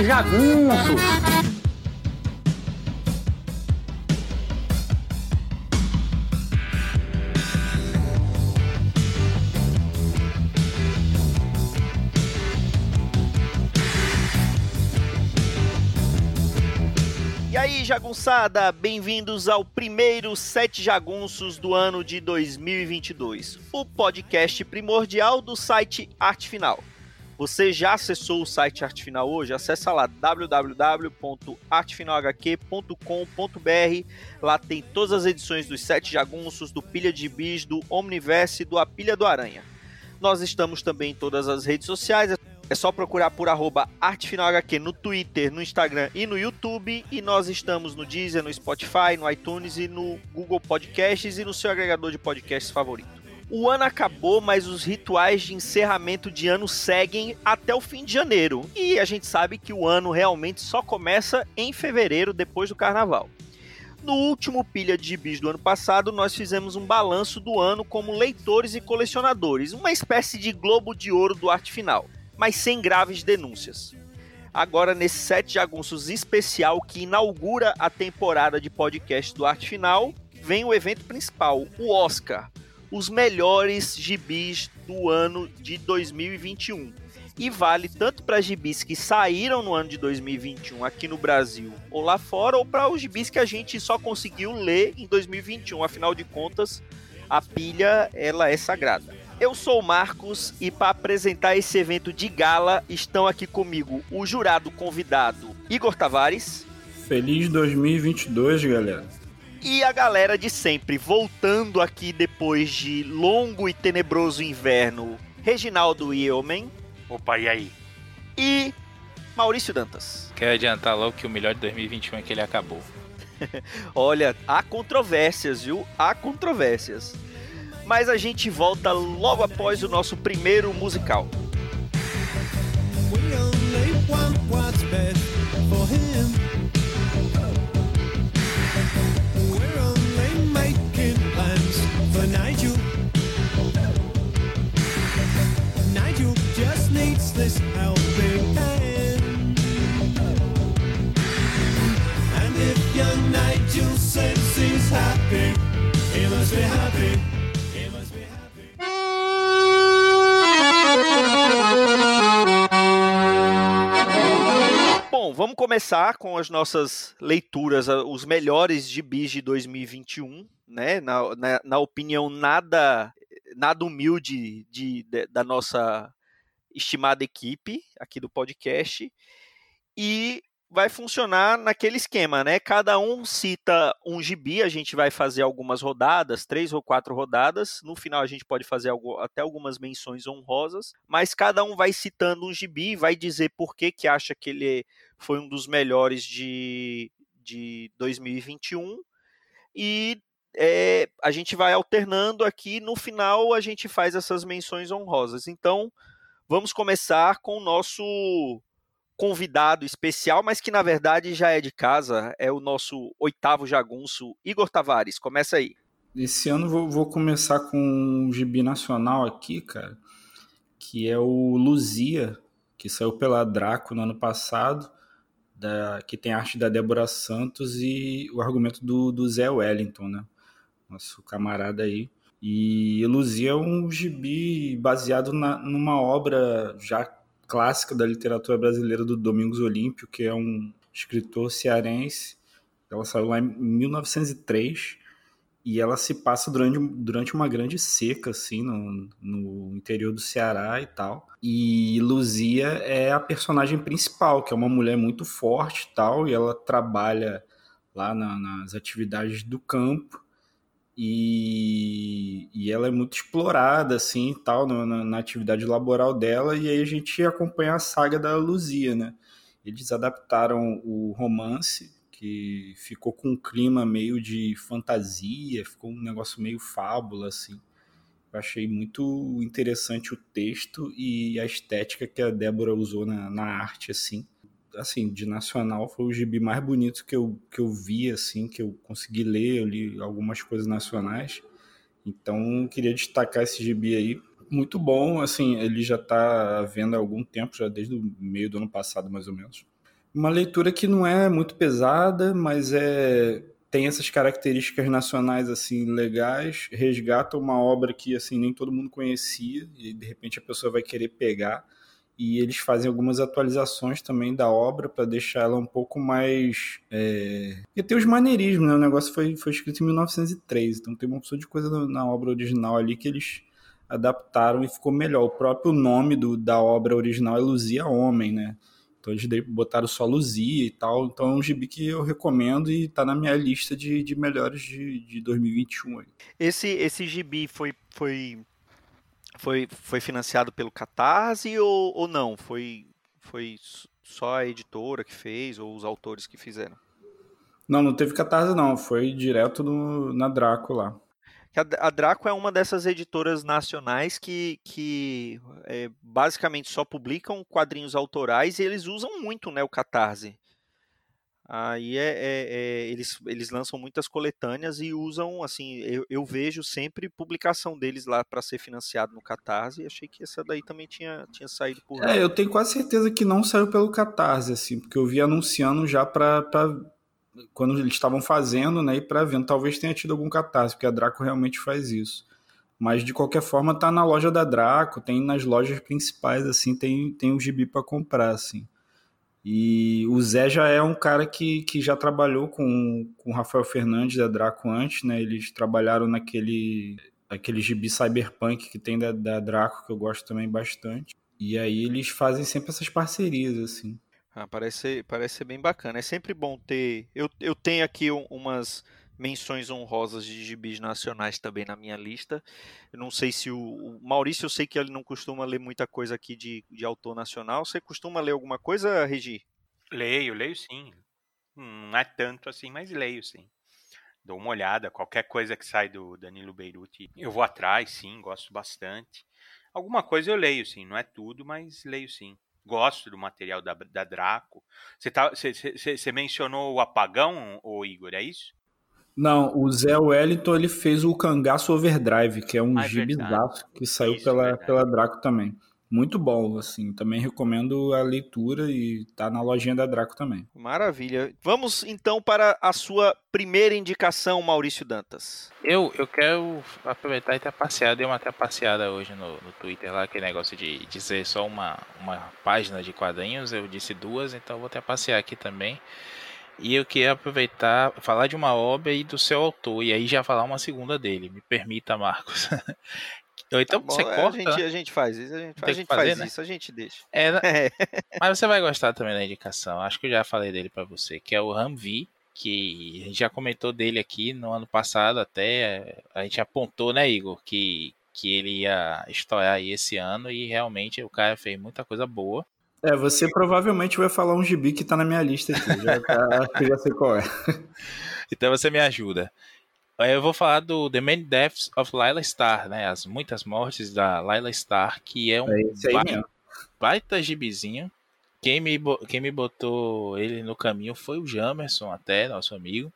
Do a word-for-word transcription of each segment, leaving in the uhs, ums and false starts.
Sete Jagunços. E aí, jagunçada, bem-vindos ao primeiro Sete Jagunços do ano de dois mil e vinte e dois, o podcast primordial do site Arte Final. Você já acessou o site Arte Final hoje? Acesse lá w w w ponto arte final h q ponto com ponto b r. Lá tem todas as edições dos Sete Jagunços, do Pilha de Bis, do Omniverse e do A Pilha do Aranha. Nós estamos também em todas as redes sociais. É só procurar por arroba artefinalhq no Twitter, no Instagram e no YouTube. E nós estamos no Deezer, no Spotify, no iTunes e no Google Podcasts e no seu agregador de podcasts favorito. O ano acabou, mas os rituais de encerramento de ano seguem até o fim de janeiro. E a gente sabe que o ano realmente só começa em fevereiro, depois do carnaval. No último Pilha de Bis do ano passado, nós fizemos um balanço do ano como leitores e colecionadores. Uma espécie de Globo de Ouro do Arte Final, mas sem graves denúncias. Agora, nesse Sete Jagunços especial que inaugura a temporada de podcast do Arte Final, vem o evento principal, o Oscar, os melhores gibis do ano de dois mil e vinte e um. E vale tanto para gibis que saíram no ano de dois mil e vinte e um aqui no Brasil ou lá fora, ou para os gibis que a gente só conseguiu ler em dois mil e vinte e um. Afinal de contas, a pilha ela é sagrada. Eu sou o Marcos e para apresentar esse evento de gala estão aqui comigo o jurado convidado Igor Tavares. Feliz dois mil e vinte e dois, galera. E a galera de sempre, voltando aqui depois de longo e tenebroso inverno, Reginaldo Yeoman. Opa, e aí? E Maurício Dantas. Quero adiantar logo que o melhor de dois mil e vinte e um é que ele acabou. Olha, há controvérsias, viu? Há controvérsias. Mas a gente volta logo após o nosso primeiro musical. Nigel just needs this helping hand. And if young Nigel says he's happy, he must be happy. He must be happy. Bom, vamos começar com as nossas leituras, os melhores gibis de dois mil e vinte e um, né? Na, na, na opinião nada nada humilde de, de, da nossa estimada equipe aqui do podcast, e vai funcionar naquele esquema, né? Cada um cita um gibi, a gente vai fazer algumas rodadas, três ou quatro rodadas, no final a gente pode fazer algo, até algumas menções honrosas, mas cada um vai citando um gibi, vai dizer por que que acha que ele foi um dos melhores de, de dois mil e vinte e um, e É, a gente vai alternando aqui, no final a gente faz essas menções honrosas. Então, vamos começar com o nosso convidado especial, mas que na verdade já é de casa, é o nosso oitavo jagunço, Igor Tavares. Começa aí. Esse ano vou, vou começar com um gibi nacional aqui, cara, que é o Luzia, que saiu pela Draco no ano passado, da, que tem arte da Débora Santos e o argumento do, do Zé Wellington, né? Nosso camarada aí. E Luzia é um gibi baseado na, numa obra já clássica da literatura brasileira do Domingos Olímpio, que é um escritor cearense. Ela saiu lá em mil novecentos e três e ela se passa durante, durante uma grande seca, assim, no, no interior do Ceará e tal. E Luzia é a personagem principal, que é uma mulher muito forte e tal, e ela trabalha lá na, nas atividades do campo. E, e ela é muito explorada assim, tal, na, na atividade laboral dela, e aí a gente acompanha a saga da Luzia, né? Eles adaptaram o romance, que ficou com um clima meio de fantasia, ficou um negócio meio fábula, assim. Eu achei muito interessante o texto e a estética que a Débora usou na, na arte, assim. Assim, de nacional, foi o gibi mais bonito que eu, que eu vi, assim, que eu consegui ler, eu li algumas coisas nacionais, então queria destacar esse gibi aí, muito bom, assim, ele já está à venda há algum tempo, já desde o meio do ano passado, mais ou menos, Uma leitura que não é muito pesada, mas é tem essas características nacionais assim legais, resgata uma obra que assim nem todo mundo conhecia e de repente a pessoa vai querer pegar. E eles fazem algumas atualizações também da obra para deixar ela um pouco mais. É... Porque tem os maneirismos, né? O negócio foi, foi escrito em mil novecentos e três, então tem uma opção de coisa na, na obra original ali que eles adaptaram e ficou melhor. O próprio nome do, da obra original é Luzia Homem, né? Então eles botaram só Luzia e tal. Então é um gibi que eu recomendo e tá na minha lista de, de melhores de, de dois mil e vinte e um. Aí. Esse, esse gibi foi, foi, foi, foi financiado pelo Catarse ou, ou não? Foi, foi só a editora que fez ou os autores que fizeram? Não, não teve Catarse não. Foi direto no, na Draco lá. A Draco é uma dessas editoras nacionais que, que é, basicamente só publicam quadrinhos autorais e eles usam muito, né, o Catarse. Aí é, é, é, eles, eles lançam muitas coletâneas e usam, assim, eu, eu vejo sempre publicação deles lá para ser financiado no Catarse e achei que essa daí também tinha, tinha saído por lá. É, eu tenho quase certeza que não saiu pelo Catarse, assim, porque eu vi anunciando já para quando eles estavam fazendo, né, e para vendo, talvez tenha tido algum Catarse, porque a Draco realmente faz isso. Mas de qualquer forma tá na loja da Draco, tem nas lojas principais, assim, tem, tem o gibi para comprar, assim. E o Zé já é um cara que, que já trabalhou com, com o Rafael Fernandes da Draco antes, né? Eles trabalharam naquele aquele gibi cyberpunk que tem da, da Draco, que eu gosto também bastante. E aí eles fazem sempre essas parcerias, assim. Ah, parece, ser- parece ser bem bacana. É sempre bom ter. Eu, eu tenho aqui um- umas menções honrosas de gibis nacionais também na minha lista. Eu não sei se o, o Maurício, eu sei que ele não costuma ler muita coisa aqui de, de autor nacional. Você costuma ler alguma coisa, Regi? Leio, leio sim. Não é tanto assim, mas leio sim. Dou uma olhada, qualquer coisa que sai do Danilo Beirute, eu vou atrás, sim, gosto bastante. Alguma coisa eu leio, sim, não é tudo, mas leio sim. Gosto do material da, da Draco. Você tá, você- você- você mencionou o Apagão, ô Igor, é isso? Não, o Zé Wellington ele fez o Cangaço Overdrive, que é um Ah, é verdade. gibizaço que saiu Isso, pela, verdade. pela Draco também. Muito bom, assim. Também recomendo a leitura e tá na lojinha da Draco também. Maravilha. Vamos então para a sua primeira indicação, Maurício Dantas. Eu, eu quero aproveitar e trapacear. Dei uma trapaceada hoje no, no Twitter lá, aquele negócio de dizer só uma, uma página de quadrinhos. Eu disse duas, então eu vou trapacear aqui também. E eu queria aproveitar, falar de uma obra e do seu autor, e aí já falar uma segunda dele. Me permita, Marcos. Ou Tá então você bom, a corta, gente, né? a gente faz isso, a gente, Não a tem o que gente fazer, faz né? isso, a gente deixa. É, né? É. Mas você vai gostar também da indicação. Acho que eu já falei dele pra você, que é o Humvee, que a gente já comentou dele aqui no ano passado até. A gente apontou, né, Igor, que, que ele ia estourar aí esse ano e realmente o cara fez muita coisa boa. É, você provavelmente vai falar um gibi que tá na minha lista aqui. Já, tá- acho que eu já sei qual é. Então você me ajuda. Aí eu vou falar do The Many Deaths of Lila Starr, né? As muitas mortes da Lila Starr, que é um É esse aí ba- mesmo. baita gibizinho. Quem me, bo- quem me botou ele no caminho foi o Jamerson, até, nosso amigo.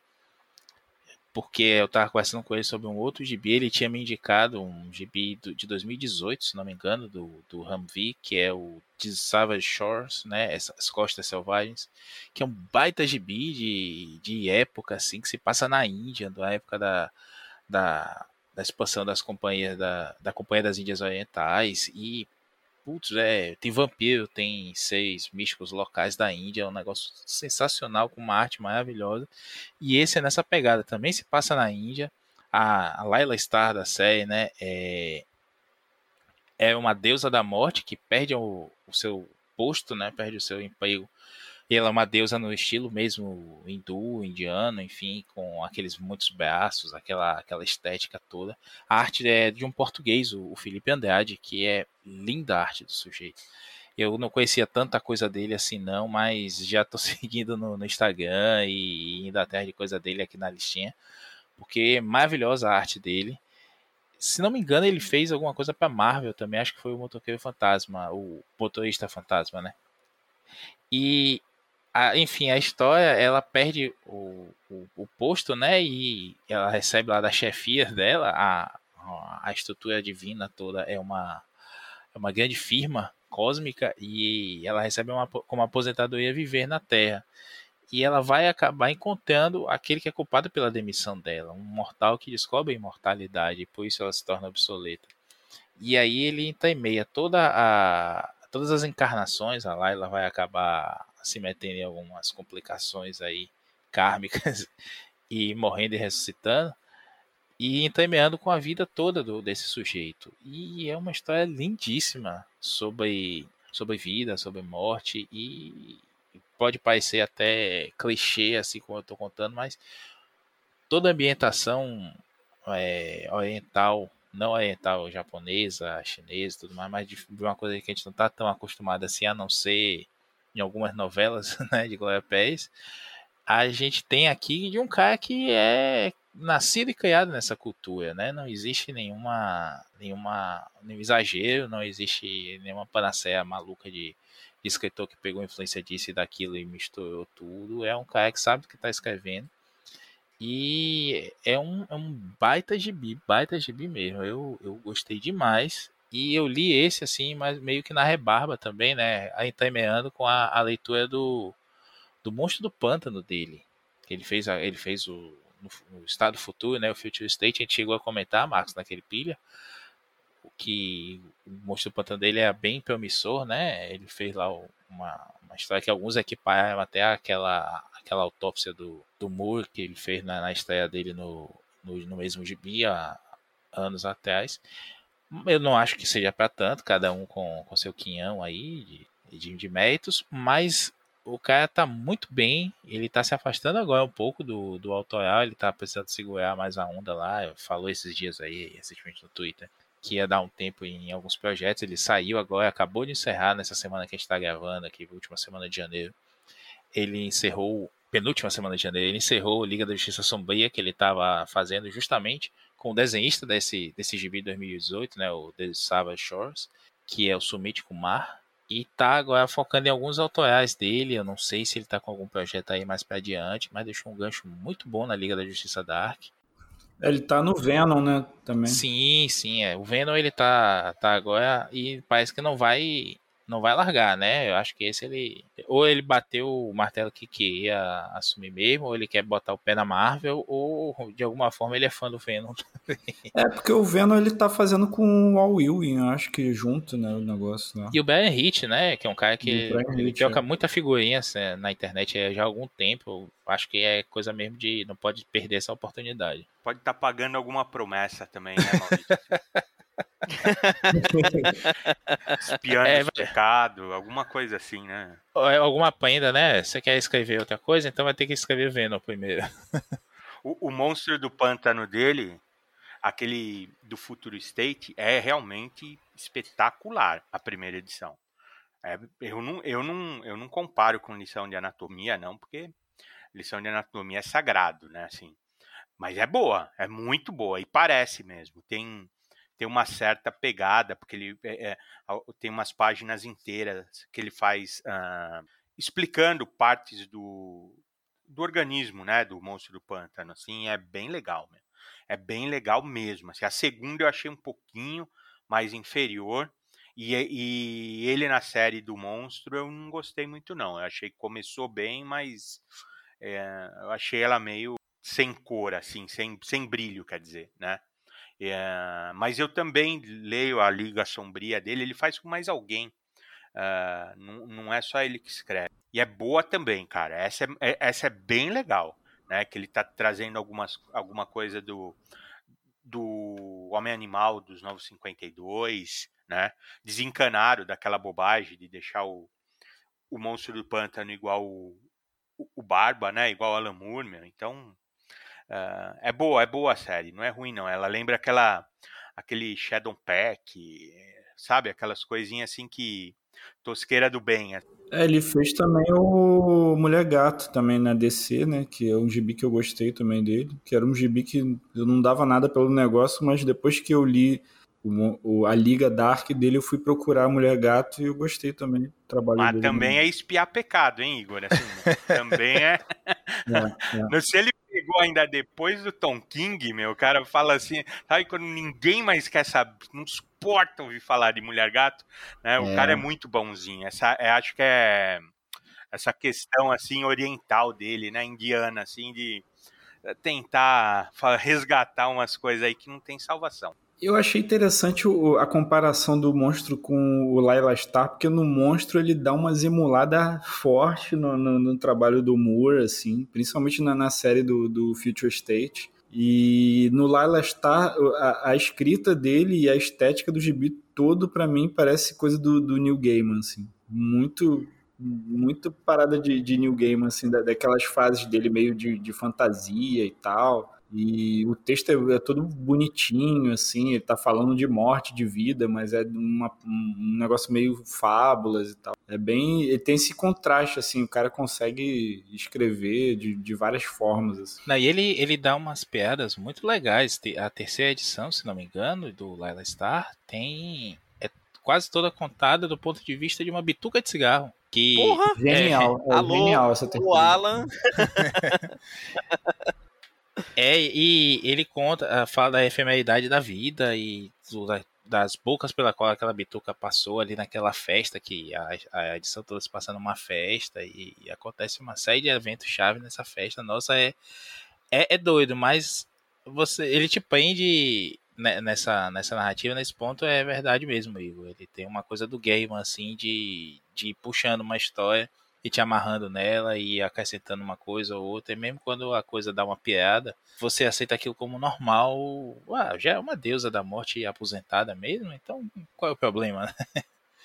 Porque eu tava conversando com ele sobre um outro gibi. Ele tinha me indicado um gibi do- de dois mil e dezoito, se não me engano, do, do Humvee, que é o The Savage Shores, né? As Costas Selvagens, que é um baita gibi de, de época, assim, que se passa na Índia, da época da, da, da expansão das companhias da, da Companhia das Índias Orientais. E, putz, é, tem vampiro, tem seis místicos locais da Índia, é um negócio sensacional, com uma arte maravilhosa. E esse é nessa pegada, também se passa na Índia. A, a Layla Starr da série, né, é, é uma deusa da morte que perde o, o seu posto, né, perde o seu emprego. E ela é uma deusa no estilo mesmo hindu, indiano, enfim, com aqueles muitos braços, aquela, aquela estética toda. A arte é de um português, o, o Felipe Andrade, que é linda a arte do sujeito. Eu não conhecia tanta coisa dele assim não, mas já tô seguindo no, no Instagram e indo atrás de coisa dele aqui na listinha, porque é maravilhosa a arte dele. Se não me engano, ele fez alguma coisa pra Marvel também, acho que foi o Motoqueiro Fantasma, o Motorista Fantasma, né? E, a- enfim, a história, ela perde o, o, o posto, né? E ela recebe lá da chefia dela, a, a estrutura divina toda é uma, é uma grande firma cósmica e ela recebe uma, como aposentadoria viver na Terra. E ela vai acabar encontrando aquele que é culpado pela demissão dela, um mortal que descobre a imortalidade e por isso ela se torna obsoleta. E aí ele entremeia toda a, todas as encarnações, a Layla vai acabar se metendo em algumas complicações aí kármicas e morrendo e ressuscitando e entremeando com a vida toda do, desse sujeito. E é uma história lindíssima sobre, sobre vida, sobre morte e pode parecer até clichê, assim como eu estou contando, mas toda a ambientação é, oriental, não oriental, japonesa, chinesa, tudo mais, mas de uma coisa que a gente não está tão acostumado assim, a não ser em algumas novelas, né, de Glória Pérez, a gente tem aqui de um cara que é nascido e criado nessa cultura, né? Não existe nenhuma, nenhuma, nenhum exagero, não existe nenhuma panaceia maluca de de escritor que pegou influência disso e daquilo e misturou tudo. É um cara que sabe o que está escrevendo. E é um, é um baita gibi, baita gibi mesmo. Eu, eu gostei demais. E eu li esse, assim, mas meio que na rebarba também, né? Entremeando com a, a leitura do, do Monstro do Pântano dele. Ele fez, a, ele fez o no, no Estado Futuro, né? O Future State. A gente chegou a comentar, Marcos, naquele pilha, que o Monstro do Pântano dele é bem promissor, né? Ele fez lá uma, uma história que alguns equiparam até aquela, aquela autópsia do, do Moore que ele fez na, na estreia dele no, no, no mesmo gibi há anos atrás. Eu não acho que seja para tanto, cada um com, com seu quinhão aí de, de, de méritos, mas o cara tá muito bem, ele tá se afastando agora um pouco do, do autoral, ele tá precisando segurar mais a onda lá, falou esses dias aí, recentemente no Twitter, que ia dar um tempo em alguns projetos, ele saiu agora, acabou de encerrar nessa semana que a gente está gravando aqui, última semana de janeiro, ele encerrou, penúltima semana de janeiro, ele encerrou Liga da Justiça Sombria, que ele estava fazendo justamente com o desenhista desse, desse gibi de dois mil e dezoito, né, o The Savage Shores, que é o Sumit Kumar, e tá agora focando em alguns autorais dele, eu não sei se ele tá com algum projeto aí mais para adiante, mas deixou um gancho muito bom na Liga da Justiça Dark. Ele tá no Venom, né, também. Sim, sim, é. O Venom ele tá, tá agora e parece que não vai não vai largar, né? Eu acho que esse ele ou ele bateu o martelo que queria assumir mesmo, ou ele quer botar o pé na Marvel, ou de alguma forma ele é fã do Venom. É porque o Venom ele tá fazendo com o Al Ewing, acho que junto, né, o negócio lá. E o Brian Hitch, né, que é um cara que ele Hitch, troca é. muita figurinha assim, na internet já há algum tempo. Acho que é coisa mesmo de não pode perder essa oportunidade. Pode estar tá pagando alguma promessa também, né, Maurício? Espiando é, o mercado, alguma coisa assim, né? Alguma prenda, né? Você quer escrever outra coisa, então vai ter que escrever Venom primeiro. o, o Monstro do Pântano dele, aquele do Future State, é realmente espetacular, a primeira edição. É, eu, não, eu, não, eu não comparo com lição de anatomia, não, porque lição de anatomia é sagrado, né? Assim, mas é boa, é muito boa, e parece mesmo. Tem, tem uma certa pegada, porque ele é, é, tem umas páginas inteiras que ele faz uh, explicando partes do, do organismo, né, do Monstro do Pântano. Assim, é bem legal, mesmo. É bem legal mesmo. Assim, a segunda eu achei um pouquinho mais inferior, e, e ele na série do Monstro eu não gostei muito, não. Eu achei que começou bem, mas é, eu achei ela meio sem cor, assim, sem, sem brilho, quer dizer, né? É, mas eu também leio a Liga Sombria dele, ele faz com mais alguém, uh, não, não é só ele que escreve. E é boa também, cara, essa é, essa é bem legal, né? Que ele tá trazendo algumas, alguma coisa do, do Homem-Animal dos Novos cinquenta e dois, né? Desencanaram daquela bobagem de deixar o, o Monstro do Pântano igual o, o, o Barba, né? Igual o Alan Moore, meu. Então Uh, é boa, é boa a série, não é ruim não, ela lembra aquela, aquele Shadow Pack, sabe, aquelas coisinhas assim que, tosqueira do bem. É, ele fez também o Mulher Gato também na D C, né, que é um gibi que eu gostei também dele, que era um gibi que eu não dava nada pelo negócio, mas depois que eu li o, o, a Liga Dark dele, eu fui procurar a Mulher Gato e eu gostei também do trabalho mas dele. Mas também mesmo. É espiar pecado, hein, Igor, assim, também é, é, é. Não sei ele pegou ainda depois do Tom King, meu, o cara fala assim, sabe quando ninguém mais quer saber, não suporta ouvir falar de Mulher Gato, né? O É. cara é muito bonzinho. Essa, é, acho que é essa questão assim oriental dele, né, indiana, assim, de tentar resgatar umas coisas aí que não tem salvação. Eu achei interessante o, a comparação do monstro com o Layla Starr, porque no monstro ele dá uma zemulada forte no, no, no trabalho do Moore, assim, principalmente na, na série do, do Future State. E no Layla Starr, a, a escrita dele e a estética do gibi todo, pra mim, parece coisa do, do Neil Gaiman, assim. Muito, muito parada de, de Neil Gaiman, assim, da, daquelas fases dele meio de, de fantasia e tal. E o texto é, é todo bonitinho, assim, ele tá falando de morte, de vida, mas é uma, um negócio meio fábulas e tal. É bem... Ele tem esse contraste, assim, o cara consegue escrever de, de várias formas, assim. Não, e ele, ele dá umas piadas muito legais. A terceira edição, se não me engano, do Layla Starr, tem... é quase toda contada do ponto de vista de uma bituca de cigarro. Que Porra! Genial, é, é Alô, genial essa terceira. o Alan... É, e ele conta, fala da efemeridade da vida e do, das bocas pela qual aquela bituca passou ali naquela festa, que a, a edição toda se passa numa festa e, e acontece uma série de eventos chave nessa festa. Nossa, é, é, é doido, mas você, ele te prende nessa, nessa narrativa, nesse ponto, é verdade mesmo, Igor. Ele tem uma coisa do Gaiman, assim, de, de ir puxando uma história e te amarrando nela e acrescentando uma coisa ou outra, e mesmo quando a coisa dá uma piada, você aceita aquilo como normal. Ué, já é uma deusa da morte aposentada mesmo, então qual é o problema, né?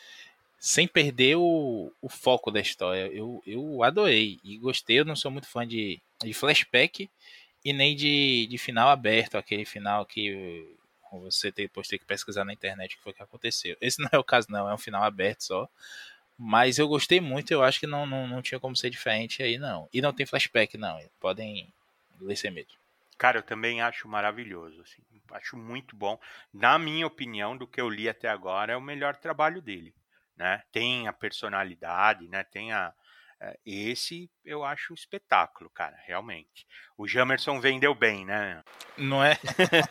Sem perder o, o foco da história. Eu, eu adorei e gostei. Eu não sou muito fã de, de flashback e nem de, de final aberto, aquele final que você depois tem que pesquisar na internet o que foi que aconteceu. Esse não é o caso, não, é um final aberto só. Mas eu gostei muito, eu acho que não, não, não tinha como ser diferente aí, não. E não tem flashback, não. Podem ler sem medo. Cara, eu também acho maravilhoso, assim. Acho muito bom. Na minha opinião, do que eu li até agora, é o melhor trabalho dele, né? Tem a personalidade, né? Tem a... Esse eu acho um espetáculo, cara, realmente. O Jamerson vendeu bem, né? Não é?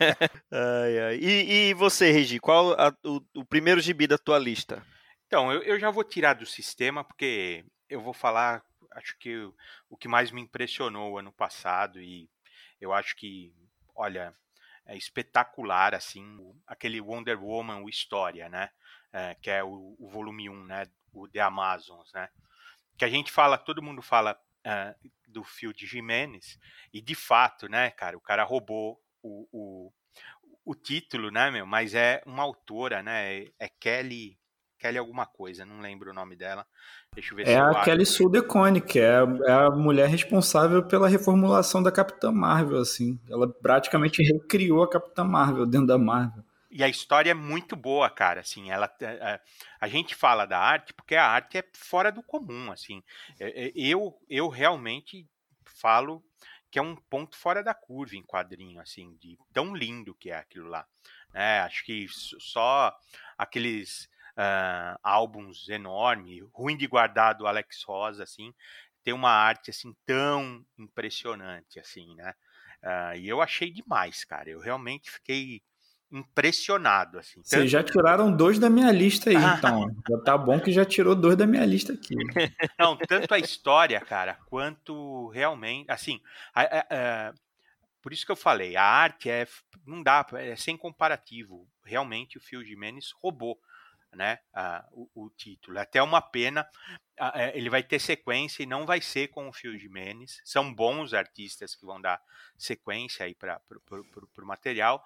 ai, ai. E, e você, Regi, qual a, o, o primeiro gibi da tua lista? Então, eu, eu já vou tirar do sistema, porque eu vou falar, acho que o, o que mais me impressionou ano passado, e eu acho que, olha, é espetacular, assim, aquele Wonder Woman, o História, né? É, que é o, o volume um, né? O The Amazons, né? Que a gente fala, todo mundo fala uh, do Phil Jimenez, e de fato, né, cara, o cara roubou o, o, o título, né, meu? Mas é uma autora, né? É, é Kelly... Kelly alguma coisa, não lembro o nome dela. Deixa eu ver é se eu a acho. Kelly Sue DeConnick, que é, é a mulher responsável pela reformulação da Capitã Marvel, assim. Ela praticamente recriou a Capitã Marvel dentro da Marvel. E a história é muito boa, cara, assim, ela, a, a gente fala da arte porque a arte é fora do comum, assim. Eu, eu realmente falo que é um ponto fora da curva em quadrinho, assim, de tão lindo que é aquilo lá. É, acho que só aqueles... Uh, álbuns enormes, ruim de guardar do Alex Rosa, assim, tem uma arte assim tão impressionante, assim, né? Uh, e eu achei demais, cara. Eu realmente fiquei impressionado, assim. Vocês tanto... já tiraram dois da minha lista aí, então. Já tá bom que já tirou dois da minha lista aqui. Não, tanto a história, cara, quanto realmente, assim, a, a, a, por isso que eu falei, a arte é, não dá, é sem comparativo. Realmente o Phil Jimenez roubou, né, uh, o, o título. Até uma pena, uh, ele vai ter sequência e não vai ser com o Phil Jimenez. São bons artistas que vão dar sequência aí para o material,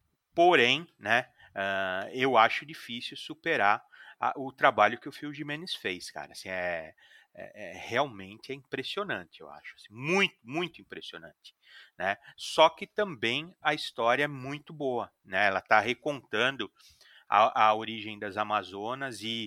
porém, né, uh, eu acho difícil superar a, o trabalho que o Phil Jimenez fez, cara. Assim, é, é, é realmente é impressionante, eu acho, assim, muito, muito impressionante, né? Só que também a história é muito boa, né? Ela está recontando A, a origem das Amazonas e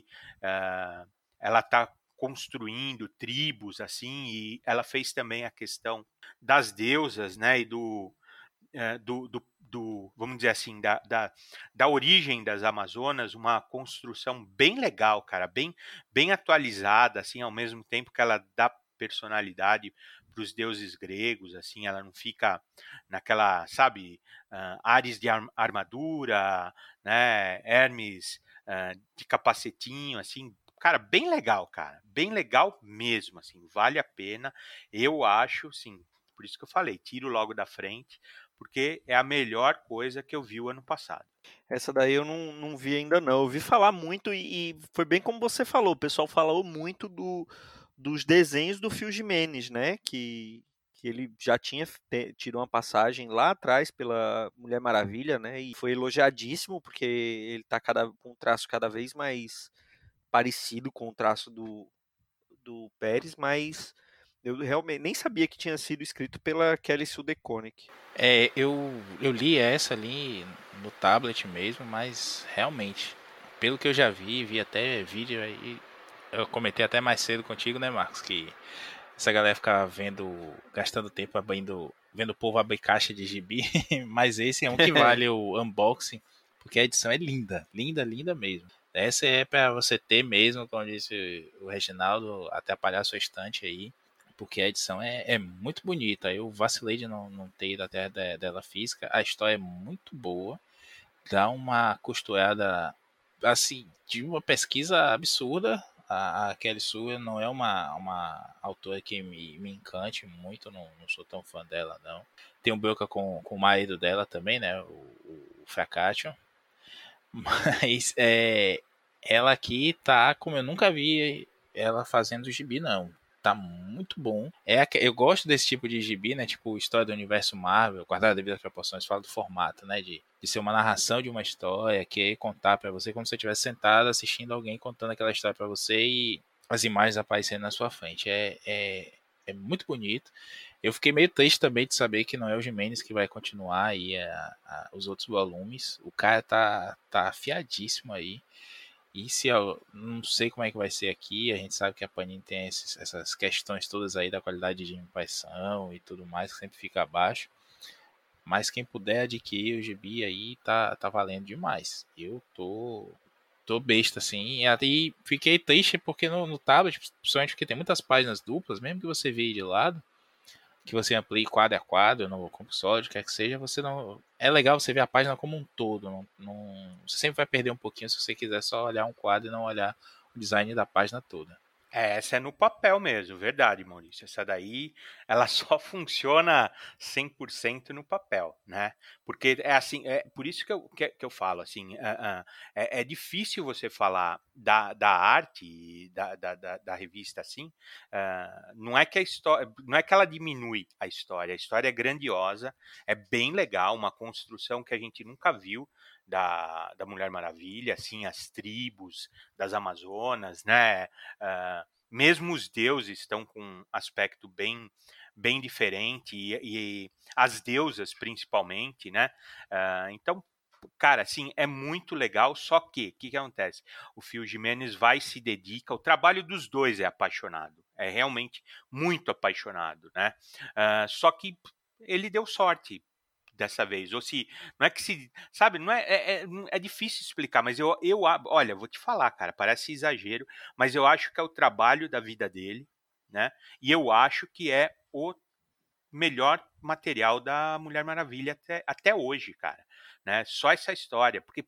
uh, ela está construindo tribos, assim, e ela fez também a questão das deusas, né, e do, uh, do, do, do, vamos dizer assim, da, da, da origem das Amazonas, uma construção bem legal, cara, bem, bem atualizada, assim, ao mesmo tempo que ela dá personalidade para os deuses gregos, assim, ela não fica naquela, sabe, uh, Ares de armadura, né, Hermes uh, de capacetinho, assim, cara, bem legal, cara, bem legal mesmo, assim, vale a pena, eu acho, sim, por isso que eu falei, tiro logo da frente, porque é a melhor coisa que eu vi o ano passado. Essa daí eu não, não vi ainda não, eu ouvi falar muito e, e foi bem como você falou, o pessoal falou muito do, dos desenhos do Phil Jimenez, né, que, que ele já tinha tido uma passagem lá atrás pela Mulher Maravilha, né, e foi elogiadíssimo porque ele tá cada, com um traço cada vez mais parecido com o traço do, do Pérez, mas eu realmente nem sabia que tinha sido escrito pela Kelly Sue DeConnick. É, eu, eu li essa ali no tablet mesmo, mas realmente, pelo que eu já vi, vi até vídeo aí, eu comentei até mais cedo contigo, né, Marcos, que essa galera fica vendo, gastando tempo abrindo, vendo o povo abrir caixa de gibi, mas esse é um que vale o unboxing, porque a edição é linda, linda, linda mesmo. Essa é para você ter mesmo, como disse o Reginaldo, até atrapalhar sua estante aí, porque a edição é, é muito bonita. Eu vacilei de não, não ter ido até de, dela física. A história é muito boa, dá uma costurada, assim, de uma pesquisa absurda. A, a Kelly Sue não é uma, uma autora que me, me encante muito, não, não sou tão fã dela, não. Tem um broca com, com o marido dela também, né, o, o Fracatio. Mas é, ela aqui tá como eu nunca vi ela fazendo gibi, não. Tá muito bom. É, eu gosto desse tipo de gibi, né? Tipo, história do universo Marvel, guardada devido às proporções, fala do formato, né? De, de ser uma narração de uma história, que é contar pra você como se você estivesse sentado assistindo alguém contando aquela história pra você e as imagens aparecendo na sua frente. É, é, é muito bonito. Eu fiquei meio triste também de saber que não é o Jimenez que vai continuar aí a, a, os outros volumes. O cara tá, tá afiadíssimo aí. E se eu não sei como é que vai ser aqui, a gente sabe que a Panini tem esses, essas questões todas aí da qualidade de impressão e tudo mais, que sempre fica abaixo. Mas quem puder adquirir o gibi aí tá, tá valendo demais. Eu tô, tô besta assim. E aí fiquei triste porque no, no tablet, principalmente porque tem muitas páginas duplas, mesmo que você veja de lado, que você amplie quadro a quadro no compulsório, quer que seja, você não. É legal você ver a página como um todo. Não, não... Você sempre vai perder um pouquinho se você quiser só olhar um quadro e não olhar o design da página toda. É, essa é no papel mesmo, verdade, Maurício. Essa daí, ela só funciona cem por cento no papel, né? Porque é assim, é por isso que eu, que, que eu falo, assim, é, é, é difícil você falar da, da arte, da, da, da, da revista, assim, uh, não é que a história, não é que ela diminui a história, a história é grandiosa, é bem legal, uma construção que a gente nunca viu, Da, da Mulher Maravilha, assim, as tribos das Amazonas, né? Uh, mesmo os deuses estão com um aspecto bem, bem diferente e, e as deusas principalmente, né? Uh, então, cara, assim, é muito legal, só que, o que, que acontece? O Phil Jimenez vai se dedica, o trabalho dos dois é apaixonado, é realmente muito apaixonado, né? Uh, só que ele deu sorte dessa vez, ou se, não é que se, sabe, não é, é, é, é difícil explicar, mas eu, eu, olha, vou te falar, cara, parece exagero, mas eu acho que é o trabalho da vida dele, né, e eu acho que é o melhor material da Mulher Maravilha até, até hoje, cara, né, só essa história, porque,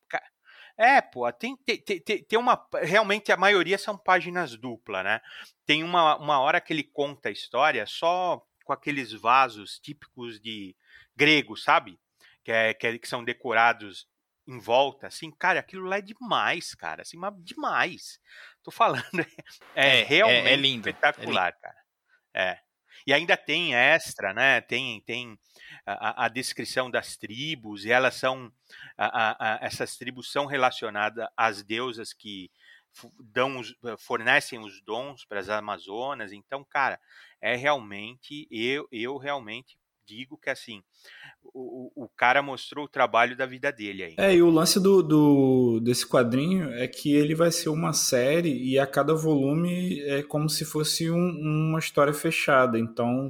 é, pô, tem, tem, tem, tem uma, realmente a maioria são páginas duplas, né, tem uma, uma hora que ele conta a história só com aqueles vasos típicos de grego, sabe? Que, é, que, que são decorados em volta, assim, cara, aquilo lá é demais, cara, assim, mas demais. Tô falando, é, é realmente é, é lindo, espetacular, é lindo. cara. É. E ainda tem extra, né? Tem, tem a, a descrição das tribos, e elas são, a, a, essas tribos são relacionadas às deusas que dão os, fornecem os dons para as Amazonas. Então, cara, é realmente, eu, eu realmente digo que assim, o, o cara mostrou o trabalho da vida dele aí. É, e o lance do, do, desse quadrinho é que ele vai ser uma série e a cada volume é como se fosse um, uma história fechada. Então,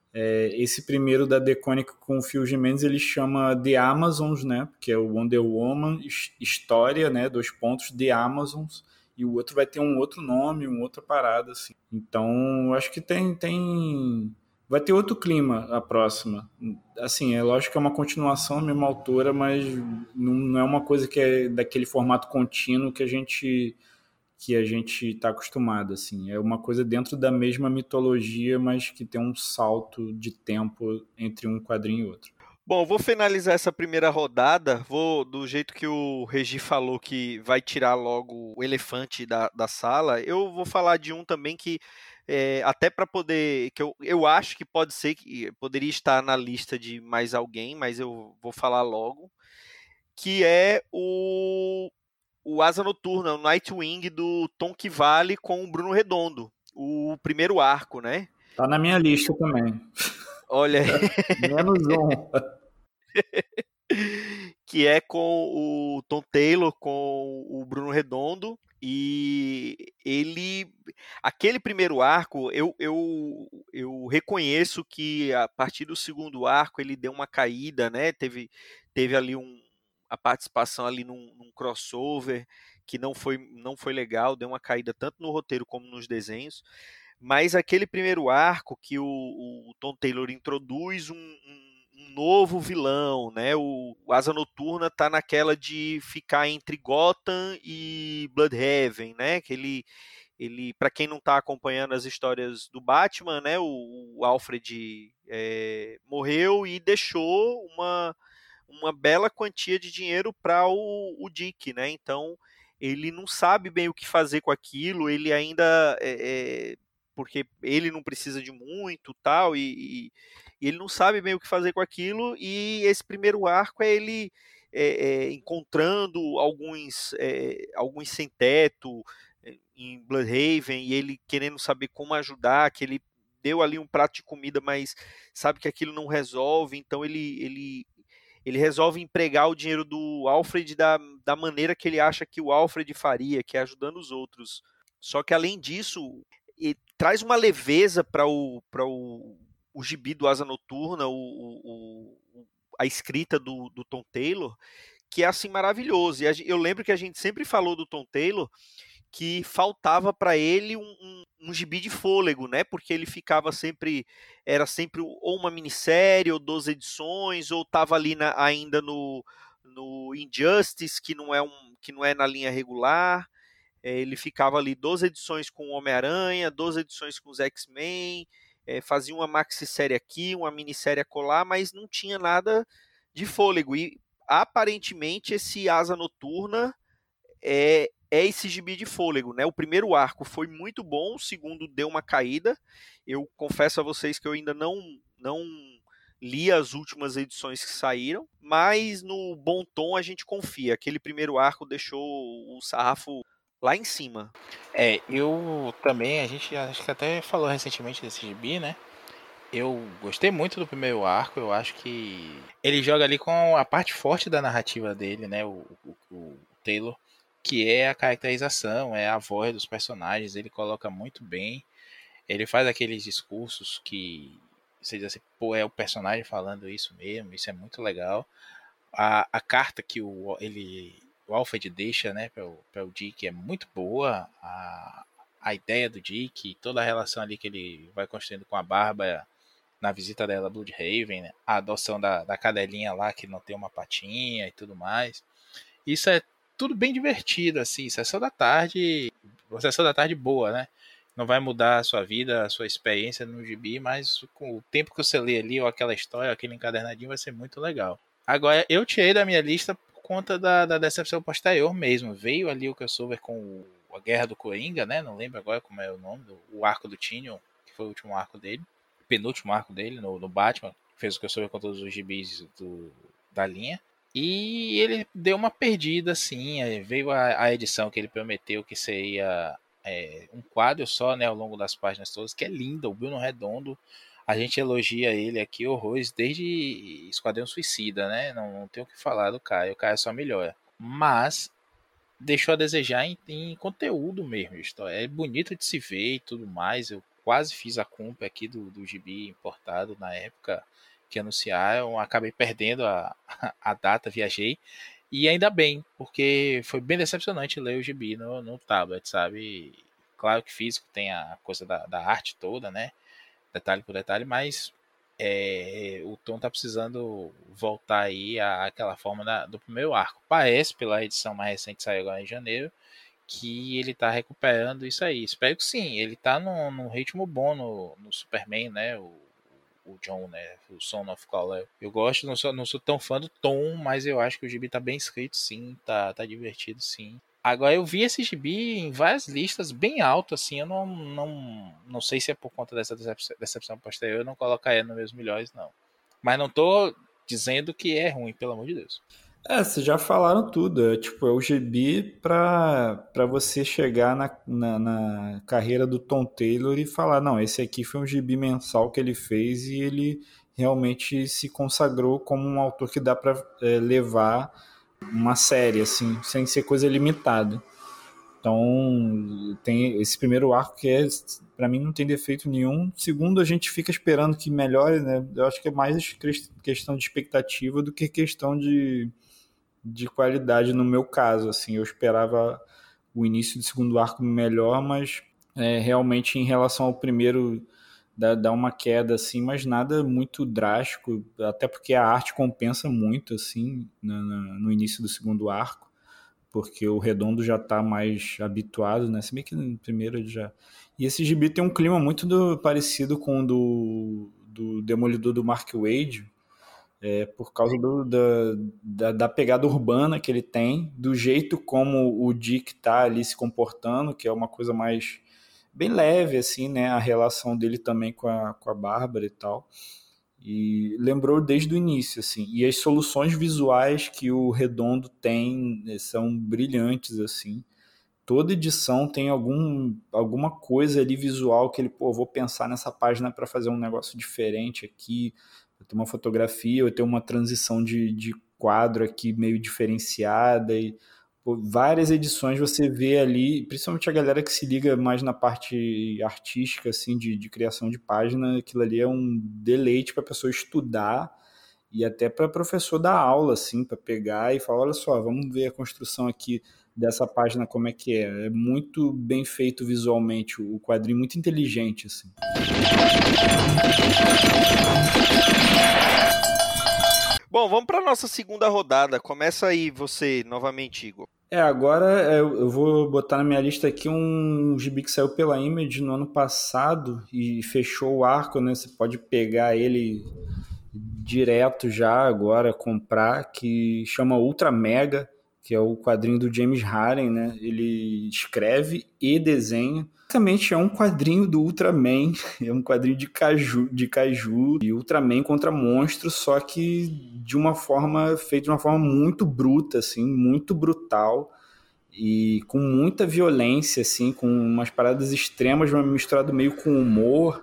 é, esse primeiro da DeConnick com o Phil Jimenez, ele chama The Amazons, né? Que é o Wonder Woman, história, né? Dois pontos, The Amazons. e o outro vai ter um outro nome, uma outra parada, assim. Então, eu acho que tem, tem... vai ter outro clima a próxima. Assim, é lógico que é uma continuação, a mesma autora, mas não, não é uma coisa que é daquele formato contínuo que a gente que a gente está acostumado, assim. É uma coisa dentro da mesma mitologia, mas que tem um salto de tempo entre um quadrinho e outro. Bom, vou finalizar essa primeira rodada. Vou, do jeito que o Regi falou que vai tirar logo o elefante da, da sala, eu vou falar de um também que, é, até para poder, que eu, eu acho que pode ser, que poderia estar na lista de mais alguém, mas eu vou falar logo, que é o, o Asa Noturna, o Nightwing do Tom Vale com o Bruno Redondo, o primeiro arco, né? Tá na minha lista também. Olha, menos um. Que é com o Tom Taylor, com o Bruno Redondo, e ele, aquele primeiro arco, eu, eu, eu reconheço que a partir do segundo arco ele deu uma caída, né? Teve, teve ali um, a participação ali num, num crossover que não foi, não foi legal, deu uma caída tanto no roteiro como nos desenhos. Mas aquele primeiro arco que o, o Tom Taylor introduz um, um, um novo vilão, né? O, o Asa Noturna tá naquela de ficar entre Gotham e Bloodhaven, né? Que ele, ele para quem não está acompanhando as histórias do Batman, né? O, o Alfred é, morreu e deixou uma, uma bela quantia de dinheiro para o, o Dick, né? Então ele não sabe bem o que fazer com aquilo, ele ainda é, é, porque ele não precisa de muito, tal, e, e, e ele não sabe bem o que fazer com aquilo, e esse primeiro arco é ele é, é, encontrando alguns, é, alguns sem-teto em Bloodhaven, e ele querendo saber como ajudar, que ele deu ali um prato de comida, mas sabe que aquilo não resolve, então ele, ele, ele resolve empregar o dinheiro do Alfred da, da maneira que ele acha que o Alfred faria, que é ajudando os outros. Só que além disso, e traz uma leveza para o, o, o gibi do Asa Noturna, o, o, a escrita do, do Tom Taylor, que é assim maravilhoso. E a, eu lembro que a gente sempre falou do Tom Taylor que faltava para ele um, um, um gibi de fôlego, né? Porque ele ficava sempre, era sempre ou uma minissérie, ou doze edições, ou estava ali na, ainda no, no Injustice, que não é um, que não é na linha regular. Ele ficava ali doze edições com o Homem-Aranha, doze edições com os X-Men, é, fazia uma maxi-série aqui, uma minissérie acolá, mas não tinha nada de fôlego. E aparentemente esse Asa Noturna é, é esse gibi de fôlego, né? O primeiro arco foi muito bom, o segundo deu uma caída. Eu confesso a vocês que eu ainda não, não li as últimas edições que saíram, mas no bom tom a gente confia. Aquele primeiro arco deixou o sarrafo lá em cima. É, eu também, a gente acho que até falou recentemente desse gibi, né? Eu gostei muito do primeiro arco, eu acho que ele joga ali com a parte forte da narrativa dele, né? O, o, o Taylor, que é a caracterização, é a voz dos personagens, ele coloca muito bem. Ele faz aqueles discursos que você diz assim, pô, é o personagem falando isso mesmo, isso é muito legal. A, a carta que o, ele, o Alfred deixa, né, para o Dick é muito boa. A, a ideia do Dick, toda a relação ali que ele vai construindo com a Bárbara na visita dela a Bloodhaven, né, a adoção da, da cadelinha lá que não tem uma patinha e tudo mais. Isso é tudo bem divertido, assim, sessão da tarde, uma sessão da tarde boa, né? Não vai mudar a sua vida, a sua experiência no gibi, mas com o tempo que você lê ali, ou aquela história, aquele encadernadinho, vai ser muito legal. Agora, eu tirei da minha lista por conta da, da decepção posterior mesmo. Veio ali o crossover com o, a Guerra do Coringa, né? Não lembro agora como é o nome, do, o arco do Tynion, que foi o último arco dele, o penúltimo arco dele no, no Batman, fez o crossover com todos os gibis do, da linha. E ele deu uma perdida, assim. Veio a, a edição que ele prometeu que seria é, um quadro só, né, ao longo das páginas todas, que é linda. O Bruno Redondo, a gente elogia ele aqui horrores desde Esquadrão Suicida, né? Não, não tem o que falar do cara, o cara só melhora. Mas deixou a desejar em, em conteúdo mesmo. É bonito de se ver e tudo mais. Eu quase fiz a compra aqui do, do gibi importado na época que anunciaram, acabei perdendo a, a data, viajei, E ainda bem, porque foi bem decepcionante ler o gibi no, no tablet, sabe? Claro que físico tem a coisa da, da arte toda, né? Detalhe por detalhe, mas é, o Tom tá precisando voltar aí à, àquela forma da, do primeiro arco. Parece, pela edição mais recente que saiu agora em janeiro, que ele tá recuperando isso aí. Espero que sim, ele tá num, num ritmo bom no, no Superman, né? O, o John, né? O Son of Kal-El. Eu gosto, não sou, não sou tão fã do Tom, mas eu acho que o gibi tá bem escrito, sim, tá, tá divertido, sim. Agora, eu vi esse gibi em várias listas bem alto, assim, eu não, não, não sei se é por conta dessa decepção, decepção posterior, eu não colocaria nos meus melhores, não. Mas não tô dizendo que é ruim, pelo amor de Deus. É, vocês já falaram tudo. É, tipo, é o gibi pra, pra você chegar na, na, na carreira do Tom Taylor e falar, não, esse aqui foi um gibi mensal que ele fez e ele realmente se consagrou como um autor que dá pra é, levar uma série, assim, sem ser coisa limitada. Então, tem esse primeiro arco que é, pra mim, não tem defeito nenhum. Segundo, a gente fica esperando que melhore, né? Eu acho que é mais questão de expectativa do que questão de de qualidade no meu caso, assim, eu esperava o início do segundo arco melhor, mas é, realmente em relação ao primeiro dá, dá uma queda, assim, mas nada muito drástico, até porque a arte compensa muito, assim, no, no início do segundo arco, porque o Redondo já está mais habituado, né, se bem que no primeiro ele já... E esse gibi tem um clima muito do, parecido com o do, do Demolidor do Mark Waid, É, por causa do, da, da, da pegada urbana que ele tem, do jeito como o Dick tá ali se comportando, que é uma coisa mais bem leve, assim, né? A relação dele também com a, com a Bárbara e tal. E lembrou desde o início, assim. E as soluções visuais que o Redondo tem são brilhantes, assim. Toda edição tem algum, alguma coisa ali visual que ele, pô, vou pensar nessa página para fazer um negócio diferente aqui, ter uma fotografia, ou ter uma transição de, de quadro aqui meio diferenciada, e pô, várias edições você vê ali, principalmente a galera que se liga mais na parte artística, assim, de, de criação de página, aquilo ali é um deleite para a pessoa estudar, e até para professor dar aula, assim, para pegar e falar, olha só, vamos ver a construção aqui dessa página como é que é. É muito bem feito visualmente, o quadrinho muito inteligente, assim. Bom, vamos para nossa segunda rodada. Começa aí você, novamente, Igor. É, agora eu vou botar na minha lista aqui um gibi que saiu pela Image no ano passado e fechou o arco, né? Você pode pegar ele direto já agora, comprar, que chama Ultra Mega, que é o quadrinho do James Harren, né? Ele escreve e desenha. Basicamente é um quadrinho do Ultraman, é um quadrinho de Kaiju, de Kaiju e Ultraman contra monstros, só que de uma forma, feito de uma forma muito bruta, assim, muito brutal e com muita violência, assim, com umas paradas extremas, misturado meio com humor,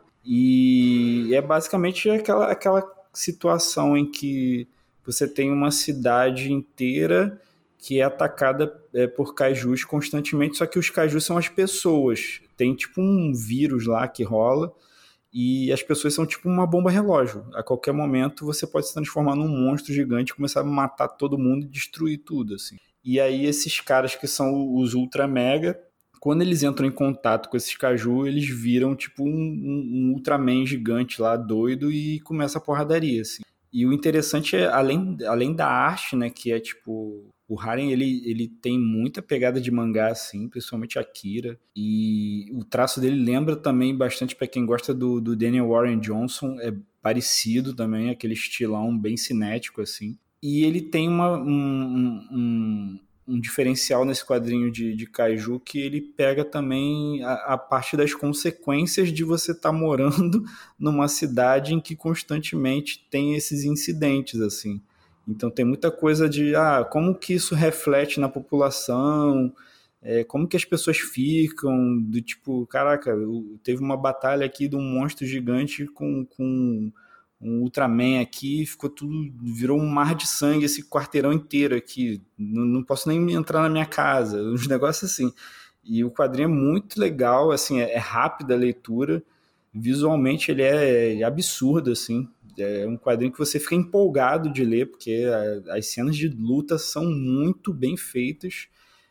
e é basicamente aquela, aquela situação em que você tem uma cidade inteira que é atacada é, por kaijus constantemente, só que os kaijus são as pessoas. Tem tipo um vírus lá que rola e as pessoas são tipo uma bomba relógio. A qualquer momento você pode se transformar num monstro gigante e começar a matar todo mundo e destruir tudo, assim. E aí esses caras que são os Ultra Mega, quando eles entram em contato com esses kaiju, eles viram tipo um, um, um Ultraman gigante lá, doido, e começa a porradaria, assim. E o interessante é, além, além da arte, né, que é tipo... O Harren, ele, ele tem muita pegada de mangá, assim, principalmente Akira. E o traço dele lembra também bastante, para quem gosta do, do Daniel Warren Johnson, é parecido também, aquele estilão bem cinético, assim. E ele tem uma, um, um, um diferencial nesse quadrinho de, de Kaiju, que ele pega também a, a parte das consequências de você estar tá morando numa cidade em que constantemente tem esses incidentes, assim. Então tem muita coisa de ah, como que isso reflete na população, é, como que as pessoas ficam, do tipo, caraca, teve uma batalha aqui de um monstro gigante com, com um Ultraman aqui, ficou tudo, virou um mar de sangue esse quarteirão inteiro aqui, não, não posso nem entrar na minha casa, uns negócios assim. E o quadrinho é muito legal, assim, é, é rápida a leitura, visualmente ele é absurdo, assim, É um quadrinho que você fica empolgado de ler, porque a, as cenas de luta são muito bem feitas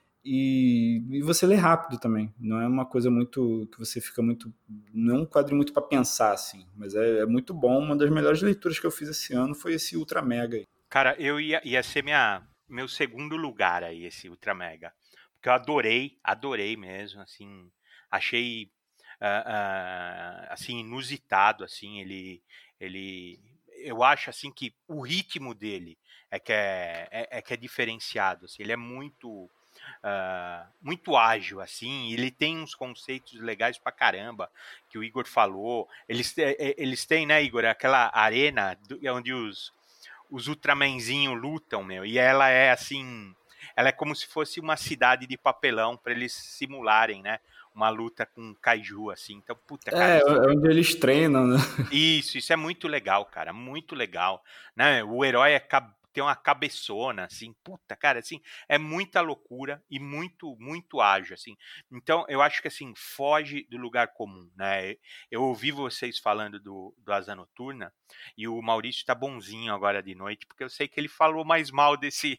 e, e você lê rápido também. Não é uma coisa muito que você fica muito... Não é um quadrinho muito para pensar, assim, mas é, é muito bom. Uma das melhores leituras que eu fiz esse ano foi esse Ultra Mega aí. Cara, eu ia, ia ser minha, meu segundo lugar aí, esse Ultra Mega. Porque eu adorei, adorei mesmo, assim, achei ah, ah, assim, inusitado, assim, ele, ele, eu acho, assim, que o ritmo dele é que é, é, é que é diferenciado, assim, ele é muito, ah, muito ágil, assim, ele tem uns conceitos legais pra caramba, que o Igor falou, eles, te- eh, eles têm, né, Igor, aquela arena do- onde os os Ultramanzinhos lutam, meu, e ela é assim, ela é como se fosse uma cidade de papelão para eles simularem, né, uma luta com kaiju, assim. Então, puta, cara, É, isso, é onde eles treinam, né? isso, isso é muito legal, cara, muito legal, né? O herói é ca- tem uma cabeçona, assim, puta, cara, assim, é muita loucura e muito, muito ágil, assim. Então, eu acho que, assim, foge do lugar comum, né? Eu ouvi vocês falando do, do Asa Noturna e o Maurício tá bonzinho agora de noite, porque eu sei que ele falou mais mal desse,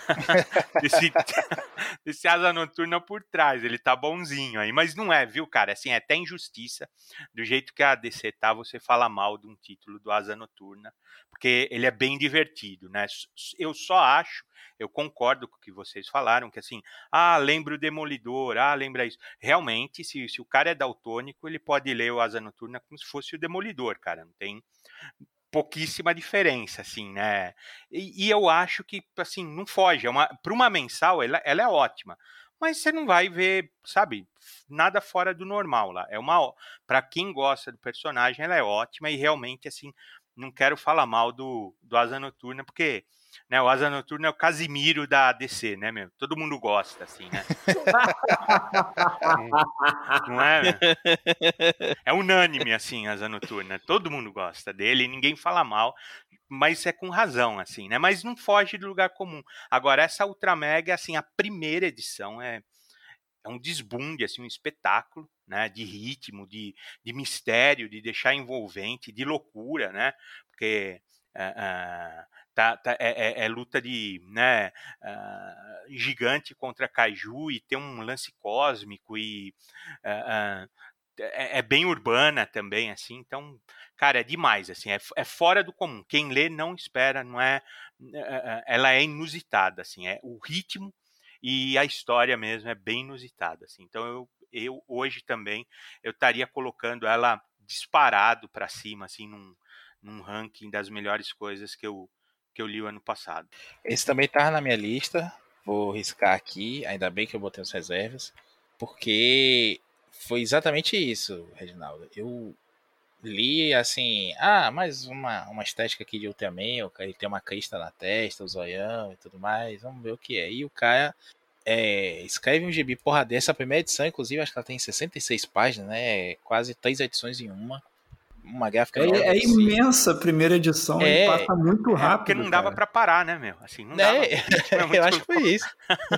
desse, desse Asa Noturna por trás, ele tá bonzinho aí, mas não é, viu, cara? Assim, é até injustiça do jeito que a D C tá, você fala mal de um título do Asa Noturna, porque ele é bem divertido, né? Eu só acho, eu concordo com o que vocês falaram, que assim, ah, lembra o Demolidor, ah, lembra isso. Realmente, se, se o cara é daltônico, ele pode ler o Asa Noturna como se fosse o Demolidor, cara, não tem pouquíssima diferença, assim, né? E, e eu acho que, assim, não foge. É uma, para uma mensal, ela, ela é ótima. Mas você não vai ver, sabe, nada fora do normal lá. É uma, para quem gosta do personagem, ela é ótima e realmente, assim, não quero falar mal do, do Asa Noturna, porque, né, o Asa Noturna é o Casimiro da D C, né, meu? Todo mundo gosta, assim, né? Não, não é, né? É unânime, assim, Asa Noturna. Todo mundo gosta dele, ninguém fala mal, mas é com razão, assim, né? Mas não foge do lugar comum. Agora, essa Ultra Mega, assim, a primeira edição é, é um desbunde, assim, um espetáculo, né? De ritmo, de, de mistério, de deixar envolvente, de loucura, né? Porque ah, ah, tá, tá- é, é- é luta de, né? ah, gigante contra kaiju e tem um lance cósmico e ah, ah, é, é bem urbana também, assim, então, cara, é demais, assim, é, é fora do comum. Quem lê não espera, não é, é, é, ela é inusitada, assim, é o ritmo e a história mesmo é bem inusitada, assim. Então eu, eu hoje também eu estaria colocando ela disparado para cima, assim, num, num ranking das melhores coisas que eu que eu li o ano passado. Esse também tá na minha lista. Vou riscar aqui. Ainda bem que eu botei as reservas. Porque foi exatamente isso, Reginaldo. Eu li assim, ah, mais uma, uma estética aqui de Ultraman, ele tem uma crista na testa, o zoião e tudo mais, vamos ver o que é. E o cara é, escreve um gibi porra dessa, a primeira edição, inclusive, acho que ela tem sessenta e seis páginas, né? Quase três edições em uma. Uma gráfica É, nova é assim. imensa a primeira edição e É, passa muito É porque rápido, não dava cara. para parar, né, meu? Assim, não dava. né? O ritmo é Eu muito acho que foi isso.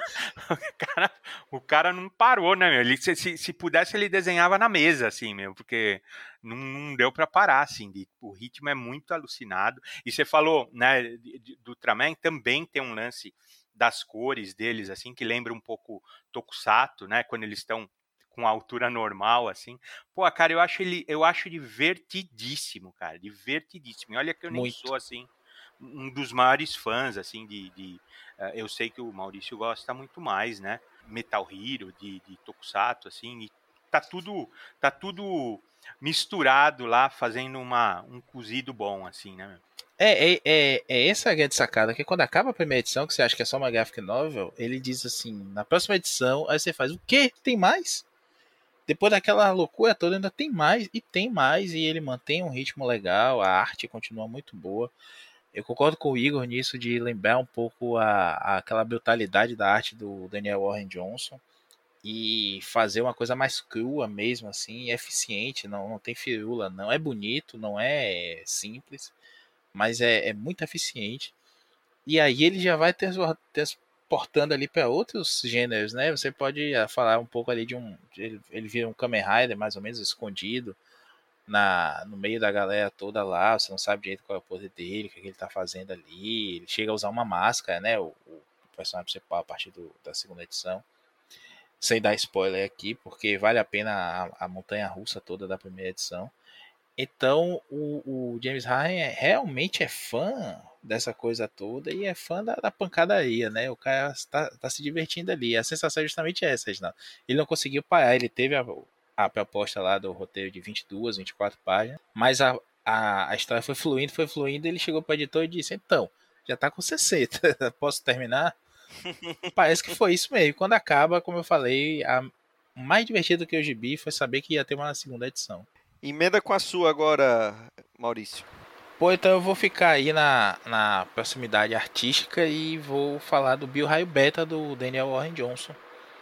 o cara, o cara não parou, né, meu? Ele, se, se, se pudesse, ele desenhava na mesa, assim, meu, porque não, não deu pra parar, assim. De, o ritmo é muito alucinado. E você falou, né, de- de- do Ultraman, também tem um lance das cores deles, assim, que lembra um pouco Tokusatsu, né, quando eles estão com a altura normal, assim. Pô, cara, eu acho ele, eu acho divertidíssimo, cara, divertidíssimo. E olha que eu nem Muito. sou, assim, um dos maiores fãs, assim, de, de Uh, eu sei que o Maurício gosta muito mais, né? Metal Hero, de, de Tokusatsu, assim, e tá tudo, tá tudo misturado lá, fazendo uma, um cozido bom, assim, né? É, é, é, é essa a grande sacada, que quando acaba a primeira edição, que você acha que é só uma graphic novel, ele diz assim, na próxima edição, aí você faz, o quê? Tem mais? Depois daquela loucura toda, ainda tem mais, e tem mais, e ele mantém um ritmo legal, a arte continua muito boa. Eu concordo com o Igor nisso de lembrar um pouco a, a- aquela brutalidade da arte do Daniel Warren Johnson e fazer uma coisa mais crua mesmo, assim, eficiente, não, não tem firula, não é bonito, não é simples, mas é, é muito eficiente. E aí ele já vai transportando ali para outros gêneros, né? Você pode falar um pouco ali de um. Ele, ele vira um Kamen Rider mais ou menos escondido, na, no meio da galera toda lá, você não sabe direito qual é o poder dele, o que, é que ele tá fazendo ali. Ele chega a usar uma máscara, né? O, o personagem principal a partir do, da segunda edição. Sem dar spoiler aqui, porque vale a pena a, a montanha russa toda da primeira edição. Então o, o James Ryan é, realmente é fã dessa coisa toda e é fã da, da pancadaria, né? O cara tá, tá se divertindo ali. A sensação é justamente essa, Reginaldo. Ele não conseguiu parar, ele teve a, a proposta lá do roteiro de vinte e duas, vinte e quatro páginas, mas a, a, a história foi fluindo, foi fluindo, ele chegou para o editor e disse, então, já tá com sessenta, posso terminar? Parece que foi isso mesmo. Quando acaba, como eu falei, a mais divertido que o gibi foi saber que ia ter uma segunda edição. Emenda com a sua agora, Maurício. Pô, então eu vou ficar aí na, na proximidade artística e vou falar do Bill Raio Beta do Daniel Warren Johnson,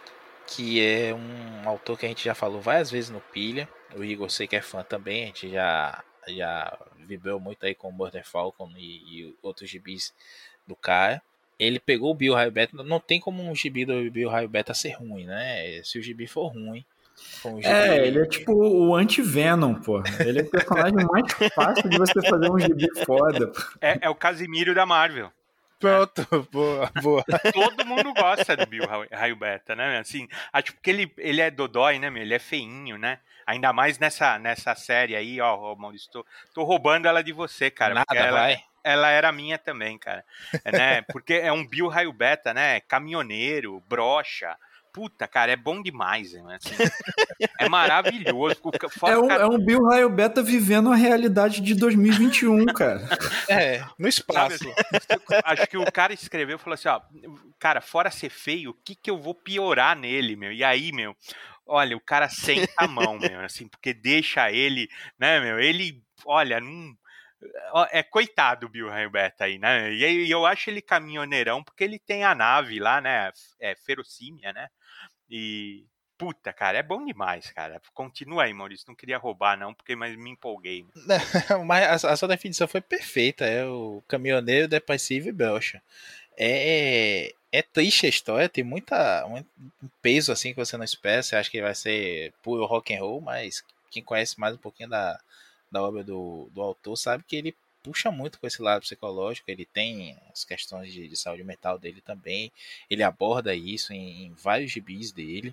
que é um autor que a gente já falou várias vezes no Pilha. O Igor sei que é fã também, a gente já, já vibrou muito aí com o Murder Falcon e, e outros gibis do cara. Ele pegou o Bill Raio Beta, não tem como um gibi do Bill Raio Beta ser ruim, né? Se o gibi for ruim, for um gibi... É, ele é tipo o anti-Venom, pô. Ele é o personagem mais fácil de você fazer um gibi foda. É, é o Casimiro da Marvel. Pronto, boa, boa. Todo mundo gosta do Bill Raio Beta, né? Assim, acho que ele, ele é dodói, né, meu? Ele é feinho, né? Ainda mais nessa, nessa série aí, ó, Maurício, tô, tô roubando ela de você, cara. Nada, ela, vai. Ela era minha também, cara. É, né? Porque é um Bill Raio Beta, né? Caminhoneiro, brocha. Puta, cara, é bom demais, né? Assim, é maravilhoso. Fora, é, um, cara... é um Bill Raio Beta vivendo a realidade de dois mil e vinte e um, cara. É, no espaço. Sabe, acho que o cara escreveu e falou assim, ó, cara, fora ser feio, o que que eu vou piorar nele, meu? E aí, meu, olha, o cara senta a mão, meu, assim, porque deixa ele, né, meu, ele, olha, não... É coitado o Bill Raio Beta aí, né? E eu acho ele caminhoneirão porque ele tem a nave lá, né? É Ferocímia, né? E puta, cara, é bom demais, cara. Continua aí, Maurício. Não queria roubar, não, porque mas me empolguei. Né? Mas a, a sua definição foi perfeita. É o caminhoneiro depressivo e broxa. É, é triste a história, tem muita, um peso assim que você não espera. Você acha que vai ser puro rock and roll, mas quem conhece mais um pouquinho da da obra do, do autor, sabe que ele puxa muito com esse lado psicológico, ele tem as questões de, de saúde mental dele também, ele aborda isso em, em vários gibis dele,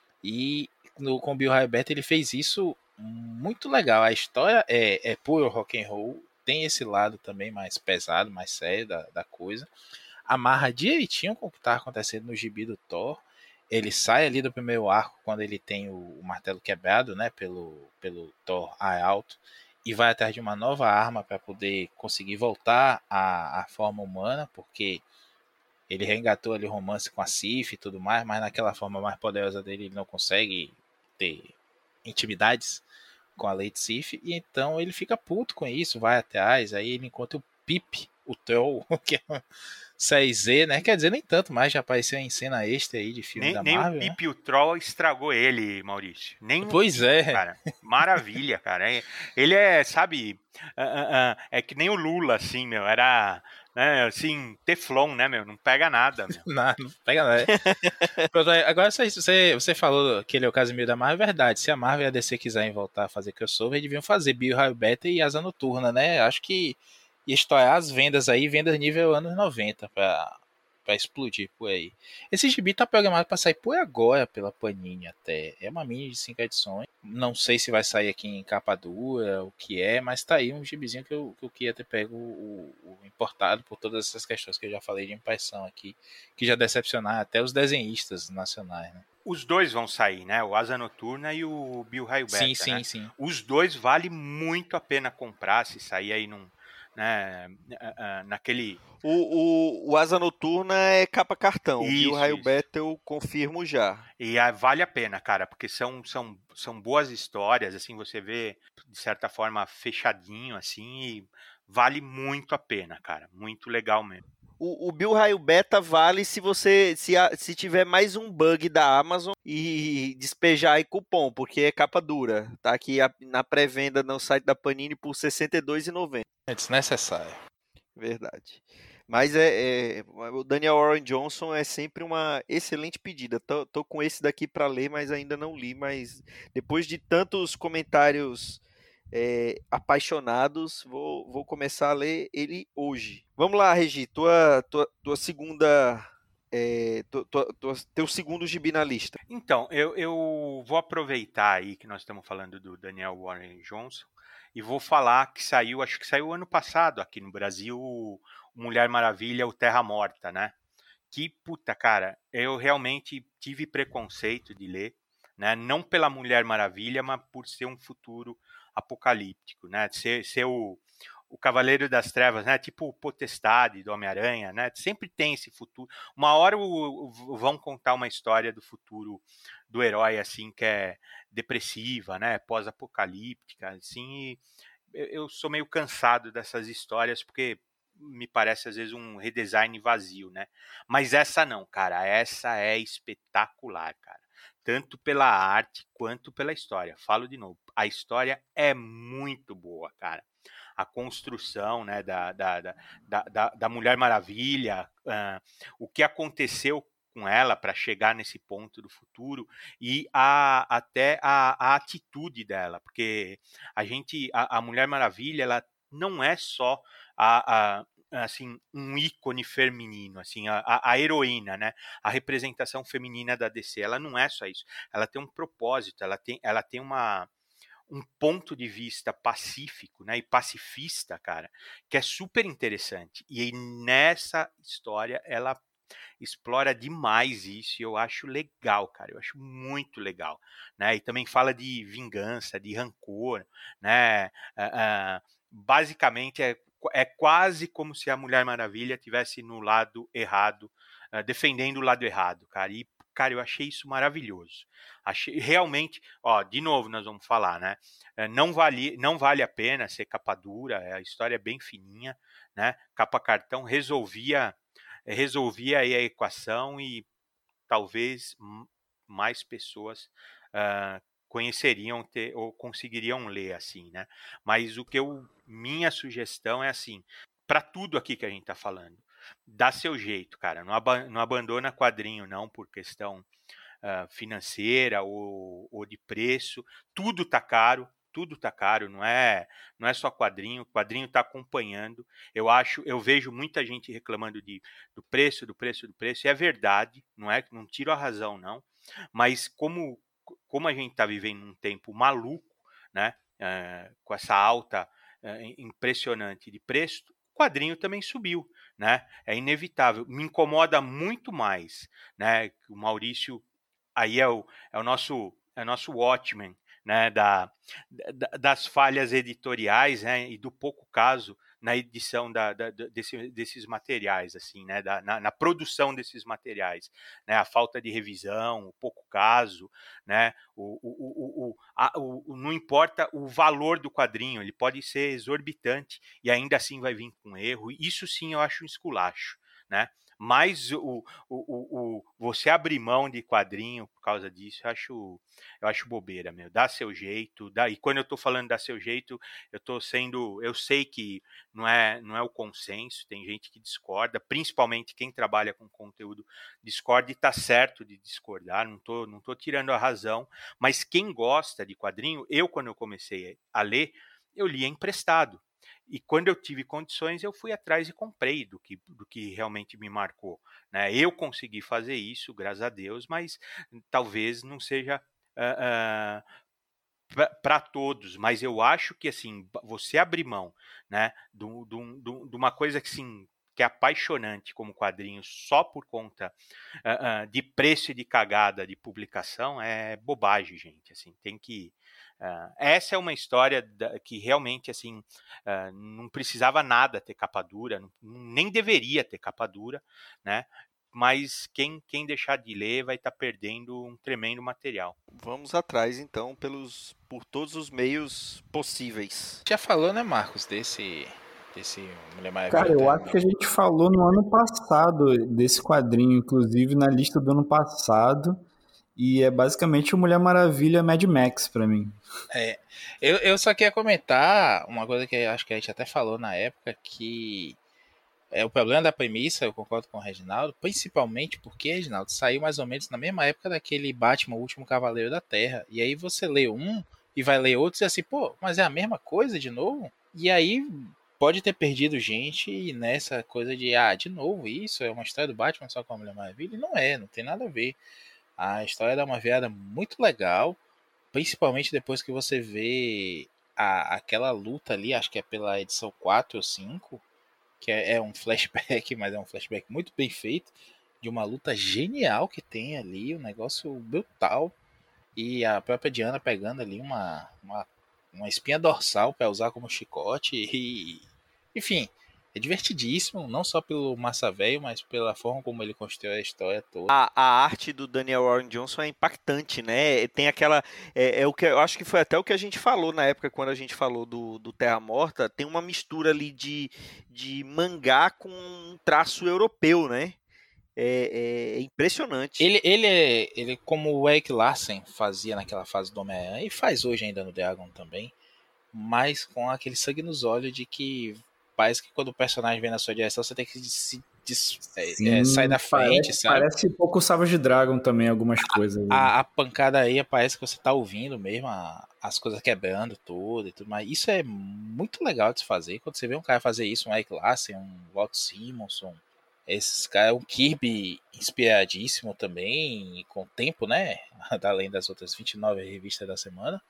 e no, com o Bill Raio Beta ele fez isso muito legal. A história é, é puro rock and roll, tem esse lado também mais pesado, mais sério da, da coisa, amarra direitinho com o que está acontecendo no gibi do Thor. Ele sai ali do primeiro arco quando ele tem o, o martelo quebrado, né, pelo, pelo Thor Eye Alto, e vai atrás de uma nova arma para poder conseguir voltar à, à forma humana, porque ele reengatou ali o romance com a Sif e tudo mais, mas naquela forma mais poderosa dele ele não consegue ter intimidades com a Lady Sif, e então ele fica puto com isso, vai atrás, aí ele encontra o Pip, o Troll, que é série Z, né? Quer dizer, nem tanto mais, já apareceu em cena extra aí de filme nem, da nem Marvel. Nem o né? Pip e o Troll estragou ele, Maurício. Nem pois o Pip, é. Cara. Maravilha, cara. Ele é, sabe, uh, uh, uh, é que nem o Lula, assim, meu. Era, né, assim, teflon, né, meu? Não pega nada, meu. não, não pega nada. Agora, você, você falou que ele é o Casimiro da Marvel, é verdade. Se a Marvel e a D C quiserem voltar a fazer crossover, eles deviam fazer Bill Raio Beta e Asa Noturna, né? Acho que ia estourar as vendas aí, vendas nível anos noventa pra, pra explodir por aí. Esse gibi tá programado pra sair por agora pela Panini até. É uma mini de cinco edições. Não sei se vai sair aqui em capa dura, o que é, mas tá aí um gibizinho que eu, que eu queria ter pego o, o importado por todas essas questões que eu já falei de impressão aqui, que já decepcionaram até os desenhistas nacionais, né? Os dois vão sair, né? O Asa Noturna e o Bill Raio Beta, Sim, sim, né? sim. Os dois vale muito a pena comprar se sair aí num... Né, naquele... O, o, o Asa Noturna é capa cartão, isso, o Raio isso. Beta eu confirmo já. E ah, vale a pena, cara, porque são, são, são boas histórias, assim, você vê, de certa forma, fechadinho, assim, e vale muito a pena, cara, muito legal mesmo. O, o Bill Raio Beta vale se você se, se tiver mais um bug da Amazon e despejar aí cupom, porque é capa dura. Tá aqui a, na pré-venda no site da Panini por sessenta e dois reais e noventa centavos. É desnecessário. Verdade. Mas é, é, o Daniel Warren Johnson é sempre uma excelente pedida. Tô, tô com esse daqui para ler, mas ainda não li. Mas depois de tantos comentários é, apaixonados. Vou, vou começar a ler ele hoje. Vamos lá, Regi, tua, tua, tua segunda. É, tua, tua, tua, teu segundo gibi na lista. Então, eu, eu vou aproveitar aí que nós estamos falando do Daniel Warren Johnson e vou falar que saiu, acho que saiu ano passado aqui no Brasil, o Mulher Maravilha, o Terra Morta, né? Que puta, cara, eu realmente tive preconceito de ler, né? Não pela Mulher Maravilha, mas por ser um futuro apocalíptico, né? Ser, ser o, o Cavaleiro das Trevas, né? Tipo o Potestade do Homem-Aranha, né? Sempre tem esse futuro. Uma hora o, o, vão contar uma história do futuro do herói, assim, que é depressiva, né? Pós-apocalíptica, assim. E eu, eu sou meio cansado dessas histórias, porque me parece às vezes um redesign vazio, né? Mas essa não, cara, essa é espetacular, cara. Tanto pela arte quanto pela história. Falo de novo, a história é muito boa, cara. A construção, né, da, da, da, da, da Mulher Maravilha, uh, o que aconteceu com ela para chegar nesse ponto do futuro e a, até a, a atitude dela, porque a gente, a, a Mulher Maravilha, ela não é só a, a assim, um ícone feminino, assim, a, a heroína, né? A representação feminina da D C, ela não é só isso. Ela tem um propósito, ela tem, ela tem uma, um ponto de vista pacífico, né? E pacifista, cara, que é super interessante. E aí, nessa história, ela explora demais isso e eu acho legal, cara, eu acho muito legal, né? E também fala de vingança, de rancor, né? Uh, uh, basicamente é, é quase como se a Mulher Maravilha tivesse no lado errado, uh, defendendo o lado errado, cara. E cara, eu achei isso maravilhoso. Achei realmente, ó, de novo nós vamos falar, né? Não vale, não vale a pena ser capa dura, a história é bem fininha, né? Capa cartão resolvia resolvia aí a equação e talvez mais pessoas uh, conheceriam ter, ou conseguiriam ler assim, né? Mas o que eu, minha sugestão é assim, para tudo aqui que a gente está falando, dá seu jeito, cara, não, ab não abandona quadrinho não por questão uh, financeira ou, ou de preço, tudo tá caro, tudo tá caro, não é, não é só quadrinho, quadrinho tá acompanhando. Eu acho, eu vejo muita gente reclamando de, do preço, do preço, do preço, e é verdade, não é, não tiro a razão não, mas como como a gente tá vivendo um tempo maluco, né, uh, com essa alta uh, impressionante de preço, o quadrinho também subiu, né? É inevitável. Me incomoda muito mais, né? O Maurício aí é o, é o nosso é o nosso Watchmen, né, da, da, das falhas editoriais, né, e do pouco caso na edição da, da, desse, desses materiais, assim, né, da, na, na produção desses materiais, né, a falta de revisão, o pouco caso, né, o, o, o, o, a, o, não importa o valor do quadrinho, ele pode ser exorbitante e ainda assim vai vir com erro, isso sim eu acho um esculacho, né. Mas o, o, o, o, você abrir mão de quadrinho por causa disso, eu acho, eu acho bobeira, meu. Dá seu jeito. Dá, e quando eu tô falando dá seu jeito, eu tô sendo. Eu sei que não é, não é o consenso, tem gente que discorda, principalmente quem trabalha com conteúdo discorda e tá certo de discordar, não tô, não tô tirando a razão. Mas quem gosta de quadrinho, eu, quando eu comecei a ler, eu lia emprestado. E quando eu tive condições, eu fui atrás e comprei do que, do que realmente me marcou, né? Eu consegui fazer isso, graças a Deus, mas talvez não seja uh, uh, para todos. Mas eu acho que assim, você abrir mão, né, de, de, de uma coisa que, assim, que é apaixonante como quadrinho só por conta uh, uh, de preço e de cagada de publicação é bobagem, gente. Assim, tem que Uh, essa é uma história da, que realmente assim uh, não precisava nada ter capa dura, não, nem deveria ter capa dura, né? Mas quem, quem deixar de ler vai estar tá perdendo um tremendo material. Vamos atrás então pelos por todos os meios possíveis. Já falou, né, Marcos, desse desse Mulher Maravilha? Cara, eu acho que a gente falou no ano passado desse quadrinho, inclusive na lista do ano passado. E é basicamente o Mulher Maravilha Mad Max pra mim. É, eu, eu só queria comentar uma coisa que acho que a gente até falou na época, que é o problema da premissa, eu concordo com o Reginaldo, principalmente porque, Reginaldo, saiu mais ou menos na mesma época daquele Batman, o Último Cavaleiro da Terra. E aí você lê um, e vai ler outros e assim, pô, mas é a mesma coisa de novo? E aí pode ter perdido gente nessa coisa de, ah, de novo isso, é uma história do Batman só com a Mulher Maravilha, e não é, não tem nada a ver. A história dá uma virada muito legal, principalmente depois que você vê a, aquela luta ali, acho que é pela edição quatro ou cinco, que é, é um flashback, mas é um flashback muito bem feito, de uma luta genial que tem ali, um negócio brutal, e a própria Diana pegando ali uma, uma, uma espinha dorsal para usar como chicote, e enfim, é divertidíssimo, não só pelo massa velho, mas pela forma como ele construiu a história toda. A, a arte do Daniel Warren Johnson é impactante, né? Tem aquela. É, é o que eu acho que foi até o que a gente falou na época, quando a gente falou do, do Terra Morta. Tem uma mistura ali de, de mangá com um traço europeu, né? É, é impressionante. Ele, ele é. Ele, como o Eric Larsen fazia naquela fase do Homem-Aranha, e faz hoje ainda no Dragon também, mas com aquele sangue nos olhos de que parece que quando o personagem vem na sua direção, você tem que se Sim, é, sair da frente, parece, sabe? Parece um pouco o Savage Dragon também, algumas coisas. A, a pancada aí parece que você tá ouvindo mesmo a, as coisas quebrando tudo e tudo mais. Isso é muito legal de se fazer. Quando você vê um cara fazer isso, um Eric Larsen, um Walt Simonson, esses caras, um Kirby inspiradíssimo também, com o tempo, né? Além das outras vinte e nove revistas da semana.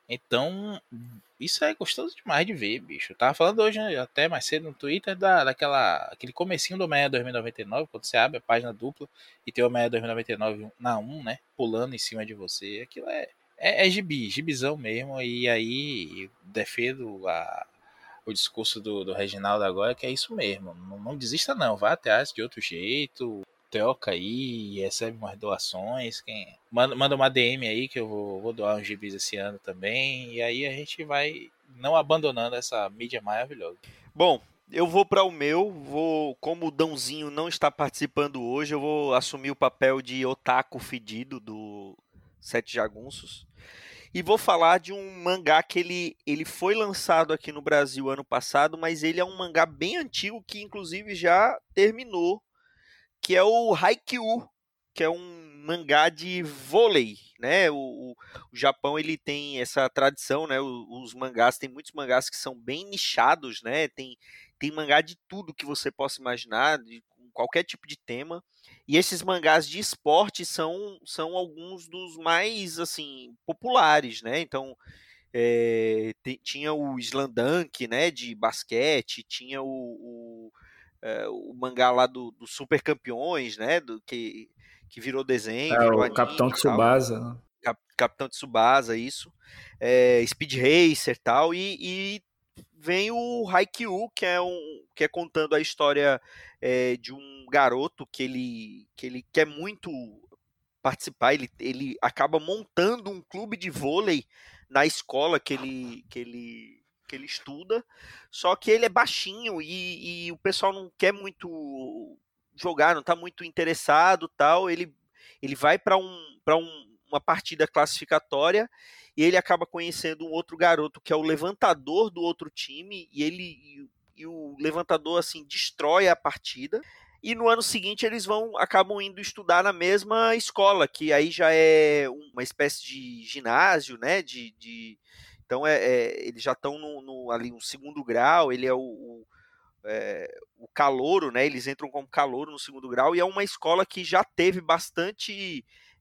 Então, isso é gostoso demais de ver, bicho. Eu tava falando hoje, né, até mais cedo no Twitter, da, daquela, aquele comecinho do Homem-Aranha dois mil e noventa e nove, quando você abre a página dupla e tem o Homem-Aranha dois mil e noventa e nove na um, né, pulando em cima de você. Aquilo é, é, é gibi, gibizão mesmo, e aí defendo a, o discurso do, do Reginaldo agora, que é isso mesmo. Não, não desista não, vá atrás de outro jeito, troca aí, recebe umas doações, quem... manda, manda uma D M aí que eu vou, vou doar uns gibis esse ano também, e aí a gente vai não abandonando essa mídia maravilhosa. Bom, eu vou para o meu, vou, como o Dãozinho não está participando hoje, eu vou assumir o papel de otaku fedido do Sete Jagunços. E vou falar de um mangá que ele, ele foi lançado aqui no Brasil ano passado, mas ele é um mangá bem antigo que inclusive já terminou, que é o Haikyuu, que é um mangá de vôlei, né? O, o, o Japão ele tem essa tradição, né? Os, os mangás, tem muitos mangás que são bem nichados, né? Tem, tem mangá de tudo que você possa imaginar, de qualquer tipo de tema. E esses mangás de esporte são, são alguns dos mais assim populares, né? Então é, t- tinha o Slamdunk, né? De basquete, tinha o, o é, o mangá lá do, do Super Campeões, né? Do, que, que virou desenho, É, virou o anime Capitão e tal. Tsubasa, né? Cap, Capitão Tsubasa, isso. É, Speed Racer e tal. E vem o Haikyuu, que é, um, que é contando a história é, de um garoto que ele, que ele quer muito participar. Ele, ele acaba montando um clube de vôlei na escola que ele, que ele que ele estuda, só que ele é baixinho e, e o pessoal não quer muito jogar, não está muito interessado, tal. Ele, ele vai para um, para um, uma partida classificatória e ele acaba conhecendo um outro garoto que é o levantador do outro time e ele e, e o levantador assim destrói a partida. E no ano seguinte eles vão acabam indo estudar na mesma escola, que aí já é uma espécie de ginásio, né? De, de então é, é, eles já estão no, no, ali no segundo grau, ele é o, o, é, o calouro, né? Eles entram como calouro no segundo grau, e é uma escola que já teve bastante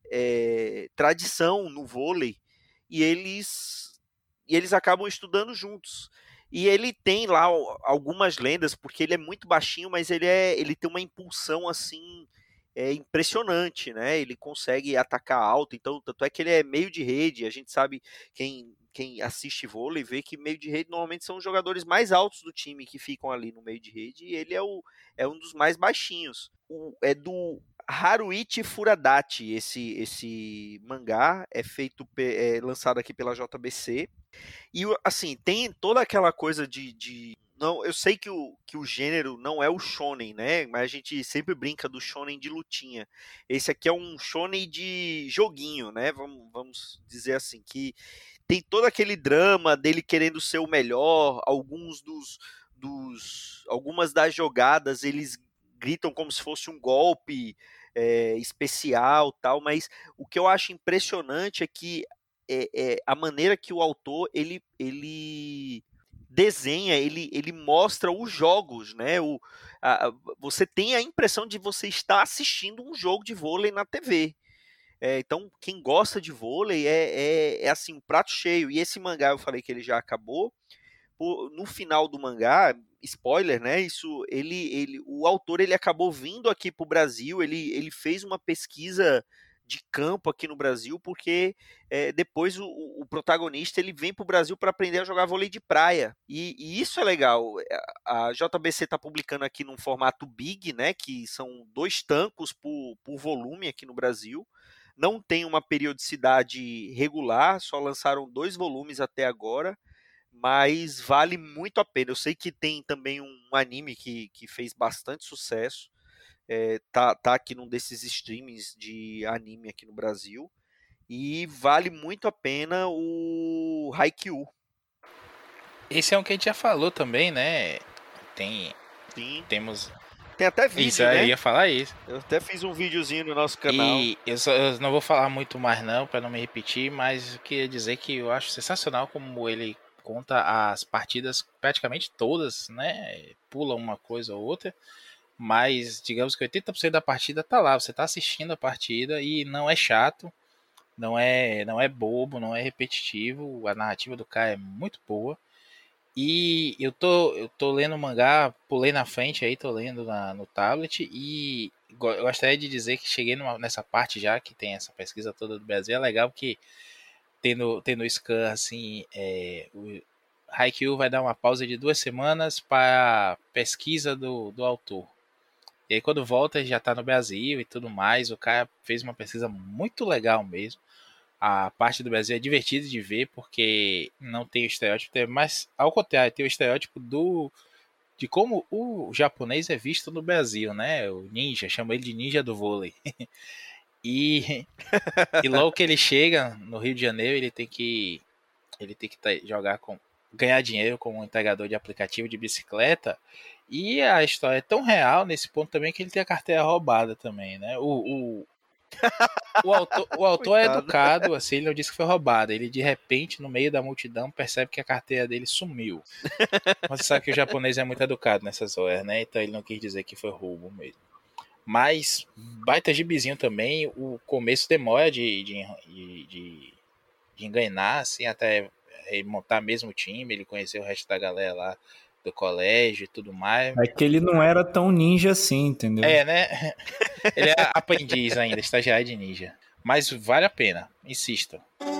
é, tradição no vôlei, e eles, e eles acabam estudando juntos. E ele tem lá algumas lendas, porque ele é muito baixinho, mas ele, é, ele tem uma impulsão assim é impressionante, né? Ele consegue atacar alto, então tanto é que ele é meio de rede. A gente sabe, quem, quem assiste vôlei vê que meio de rede normalmente são os jogadores mais altos do time que ficam ali no meio de rede, e ele é, o, é um dos mais baixinhos. O, é do Haruichi Furadachi, esse, esse mangá é feito, é lançado aqui pela J B C, e assim, tem toda aquela coisa de, de não, eu sei que o, que o gênero não é o shonen, né? Mas a gente sempre brinca do shonen de lutinha. Esse aqui é um shonen de joguinho, né? Vamos, vamos dizer assim, que tem todo aquele drama dele querendo ser o melhor. Alguns dos, dos algumas das jogadas eles gritam como se fosse um golpe é, especial, tal. Mas o que eu acho impressionante é que é, é a maneira que o autor ele, ele desenha, ele, ele mostra os jogos, né? O, a, você tem a impressão de você estar assistindo um jogo de vôlei na T V. É, então, quem gosta de vôlei é, é, é assim, um prato cheio. E esse mangá, eu falei que ele já acabou. Por, no final do mangá, spoiler, né? Isso, ele, ele, o autor ele acabou vindo aqui para o Brasil. Ele, ele fez uma pesquisa de campo aqui no Brasil, porque é, depois o, o protagonista ele vem para o Brasil para aprender a jogar vôlei de praia. E, e isso é legal. A J B C está publicando aqui num formato big, né? Que são dois tancos por, por volume aqui no Brasil. Não tem uma periodicidade regular, só lançaram dois volumes até agora, mas vale muito a pena. Eu sei que tem também um anime que, que fez bastante sucesso, é, tá, tá aqui num desses streamings de anime aqui no Brasil, e vale muito a pena o Haikyuu. Esse é um que a gente já falou também, né? Tem, Sim. Temos... Tem até vídeo, isso, né? Eu ia falar isso. Eu até fiz um videozinho no nosso canal. E eu, só, eu não vou falar muito mais não, para não me repetir, mas eu queria dizer que eu acho sensacional como ele conta as partidas praticamente todas, né? Pula uma coisa ou outra, mas digamos que oitenta por cento da partida tá lá, você tá assistindo a partida e não é chato, não é, não é bobo, não é repetitivo, a narrativa do cara é muito boa. E eu tô, eu tô lendo o mangá, pulei na frente aí, tô lendo na, no tablet, e eu gostaria de dizer que cheguei numa, nessa parte já, que tem essa pesquisa toda do Brasil. É legal porque tem no, tem no scan, assim, é, o Haikyuu vai dar uma pausa de duas semanas para pesquisa do, do autor. E aí quando volta já tá no Brasil e tudo mais, o cara fez uma pesquisa muito legal mesmo. A parte do Brasil é divertida de ver, porque não tem o estereótipo, mas ao contrário, tem o estereótipo do, de como o japonês é visto no Brasil, né? O ninja, chama ele de ninja do vôlei. e, e logo que ele chega no Rio de Janeiro, ele tem que, ele tem que jogar com, ganhar dinheiro como um entregador de aplicativo de bicicleta. E a história é tão real nesse ponto também que ele tem a carteira roubada também, né? O, o O autor, o autor é educado, assim, ele não disse que foi roubado. Ele, de repente, no meio da multidão, percebe que a carteira dele sumiu. Mas você sabe que o japonês é muito educado nessas horas, né? Então ele não quis dizer que foi roubo mesmo. Mas, baita gibizinho também, o começo demora de, de, de, de engrenar, assim, até montar mesmo o time, ele conhecer o resto da galera lá do colégio e tudo mais. É que ele não era tão ninja assim, entendeu? É, né? Ele é aprendiz ainda, estagiário de ninja. Mas vale a pena, insisto.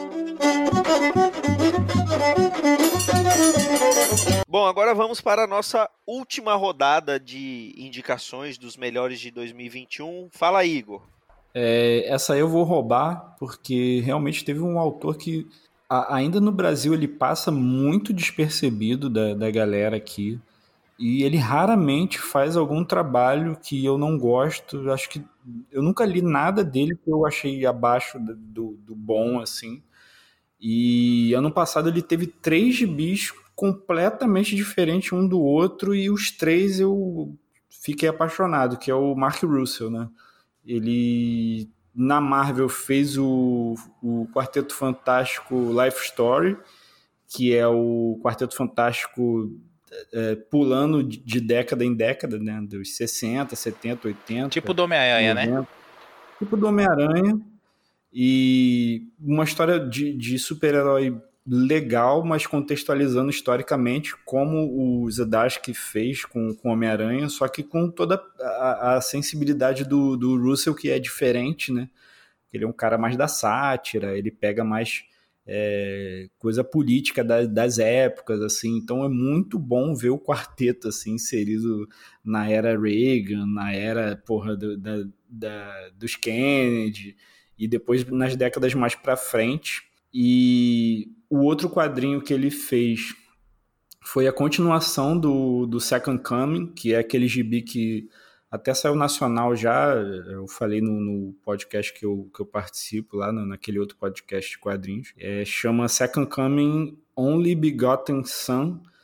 Bom, agora vamos para a nossa última rodada de indicações dos melhores de dois mil e vinte e um. Fala, Igor. É, essa eu vou roubar, porque realmente teve um autor que, a, ainda no Brasil, ele passa muito despercebido da, da galera aqui. E ele raramente faz algum trabalho que eu não gosto. Acho que eu nunca li nada dele que eu achei abaixo do, do bom, assim. E ano passado ele teve três gibis completamente diferentes um do outro, e os três eu fiquei apaixonado, que é o Mark Russell, né? Ele, na Marvel, fez o, o Quarteto Fantástico Life Story, que é o Quarteto Fantástico é, pulando de década em década, né? Dos sessenta, setenta, oitenta. Tipo do Homem-Aranha, né? Tipo do Homem-Aranha. E uma história de, de super-herói legal, mas contextualizando historicamente como o Zdarsky fez com o Homem-Aranha, só que com toda a, a sensibilidade do, do Russell, que é diferente, né? Ele é um cara mais da sátira, ele pega mais é, coisa política da, das épocas, assim. Então é muito bom ver o quarteto assim, inserido na era Reagan, na era porra, do, da, da, dos Kennedy, e depois nas décadas mais para frente. E o outro quadrinho que ele fez foi a continuação do, do Second Coming, que é aquele gibi que até saiu nacional já. Eu falei no, no podcast que eu, que eu participo lá, no, naquele outro podcast de quadrinhos. É, chama Second Coming Only Begotten Son,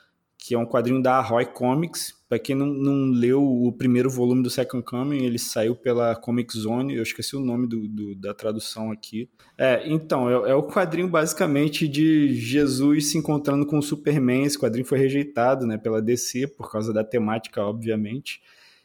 que é um quadrinho da Arroy Comics. Para quem não, não leu o primeiro volume do Second Coming, ele saiu pela Comic Zone, eu esqueci o nome do, do, da tradução aqui. É, então, é, é o quadrinho basicamente de Jesus se encontrando com o Superman. Esse quadrinho foi rejeitado, né, pela D C, por causa da temática, obviamente.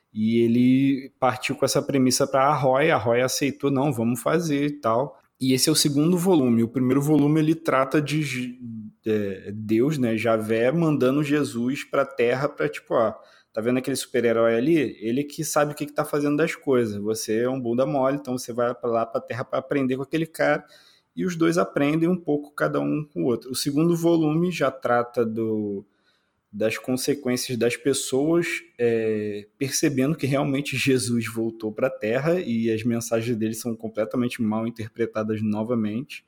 E ele partiu com essa premissa para a Arroy, a Arroy aceitou, não, vamos fazer e tal. E esse é o segundo volume. O primeiro volume ele trata de é, Deus, né, Javé, mandando Jesus para a Terra para, tipo, ó, tá vendo aquele super-herói ali? Ele que sabe o que, que tá fazendo das coisas. Você é um bunda mole, então você vai lá para a Terra para aprender com aquele cara. E os dois aprendem um pouco cada um com o outro. O segundo volume já trata do... das consequências das pessoas é, percebendo que realmente Jesus voltou para a Terra e as mensagens dele são completamente mal interpretadas novamente,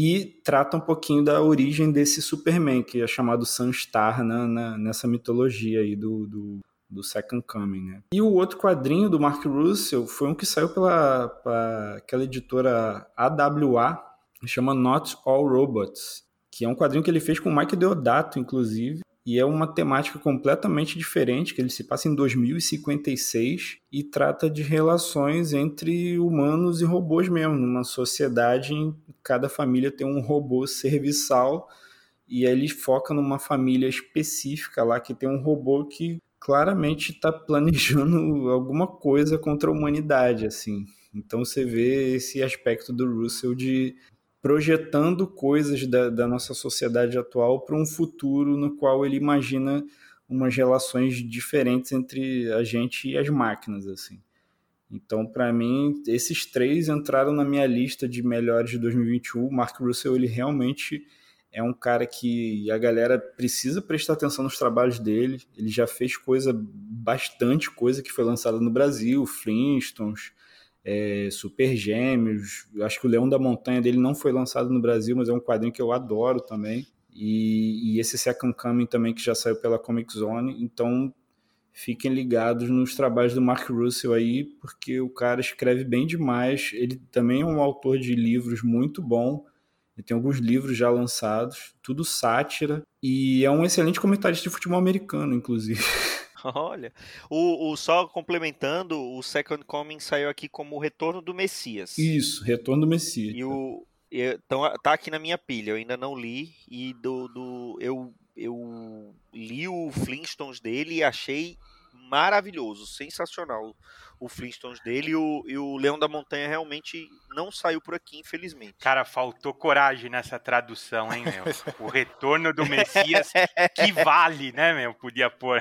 e trata um pouquinho da origem desse Superman, que é chamado Sunstar, né, na, nessa mitologia aí do, do, do Second Coming. Né? E o outro quadrinho do Mark Russell foi um que saiu pela, pela aquela editora A W A, chama Not All Robots, que é um quadrinho que ele fez com o Mike Deodato, inclusive, e é uma temática completamente diferente, que ele se passa em dois mil e cinquenta e seis e trata de relações entre humanos e robôs mesmo, numa sociedade em que cada família tem um robô serviçal, e aí ele foca numa família específica lá que tem um robô que claramente está planejando alguma coisa contra a humanidade, assim. Então você vê esse aspecto do Russell de projetando coisas da, da nossa sociedade atual para um futuro no qual ele imagina umas relações diferentes entre a gente e as máquinas, assim. Então, para mim, esses três entraram na minha lista de melhores de dois mil e vinte e um. O Mark Russell, ele realmente é um cara que a galera precisa prestar atenção nos trabalhos dele. Ele já fez coisa, bastante coisa que foi lançada no Brasil, Flintstones, É, Super Gêmeos. Eu acho que o Leão da Montanha dele não foi lançado no Brasil, mas é um quadrinho que eu adoro também. E, e esse Second Coming também, que já saiu pela Comic Zone. Então, fiquem ligados nos trabalhos do Mark Russell aí, porque o cara escreve bem demais. Ele também é um autor de livros muito bom. Ele tem alguns livros já lançados, tudo sátira. E é um excelente comentarista de futebol americano, inclusive. Olha, o, o, só complementando, o Second Coming saiu aqui como o Retorno do Messias. Isso, Retorno do Messias. E o, então tá aqui na minha pilha, eu ainda não li, e do, do eu, eu li o Flintstones dele e achei maravilhoso, sensacional o Flintstones dele, e o, e o Leão da Montanha realmente não saiu por aqui, infelizmente. Cara, faltou coragem nessa tradução, hein, meu? O Retorno do Messias, que vale, né, meu? Podia pôr.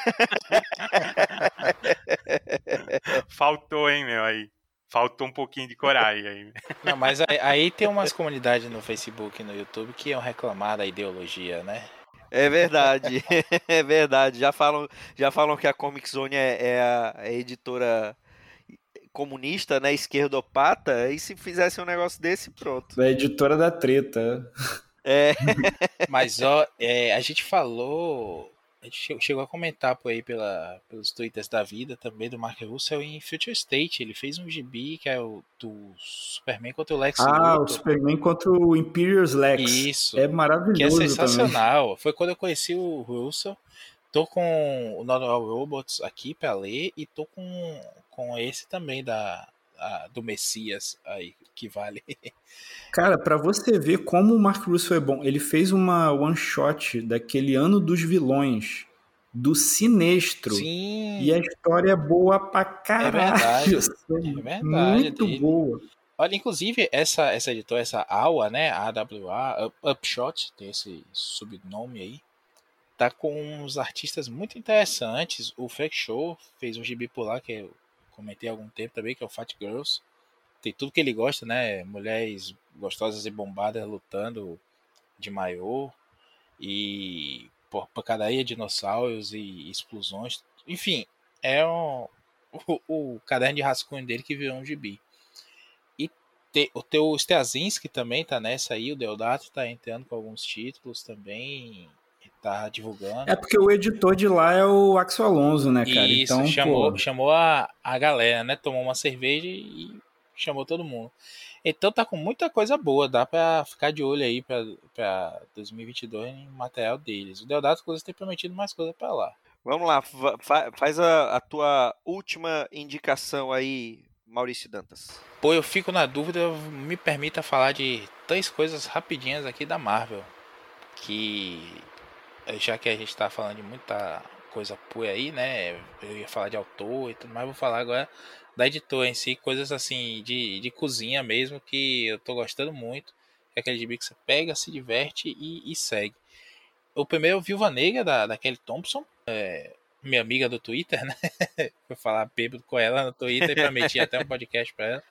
Faltou, hein, meu, aí. Faltou um pouquinho de coragem aí. Não, mas aí, aí tem umas comunidades no Facebook e no YouTube que iam reclamar da ideologia, né? É verdade, é verdade. Já falam, já falam que a Comic Zone é, é a, a editora comunista, né, esquerdopata, e se fizesse um negócio desse, pronto. É a editora da treta. É. Mas, ó, é, a gente falou, a gente chegou a comentar por aí pela, pelos twitters da vida também do Mark Russell em Future State. Ele fez um gibi que é o do Superman contra o Lex Luthor. Ah, o Superman contra o Imperious Lex. Isso. É maravilhoso. Que é sensacional. Também. Foi quando eu conheci o Russell. Tô com o Not All Robots aqui pra ler e tô com, com esse também da, a, do Messias aí, que vale. Cara, pra você ver como o Mark Russell é bom, ele fez uma one shot daquele Ano dos Vilões, do Sinestro. Sim. E a história é boa pra caralho. É verdade. É verdade. Muito dele. boa. Olha, inclusive, essa, essa editora, essa A W A, né? A W A, Up, Upshot, tem esse subnome aí. Tá com uns artistas muito interessantes. O Freak Show fez um gibi por lá, que eu comentei há algum tempo também, que é o Fat Girls. Tem tudo que ele gosta, né? Mulheres gostosas e bombadas lutando de maiô. E por pancadaria, dinossauros e explosões. Enfim, é um, o, o caderno de rascunho dele que virou um gibi. E te, o teu Straczynski também tá nessa aí. O Deodato tá entrando com alguns títulos também. Tá divulgando. É porque o editor de lá é o Axel Alonso, né, cara? Isso, então, chamou, pô... chamou a, a galera, né? Tomou uma cerveja e chamou todo mundo. Então tá com muita coisa boa, dá pra ficar de olho aí pra, pra dois mil e vinte e dois em material deles. O Deodato, inclusive, tem prometido mais coisa pra lá. Vamos lá, fa faz a, a tua última indicação aí, Maurício Dantas. Pô, eu fico na dúvida, me permita falar de três coisas rapidinhas aqui da Marvel. Que, já que a gente tá falando de muita coisa por aí, né? Eu ia falar de autor e tudo mais, vou falar agora da editora em si, coisas assim de, de cozinha mesmo, que eu tô gostando muito. É aquele gibi que você pega, se diverte e, e segue. O primeiro é o Viúva Negra, da, da Kelly Thompson, é, minha amiga do Twitter, né? Fui falar bêbado com ela no Twitter e prometi até um podcast pra ela.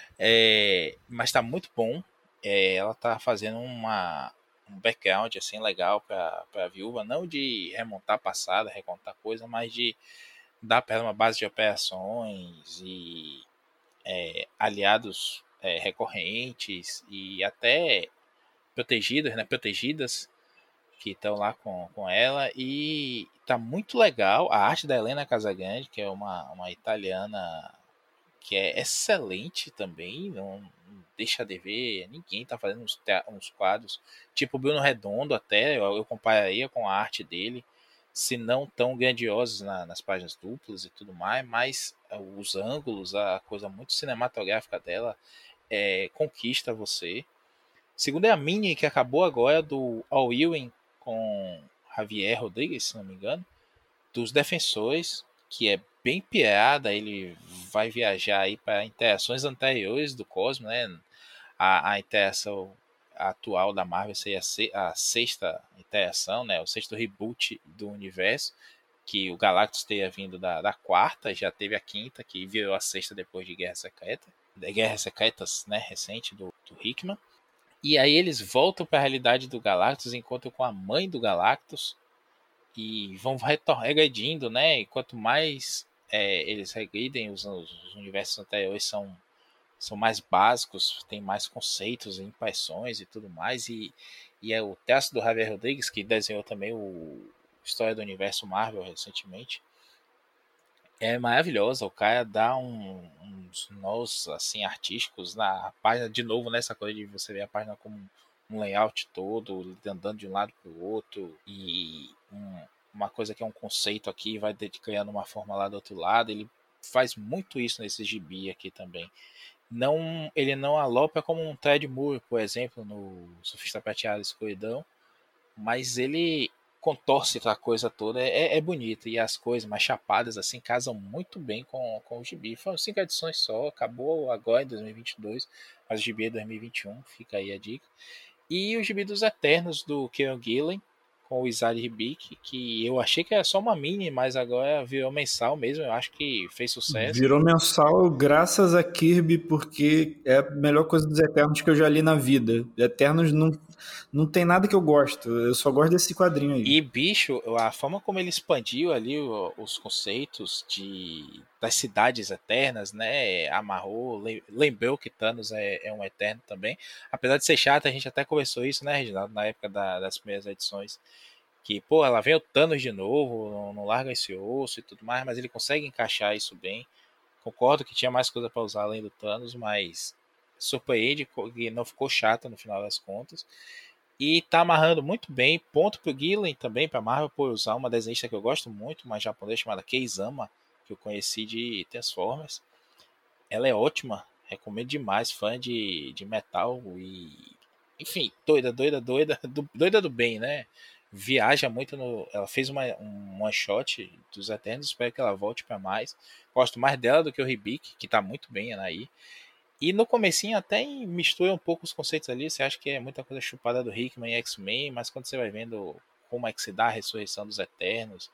É, mas tá muito bom. É, ela tá fazendo uma, um background assim legal pra, pra viúva, não de remontar passado, recontar coisa, mas de dar pra ela uma base de operações e é, aliados é, recorrentes e até protegidos, né? Protegidas que estão lá com, com ela, e tá muito legal. A arte da Helena Casagrande, que é uma, uma italiana que é excelente também, não, não deixa de ver, ninguém tá fazendo uns, uns quadros, tipo Bruno Redondo até, eu, eu compararia com a arte dele, se não tão grandiosos na, nas páginas duplas e tudo mais, mas os ângulos, a coisa muito cinematográfica dela é, conquista você. Segundo é a mini que acabou agora do All Ewing com Javier Rodrigues, se não me engano, dos Defensores, que é bem piada, ele vai viajar aí para interações anteriores do Cosmo, né? A, a interação atual da Marvel seria a sexta interação, né? O sexto reboot do universo, que o Galactus teria vindo da, da quarta, já teve a quinta, que virou a sexta depois de Guerra Secreta, de Guerras Secretas, né? Recente do, do Hickman. E aí eles voltam para a realidade do Galactus, encontram com a mãe do Galactus e vão regredindo, né? E quanto mais é, eles regridem, os, os universos anteriores são, são mais básicos, tem mais conceitos, impressões e tudo mais. E, e é o texto do Javier Rodrigues, que desenhou também o História do Universo Marvel recentemente. É maravilhosa, o cara dá um, uns nós assim, artísticos na página, de novo nessa coisa de você ver a página como um layout todo, andando de um lado para o outro, e um, uma coisa que é um conceito aqui vai criando uma forma lá do outro lado. Ele faz muito isso nesse gibi aqui também. Não, ele não alopa como um Ted Moore, por exemplo, no Surfista Prateado Escuridão, mas ele contorce a coisa toda, é, é bonito, e as coisas mais chapadas assim casam muito bem com, com o gibi. Foram cinco edições só, acabou agora em dois mil e vinte e dois, mas o gibi é dois mil e vinte e um, fica aí a dica. E o gibi dos Eternos do Kieron Gillen com o Isaac Ribic, que eu achei que era só uma mini, mas agora virou mensal mesmo, eu acho que fez sucesso. Virou mensal graças a Kirby, porque é a melhor coisa dos Eternos que eu já li na vida. Eternos não, não tem nada que eu gosto, eu só gosto desse quadrinho aí. E, bicho, a forma como ele expandiu ali os conceitos de, das cidades eternas, né, amarrou, lembrou que Thanos é, é um Eterno também, apesar de ser chato, a gente até conversou isso, né, Reginaldo, na época da, das primeiras edições, que, pô, ela vem o Thanos de novo, não, não larga esse osso e tudo mais, mas ele consegue encaixar isso bem. Concordo que tinha mais coisa para usar além do Thanos, mas surpreende que não ficou chato no final das contas. E tá amarrando muito bem. Ponto pro Gillen também, pra Marvel, por usar uma desenhista que eu gosto muito, uma japonesa chamada Keizama, que eu conheci de Transformers. Ela é ótima, recomendo demais, fã de, de metal e... Enfim, doida, doida, doida, do, doida do bem, né? Viaja muito no... Ela fez uma, um one shot dos Eternos, espero que ela volte pra mais. Gosto mais dela do que o Ribic, que tá muito bem aí. E no comecinho até mistura um pouco os conceitos ali, você acha que é muita coisa chupada do Hickman e X-Men, mas quando você vai vendo como é que se dá a ressurreição dos Eternos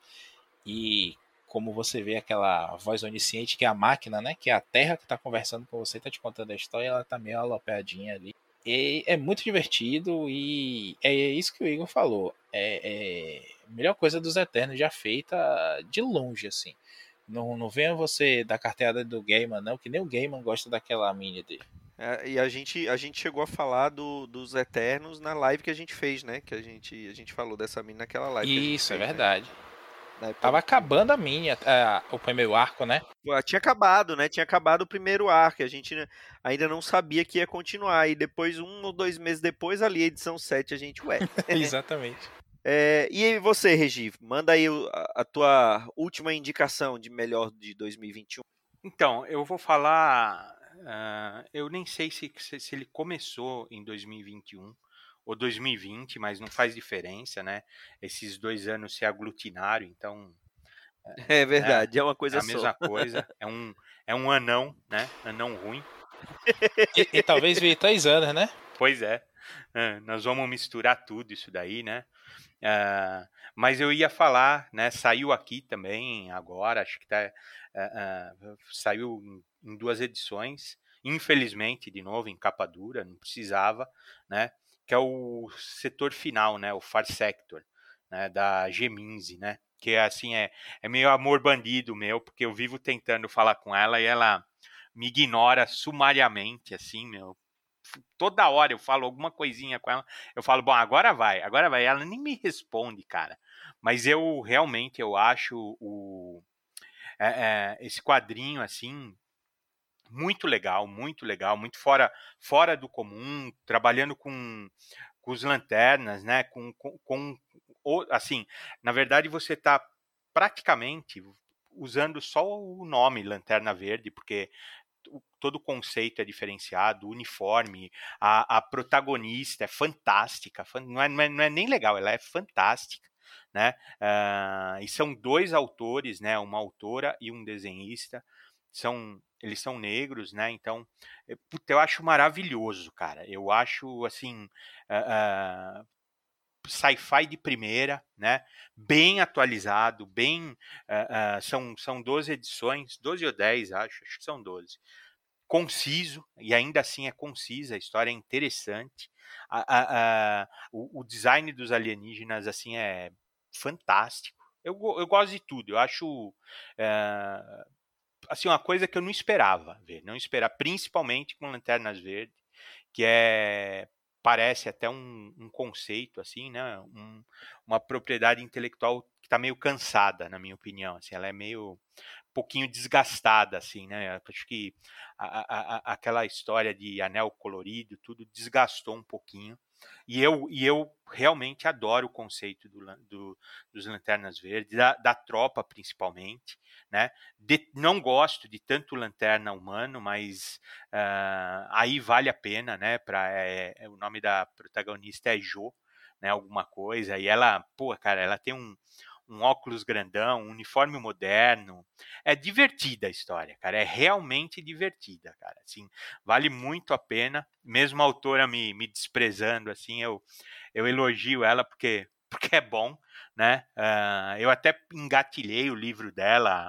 e como você vê aquela voz onisciente que é a máquina, né, que é a Terra que tá conversando com você, tá te contando a história, ela tá meio alopeadinha ali. E é muito divertido e é isso que o Igor falou, é, é a melhor coisa dos Eternos já feita de longe, assim. Não, não venha você da carteirada do Gaiman, não, que nem o Gaiman gosta daquela mini dele. É, e a gente, a gente chegou a falar do, dos Eternos na live que a gente fez, né? Que a gente, a gente falou dessa mini naquela live. Isso, que a gente fez, é verdade. Né? Né? Tava acabando a minha, a, o primeiro arco, né? Tinha acabado, né? Tinha acabado o primeiro arco. A gente ainda não sabia que ia continuar. E depois, um ou dois meses depois, ali, edição sete, a gente, ué. Exatamente. É, e você, Regi? Manda aí a, a tua última indicação de melhor de dois mil e vinte e um. Então, eu vou falar. Uh, eu nem sei se, se, se ele começou em dois mil e vinte e um ou dois mil e vinte, mas não faz diferença, né? Esses dois anos se aglutinaram, então. É verdade, é, é uma coisa é a só. mesma coisa. É um, é um anão, né? Anão ruim. E, e talvez veio três anos, né? Pois é. Uh, nós vamos misturar tudo isso daí, né? Uh, mas eu ia falar, né? Saiu aqui também agora, acho que tá, uh, uh, saiu em, em duas edições, infelizmente, de novo, em capa dura, não precisava, né? Que é o setor final, né? O Far Sector, né? Da G quinze, né? Que assim é, é meio amor bandido meu, porque eu vivo tentando falar com ela e ela me ignora sumariamente, assim, meu. Toda hora eu falo alguma coisinha com ela, eu falo, bom, agora vai, agora vai. Ela nem me responde, cara. Mas eu realmente eu acho o, é, é, esse quadrinho assim muito legal, muito legal, muito fora, fora do comum, trabalhando com, com os lanternas, né? Com, com, com assim, na verdade você está praticamente usando só o nome Lanterna Verde, porque todo o conceito é diferenciado, o uniforme, a, a protagonista é fantástica, não é, não, é, não é nem legal, ela é fantástica, né? Uh, e são dois autores, né? Uma autora e um desenhista, são, eles são negros, né? Então, puta, eu acho maravilhoso, cara. Eu acho assim. Uh, uh, sci-fi de primeira, né? Bem atualizado, bem. Uh, uh, são, são doze edições, doze ou dez, acho, acho que são doze. Conciso, e ainda assim é concisa, a história é interessante. A, a, a, o, o design dos alienígenas assim é fantástico. Eu, eu gosto de tudo, eu acho. Uh, assim, uma coisa que eu não esperava ver, não esperava, principalmente com Lanternas Verdes, que é parece até um, um conceito assim, né, um, uma propriedade intelectual que está meio cansada, na minha opinião, assim, ela é meio um pouquinho desgastada, assim, né, acho que a, a, a, aquela história de anel colorido, tudo desgastou um pouquinho, e eu, e eu realmente adoro o conceito do, do, dos Lanternas Verdes, da, da tropa principalmente, né? De, não gosto de tanto Lanterna humano, mas uh, aí vale a pena, né? Pra, é, é, o nome da protagonista é Jo, né? Alguma coisa, e ela, pô, cara, ela tem um, um óculos grandão, um uniforme moderno. É divertida a história, cara. É realmente divertida, cara. Assim, vale muito a pena. Mesmo a autora me, me desprezando, assim, eu, eu elogio ela porque, porque é bom, né? Uh, eu até engatilhei o livro dela.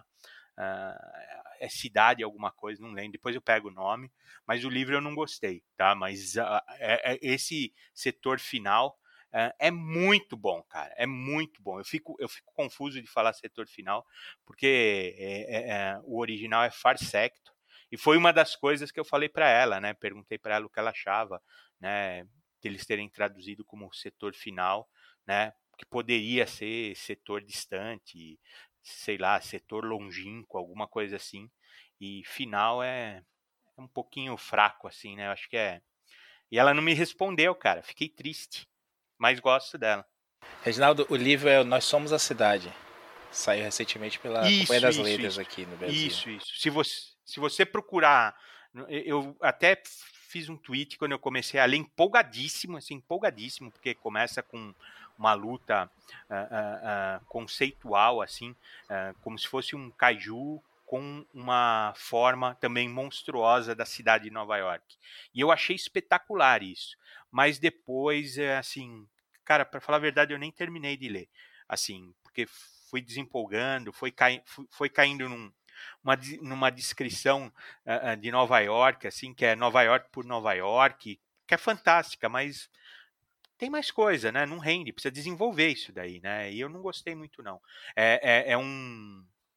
Uh, é Cidade alguma coisa, não lembro, depois eu pego o nome, mas o livro eu não gostei, tá? Mas uh, é, é esse setor final uh, é muito bom, cara, é muito bom. Eu fico, eu fico confuso de falar setor final, porque é, é, é, o original é Far Sector, e foi uma das coisas que eu falei para ela, né? Perguntei para ela o que ela achava, né? De eles terem traduzido como setor final, né? Que poderia ser setor distante, sei lá, setor longínquo, alguma coisa assim. E final é, é um pouquinho fraco, assim, né? Eu acho que é. E ela não me respondeu, cara. Fiquei triste. Mas gosto dela. Reginaldo, o livro é Nós Somos a Cidade. Saiu recentemente pela isso, Companhia das isso, Letras isso. aqui no Brasil. Isso, isso. Se você, se você procurar. Eu até fiz um tweet quando eu comecei a ler, empolgadíssimo, assim, empolgadíssimo, porque começa com uma luta uh, uh, uh, conceitual, assim, uh, como se fosse um kaiju com uma forma também monstruosa da cidade de Nova York. E eu achei espetacular isso. Mas depois, assim, cara, para falar a verdade, eu nem terminei de ler, assim, porque fui desempolgando, foi, cai, foi caindo num, uma, numa descrição uh, de Nova York, assim, que é Nova York por Nova York, que é fantástica, mas tem mais coisa, né? Não rende, precisa desenvolver isso daí, né? E eu não gostei muito, não. É, é, é um...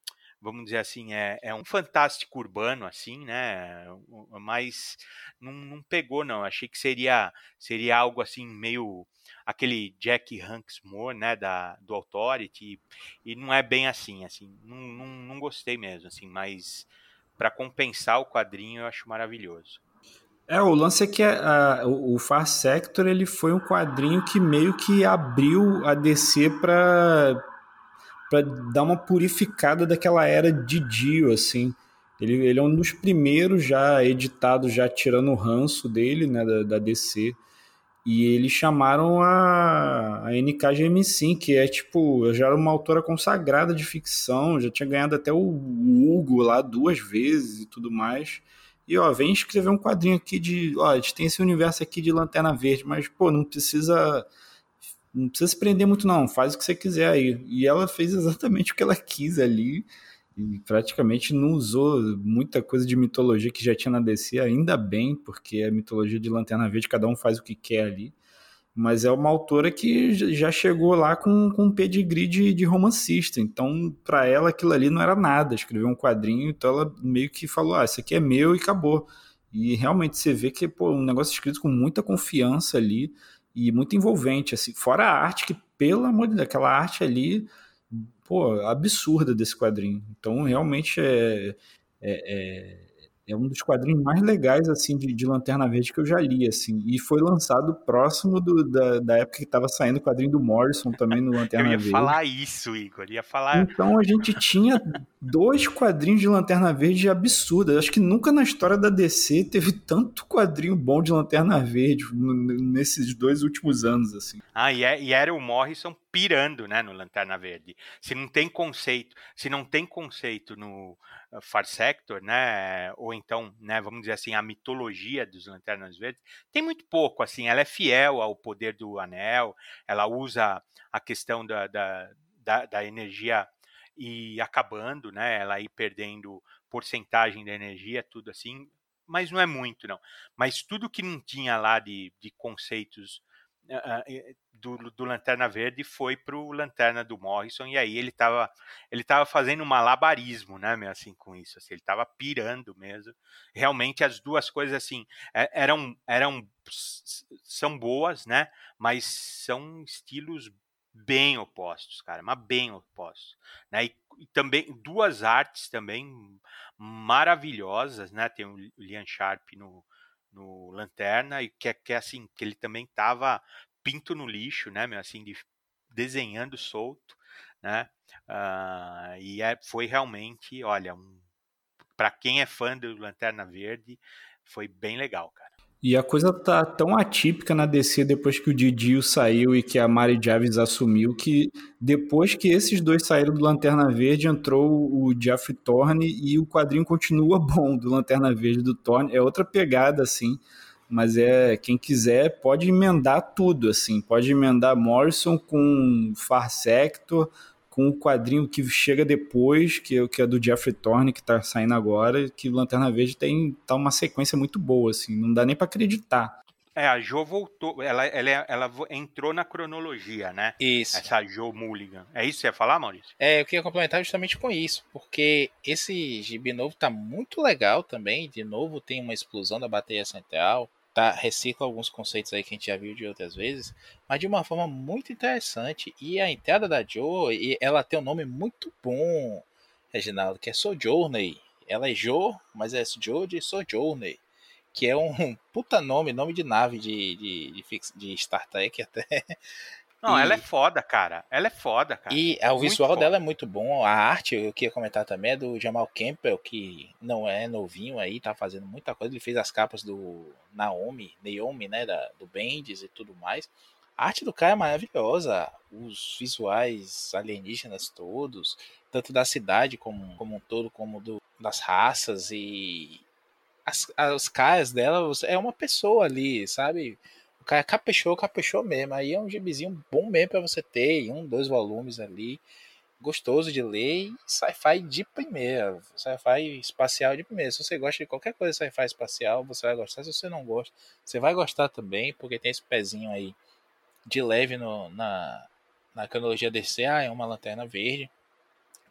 vamos dizer assim, é, é um fantástico urbano, assim, né? Mas não, não pegou, não. Achei que seria, seria algo assim, meio aquele Jack Hanks Moore, né, da, do Authority, e não é bem assim, assim, não, não, não gostei mesmo, assim, mas para compensar o quadrinho eu acho maravilhoso. É, o lance é que a, a, o Far Sector ele foi um quadrinho que meio que abriu a D C para para dar uma purificada daquela era de Dio, assim. Ele, ele é um dos primeiros já editados, já tirando o ranço dele, né, da, da D C. E eles chamaram a, a N K Jemisin, que é tipo, já era uma autora consagrada de ficção, já tinha ganhado até o Hugo lá duas vezes e tudo mais. E ó, vem escrever um quadrinho aqui de, ó, a gente tem esse universo aqui de Lanterna Verde, mas pô, não precisa não precisa se prender muito não, faz o que você quiser aí. E ela fez exatamente o que ela quis ali, e praticamente não usou muita coisa de mitologia que já tinha na D C, ainda bem, porque a mitologia de Lanterna Verde, cada um faz o que quer ali. Mas é uma autora que já chegou lá com, com um pedigree de, de romancista, então para ela aquilo ali não era nada, escreveu um quadrinho, então ela meio que falou, ah, isso aqui é meu e acabou. E realmente você vê que pô, um negócio escrito com muita confiança ali e muito envolvente, assim, fora a arte que, pelo amor de Deus, aquela arte ali, pô, absurda desse quadrinho. Então realmente é, é, é é um dos quadrinhos mais legais, assim, de, de Lanterna Verde que eu já li, assim. E foi lançado próximo do, da, da época que estava saindo o quadrinho do Morrison também no Eu Lanterna ia Verde. falar isso, Igor. Ia falar. Então a gente tinha dois quadrinhos de Lanterna Verde absurdos. Acho que nunca na história da D C teve tanto quadrinho bom de Lanterna Verde nesses dois últimos anos, assim. Ah, e, é, e era o Morrison pirando, né, no Lanterna Verde. Se não tem conceito, se não tem conceito no uh, Far Sector, né, ou então, né, vamos dizer assim, a mitologia dos Lanternas Verdes, tem muito pouco, assim, ela é fiel ao poder do anel, ela usa a questão da, da, da, da energia e acabando, né, ela ir perdendo porcentagem da energia, tudo assim, mas não é muito, não. Mas tudo que não tinha lá de, de conceitos uh, do, do Lanterna Verde foi pro Lanterna do Morrison, e aí ele tava, ele tava fazendo um malabarismo, né, meu, assim, com isso, assim, ele tava pirando mesmo. Realmente as duas coisas, assim, eram, eram são boas, né, mas são estilos bem opostos, cara, mas bem opostos, né, e, e também duas artes também maravilhosas, né, tem o Lian Sharp no, no Lanterna, e que, que assim, que ele também tava pinto no lixo, né, meu, assim, de, desenhando solto, né, uh, e é, foi realmente, olha, um, para quem é fã do Lanterna Verde, foi bem legal, cara. E a coisa tá tão atípica na D C depois que o Didio saiu e que a Mary Jarvis assumiu, que depois que esses dois saíram do Lanterna Verde, entrou o Geoff Thorne e o quadrinho continua bom do Lanterna Verde do Thorne. É outra pegada, assim, mas é quem quiser pode emendar tudo, assim, pode emendar Morrison com Far Sector, com o quadrinho que chega depois, que é, que é do Geoff Thorne, que tá saindo agora, que o Lanterna Verde tem tá uma sequência muito boa, assim, não dá nem para acreditar. É, a Jo voltou, ela, ela, ela entrou na cronologia, né? Isso. Essa Jo Mulligan. É isso que você ia falar, Maurício? É, eu queria complementar justamente com isso, porque esse gibi novo tá muito legal também, de novo tem uma explosão da bateria central, tá, recicla alguns conceitos aí que a gente já viu de outras vezes, mas de uma forma muito interessante. E a entrada da Jo, ela tem um nome muito bom, Reginaldo, que é Sojourney. Ela é Jo, mas é Jo de Sojourney, que é um puta nome, nome de nave de, de, de, de Star Trek até. Não, e, ela é foda, cara. Ela é foda, cara. E o muito visual foda. dela é muito bom. A arte, eu queria comentar também, é do Jamal Campbell, que não é novinho aí, tá fazendo muita coisa. Ele fez as capas do Naomi, Naomi, né, da, do Bendis e tudo mais. A arte do cara é maravilhosa. Os visuais alienígenas todos, tanto da cidade como, como um todo, como do, das raças e as, as caras dela, é uma pessoa ali, sabe? O cara caprichou, caprichou mesmo. Aí é um gibizinho bom mesmo pra você ter, um, dois volumes ali, gostoso de ler, e sci-fi de primeira, sci-fi espacial de primeira. Se você gosta de qualquer coisa sci-fi espacial, você vai gostar. Se você não gosta, você vai gostar também, porque tem esse pezinho aí de leve no, na, na cronologia D C. Ah, é uma Lanterna Verde.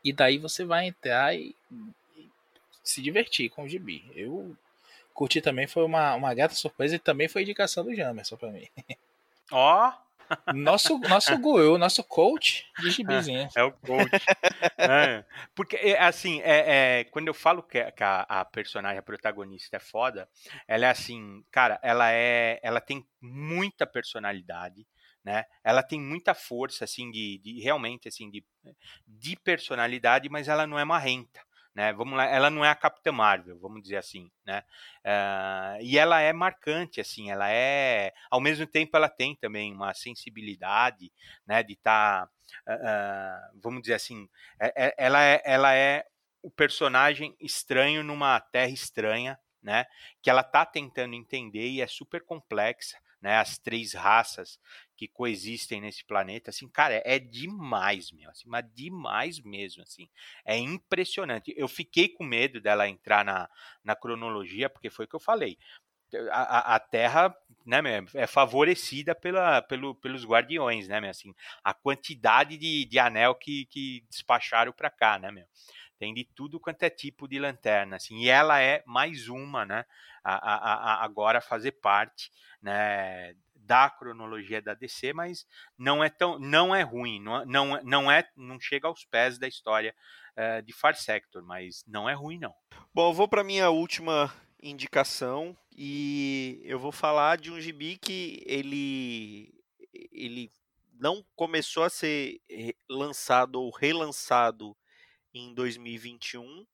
E daí você vai entrar e, e se divertir com o gibi. Eu curti também, foi uma, uma grata surpresa e também foi indicação do Jamerson pra mim. Ó! Nosso, nosso guru, nosso coach de gibizinho. É o coach. É, porque, é, assim, é, é, quando eu falo que, a- que a, a personagem, a protagonista é foda, ela é assim, cara, ela é, ela tem muita personalidade, né? Ela tem muita força, assim, de, de realmente, assim, de, de personalidade, mas ela não é marrenta, né? Vamos lá, ela não é a Capitã Marvel, vamos dizer assim, né? Ah, e ela é marcante, assim, ela é, ao mesmo tempo, ela tem também uma sensibilidade, né? De estar, vamos dizer assim, é- é- ela é, ela é o personagem estranho numa terra estranha, né? Que ela tá tentando entender e é super complexa, né? As três raças que coexistem nesse planeta, assim, cara, é demais, meu, assim, mas demais mesmo, assim, é impressionante. Eu fiquei com medo dela entrar na, na cronologia, porque foi o que eu falei. A, a- a Terra, né, meu, é favorecida pela, pelo, pelos guardiões, né, meu, assim, a quantidade de, de anel que, que despacharam para cá, né, meu. Tem de tudo quanto é tipo de lanterna, assim, e ela é mais uma, né, a, a, a agora fazer parte, né, da cronologia da D C, mas não é tão, não é ruim, não, é- não, é- não é, não chega aos pés da história eh, de Far Sector, mas não é ruim não. Bom, eu vou para minha última indicação e eu vou falar de um gibi que ele ele não começou a ser re- lançado ou relançado em dois mil e vinte e um,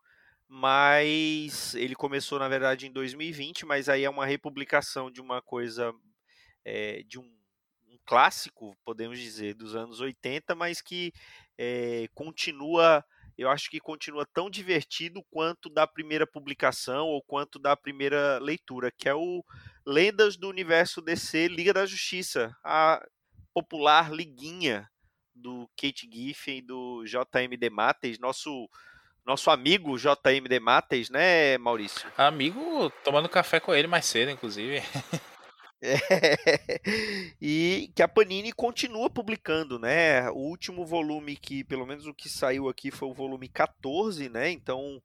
mas ele começou na verdade em dois mil e vinte, mas aí é uma republicação de uma coisa, é, de um, um clássico, podemos dizer, dos anos oitenta, mas que é, continua, eu acho que continua tão divertido quanto da primeira publicação ou quanto da primeira leitura, que é o Lendas do Universo D C Liga da Justiça, a popular liguinha do Kate Giffen e do J M D Mattes, nosso nosso amigo J M D Mattes, né, Maurício? Amigo, tomando café com ele mais cedo, inclusive. É, e que a Panini continua publicando, né? O último volume que, pelo menos o que saiu aqui, foi o volume quatorze, né? Então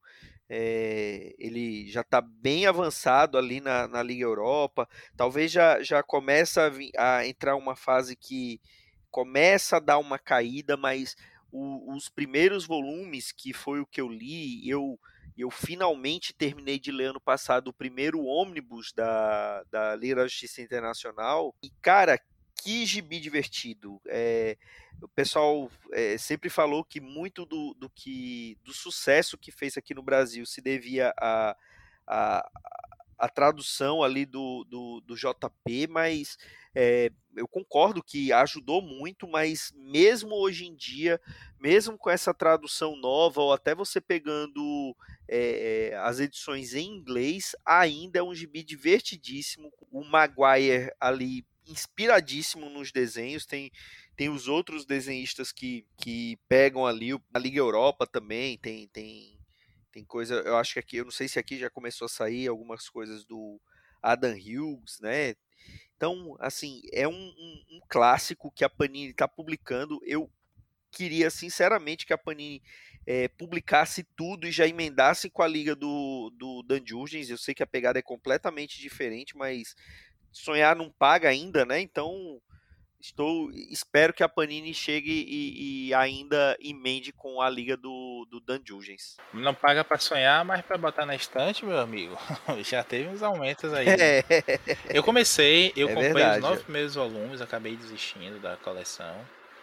é, ele já está bem avançado ali na, na Liga Europa. Talvez já, já começa a, vi- a entrar uma fase que começa a dar uma caída, mas o- os primeiros volumes, que foi o que eu li, eu eu finalmente terminei de ler ano passado o primeiro ônibus da, da Liga da Justiça Internacional. E, cara, que gibi divertido. É, o pessoal é, sempre falou que muito do, do, que, do sucesso que fez aqui no Brasil se devia a, a, a tradução ali do, do, do J P, mas é, eu concordo que ajudou muito, mas mesmo hoje em dia, mesmo com essa tradução nova, ou até você pegando é, as edições em inglês, ainda é um gibi divertidíssimo. O Maguire ali inspiradíssimo nos desenhos, tem, tem os outros desenhistas que, que pegam ali, a Liga Europa também, tem, tem, tem coisa, eu acho que aqui, eu não sei se aqui já começou a sair algumas coisas do Adam Hughes, né? Então, assim, é um, um, um clássico que a Panini está publicando. Eu queria, sinceramente, que a Panini é, publicasse tudo e já emendasse com a liga do, do Dan Jurgens. Eu sei que a pegada é completamente diferente, mas sonhar não paga ainda, né? Então, estou, espero que a Panini chegue e, e ainda emende com a liga do, do Dan Jurgens. Não paga pra sonhar, mas pra botar na estante, meu amigo, já teve uns aumentos aí, né? É, Eu comecei, eu é comprei os verdade. nove primeiros volumes, acabei desistindo da coleção.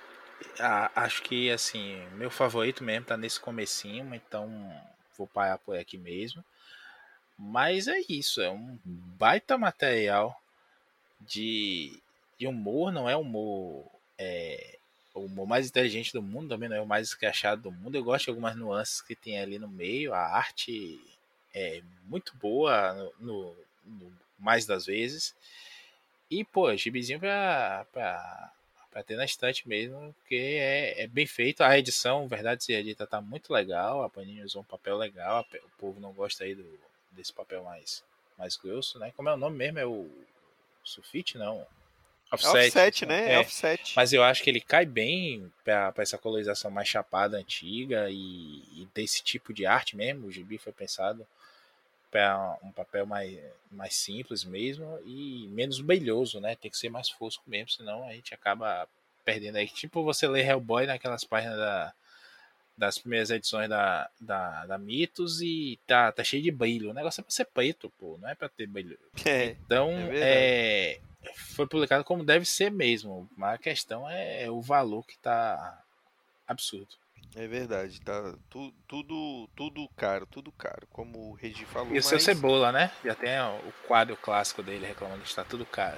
Ah, acho que, assim, meu favorito mesmo tá nesse comecinho, então vou parar por aqui mesmo. Mas é isso, é um baita material de, de humor, não é humor, é, o humor mais inteligente do mundo, também não é o mais escrachado do mundo. Eu gosto de algumas nuances que tem ali no meio, a arte é muito boa no, no, no mais das vezes. E, pô, gibizinho pra, pra, pra ter na estante mesmo, porque é, é bem feito. A edição, verdade se edita, tá muito legal. A Panini usou um papel legal. O povo não gosta aí do, desse papel mais, mais grosso, né? Como é o nome mesmo? É o sulfite, não? Offset, offset, né? É, é. offset. Mas eu acho que ele cai bem pra, pra essa colorização mais chapada, antiga e, e desse tipo de arte mesmo. O gibi foi pensado para um papel mais, mais simples mesmo e menos brilhoso, né? Tem que ser mais fosco mesmo, senão a gente acaba perdendo aí. Tipo você lê Hellboy naquelas páginas da, das primeiras edições da, da, da Mitos e tá, tá cheio de brilho. O negócio é pra ser preto, pô, não é pra ter brilho. É, Então, é é, foi publicado como deve ser mesmo, mas a questão é o valor que tá absurdo. É verdade, tá tu, tudo, tudo caro, tudo caro, como o Regi falou, E o seu mas... Cebola, né? Já tem o quadro clássico dele reclamando que está tudo caro.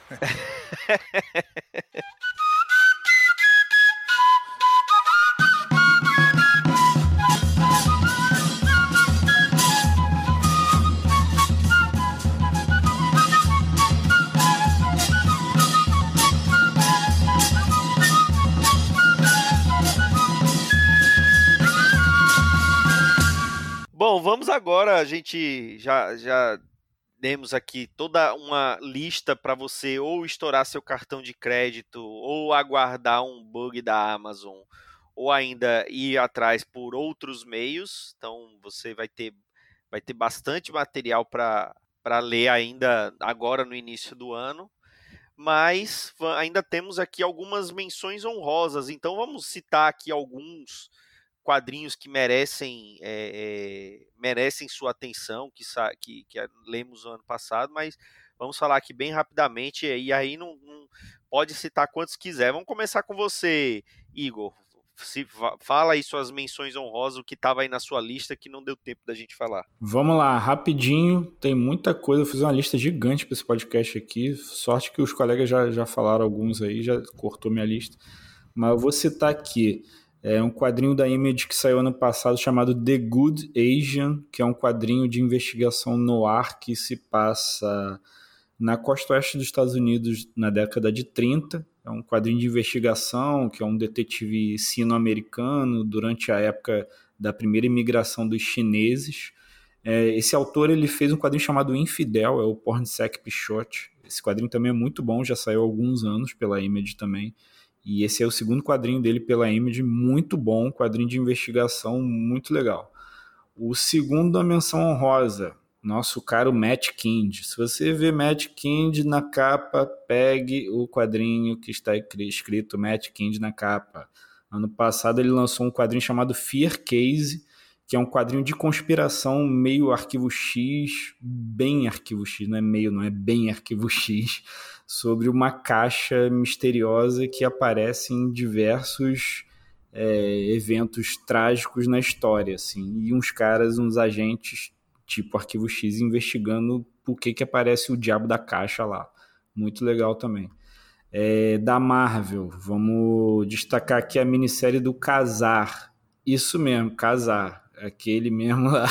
Bom, vamos agora, a gente já, já demos aqui toda uma lista para você ou estourar seu cartão de crédito, ou aguardar um bug da Amazon, ou ainda ir atrás por outros meios. Então você vai ter, vai ter bastante material para ler ainda agora no início do ano. Mas ainda temos aqui algumas menções honrosas, então vamos citar aqui alguns quadrinhos que merecem é, é, merecem sua atenção, que, que, que lemos no ano passado, mas vamos falar aqui bem rapidamente, e aí não, não pode citar quantos quiser. Vamos começar com você, Igor. Se, fala aí suas menções honrosas, o que estava aí na sua lista que não deu tempo da gente falar. Vamos lá, rapidinho, tem muita coisa, eu fiz uma lista gigante para esse podcast aqui, sorte que os colegas já, já falaram alguns aí, já cortou minha lista, mas eu vou citar aqui, é um quadrinho da Image que saiu ano passado chamado The Good Asian, que é um quadrinho de investigação noir que se passa na costa oeste dos Estados Unidos na década de trinta. É um quadrinho de investigação que é um detetive sino-americano durante a época da primeira imigração dos chineses. É, esse autor ele fez um quadrinho chamado Infidel, é o Pornsak Pichote. Esse quadrinho também é muito bom, já saiu há alguns anos pela Image também. E esse é o segundo quadrinho dele pela Image, muito bom, quadrinho de investigação muito legal. O segundo, a menção honrosa, nosso caro Matt Kindt. Se você vê Matt Kindt na capa, pegue o quadrinho que está escrito Matt Kindt na capa. Ano passado ele lançou um quadrinho chamado Fear Case, que é um quadrinho de conspiração meio Arquivo X, bem Arquivo X, não é meio, não é bem Arquivo X, sobre uma caixa misteriosa que aparece em diversos é, eventos trágicos na história, assim, e uns caras, uns agentes tipo Arquivo X investigando por que que aparece o diabo da caixa lá. Muito legal também. É, da Marvel, vamos destacar aqui a minissérie do Casar. Isso mesmo, Casar. Aquele mesmo lá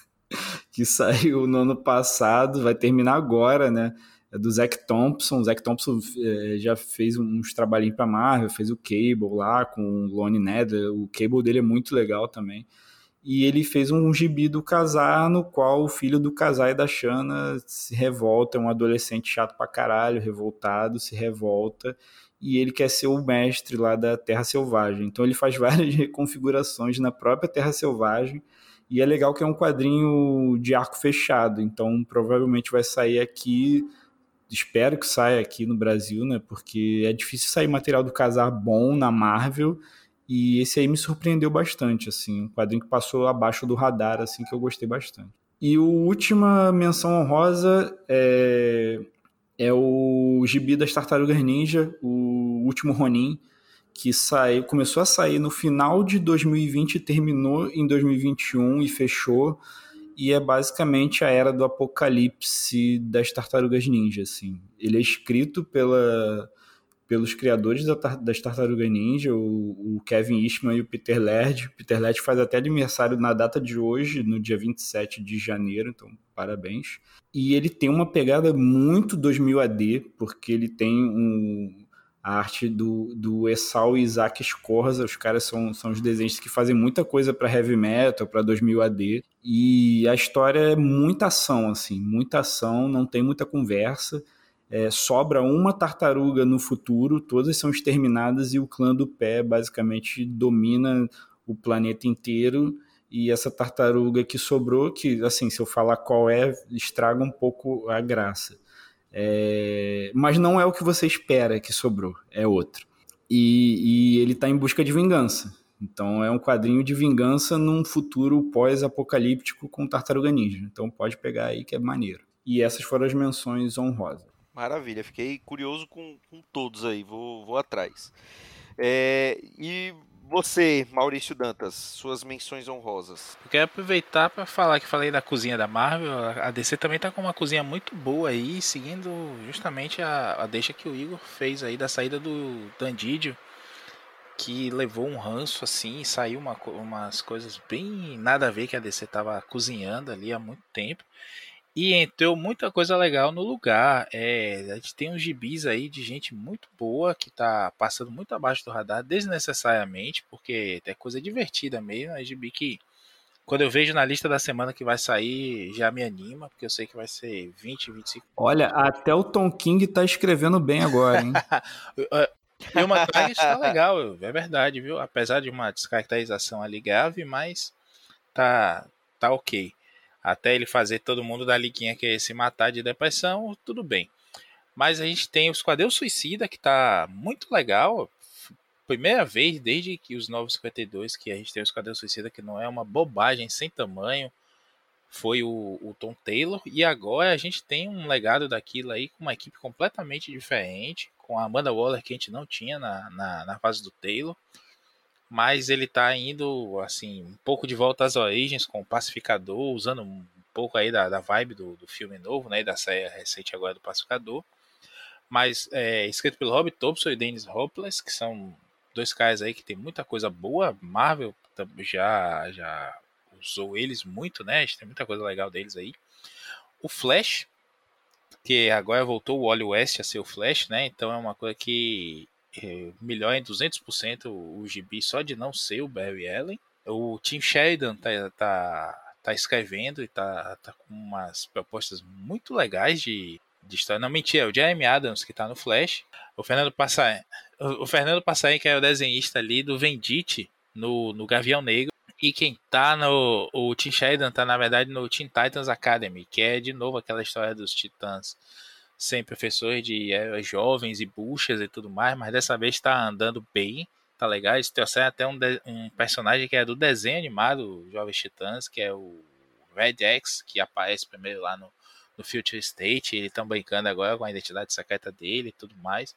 que saiu no ano passado, vai terminar agora, né? É do Zack Thompson. O Zack Thompson é, já fez uns trabalhinhos pra Marvel, fez o Cable lá com o Lone Nether. O Cable dele é muito legal também. E ele fez um gibi do Casar, no qual o filho do Casar e da Shanna se revolta, é um adolescente chato pra caralho, revoltado, se revolta, e ele quer ser o mestre lá da Terra Selvagem. Então ele faz várias reconfigurações na própria Terra Selvagem, e é legal que é um quadrinho de arco fechado, então provavelmente vai sair aqui, espero que saia aqui no Brasil, né, porque é difícil sair material do Casar bom na Marvel, e esse aí me surpreendeu bastante, assim, um quadrinho que passou abaixo do radar, assim, que eu gostei bastante. E a última menção honrosa é, é o gibi das Tartarugas Ninja, o Último Ronin, que saiu, começou a sair no final de dois mil e vinte, terminou em dois mil e vinte e um e fechou, e é basicamente a era do apocalipse das Tartarugas Ninja, assim. Ele é escrito pela... pelos criadores das Tartarugas Ninja, o, o Kevin Eastman e o Peter Laird. O Peter Laird faz até aniversário na data de hoje, no dia vinte e sete de janeiro, então parabéns. E ele tem uma pegada muito dois mil A D, porque ele tem um, a arte do, do Esau e Isaac Scorza. Os caras são, são os desenhos que fazem muita coisa para heavy metal, para dois mil A D. E a história é muita ação, assim, muita ação, não tem muita conversa. é, sobra uma tartaruga no futuro, todas são exterminadas e o clã do pé basicamente domina o planeta inteiro. E essa tartaruga que sobrou, que assim, se eu falar qual é, estraga um pouco a graça. É... Mas não é o que você espera que sobrou, é outro. E, e ele está em busca de vingança. Então é um quadrinho de vingança num futuro pós-apocalíptico com Tartaruga Ninja. Então pode pegar aí que é maneiro. E essas foram as menções honrosas. Maravilha, fiquei curioso com, com todos aí, vou, vou atrás. É, e você, Maurício Dantas, suas menções honrosas? Eu quero aproveitar para falar que falei da cozinha da Marvel. A D C também tá com uma cozinha muito boa aí, seguindo justamente a, a deixa que o Igor fez aí da saída do Dandidio, que levou um ranço assim, e saiu uma, umas coisas bem nada a ver que a D C tava cozinhando ali há muito tempo. E entrou muita coisa legal no lugar. É, a gente tem uns gibis aí de gente muito boa que tá passando muito abaixo do radar desnecessariamente, porque é coisa divertida mesmo. É gibi que, quando eu vejo na lista da semana que vai sair, já me anima, porque eu sei que vai ser vinte, vinte e cinco. Olha, até o Tom King tá escrevendo bem agora, hein? E uma Target tá legal, é verdade, viu? Apesar de uma descaracterização ali grave, mas tá, tá ok. Até ele fazer todo mundo da liguinha querer se matar de depressão, tudo bem. Mas a gente tem o Esquadrão Suicida, que tá muito legal. Primeira vez desde que os Novos cinquenta e dois que a gente tem o Esquadrão Suicida, que não é uma bobagem sem tamanho. Foi o, o Tom Taylor. E agora a gente tem um legado daquilo aí com uma equipe completamente diferente. Com a Amanda Waller, que a gente não tinha na, na, na fase do Taylor. Mas ele tá indo, assim, um pouco de volta às origens com o Pacificador, usando um pouco aí da, da vibe do, do filme novo, né, da série recente agora do Pacificador. Mas é, escrito pelo Rob Thompson e Dennis Hopeless, que são dois caras aí que tem muita coisa boa. Marvel já, já usou eles muito, né, a gente tem muita coisa legal deles aí. O Flash, que agora voltou o Wally West a ser o Flash, né, então é uma coisa que é, melhor em duzentos por cento o gibi só de não ser o Barry Allen. O Tim Sheridan tá, tá, tá escrevendo e tá, tá com umas propostas muito legais de, de história. Não, mentira, é o Jeremy Adams que tá no Flash. O Fernando Passaim, o Fernando Passaim, que é o desenhista ali do Venditti no, no Gavião Negro. E quem tá no... O Tim Sheridan tá, na verdade, no Teen Titans Academy, que é, de novo, aquela história dos titãs sem professores de é, jovens e buchas e tudo mais, mas dessa vez tá andando bem, tá legal. Eles trouxeram até um, de, um personagem que é do desenho animado Jovens Titãs, que é o Red X, que aparece primeiro lá no, no Future State. Eles estão brincando agora com a identidade secreta dele e tudo mais.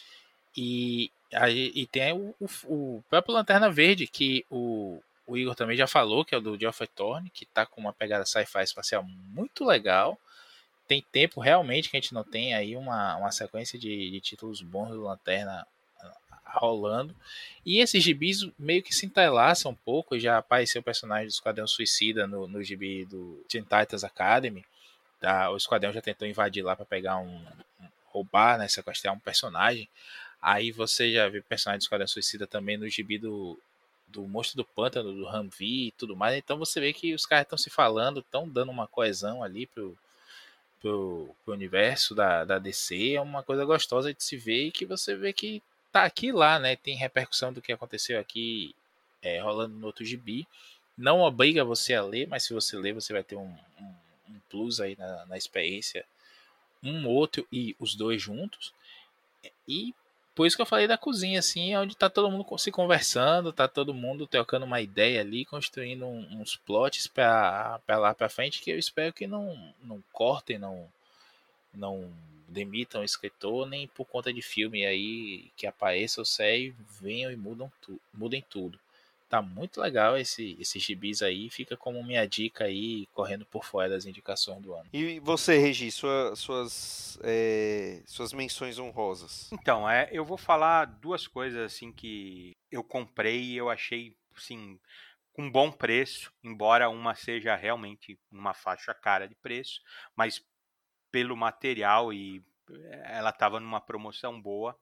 E, aí, e tem o, o, o próprio Lanterna Verde, que o, o Igor também já falou, que é o do Geoffrey Thorne, que tá com uma pegada sci-fi espacial muito legal. Tem tempo realmente que a gente não tem aí uma, uma sequência de, de títulos bons do Lanterna rolando. E esses gibis meio que se entrelaçam um pouco. Já apareceu o personagem do Esquadrão Suicida no, no gibi do Teen Titans Academy. Tá? O Esquadrão já tentou invadir lá para pegar um, um. roubar, né? Sequestrar um personagem. Aí você já vê o personagem do Esquadrão Suicida também no gibi do, do Monstro do Pântano, do Humvee e tudo mais. Então você vê que os caras estão se falando, estão dando uma coesão ali pro. Pro, pro universo da, da D C. É uma coisa gostosa de se ver e que você vê que tá aqui lá, né? Tem repercussão do que aconteceu aqui é, rolando no outro gibi. Não obriga você a ler, mas se você ler, você vai ter um, um, um plus aí na, na experiência. Um, outro e os dois juntos. E por isso que eu falei da cozinha, assim, onde tá todo mundo se conversando, tá todo mundo trocando uma ideia ali, construindo um, uns plots pra, pra lá pra frente, que eu espero que não, não cortem, não, não demitam o escritor, nem por conta de filme aí que apareça ou série, venham e mudam tu, mudem tudo. Tá muito legal esse, esses gibis aí, fica como minha dica aí, correndo por fora das indicações do ano. E você, Regi, sua, suas, é, suas menções honrosas? Então, é, eu vou falar duas coisas assim que eu comprei e eu achei, assim, com bom preço, embora uma seja realmente uma faixa cara de preço, mas pelo material e ela estava numa promoção boa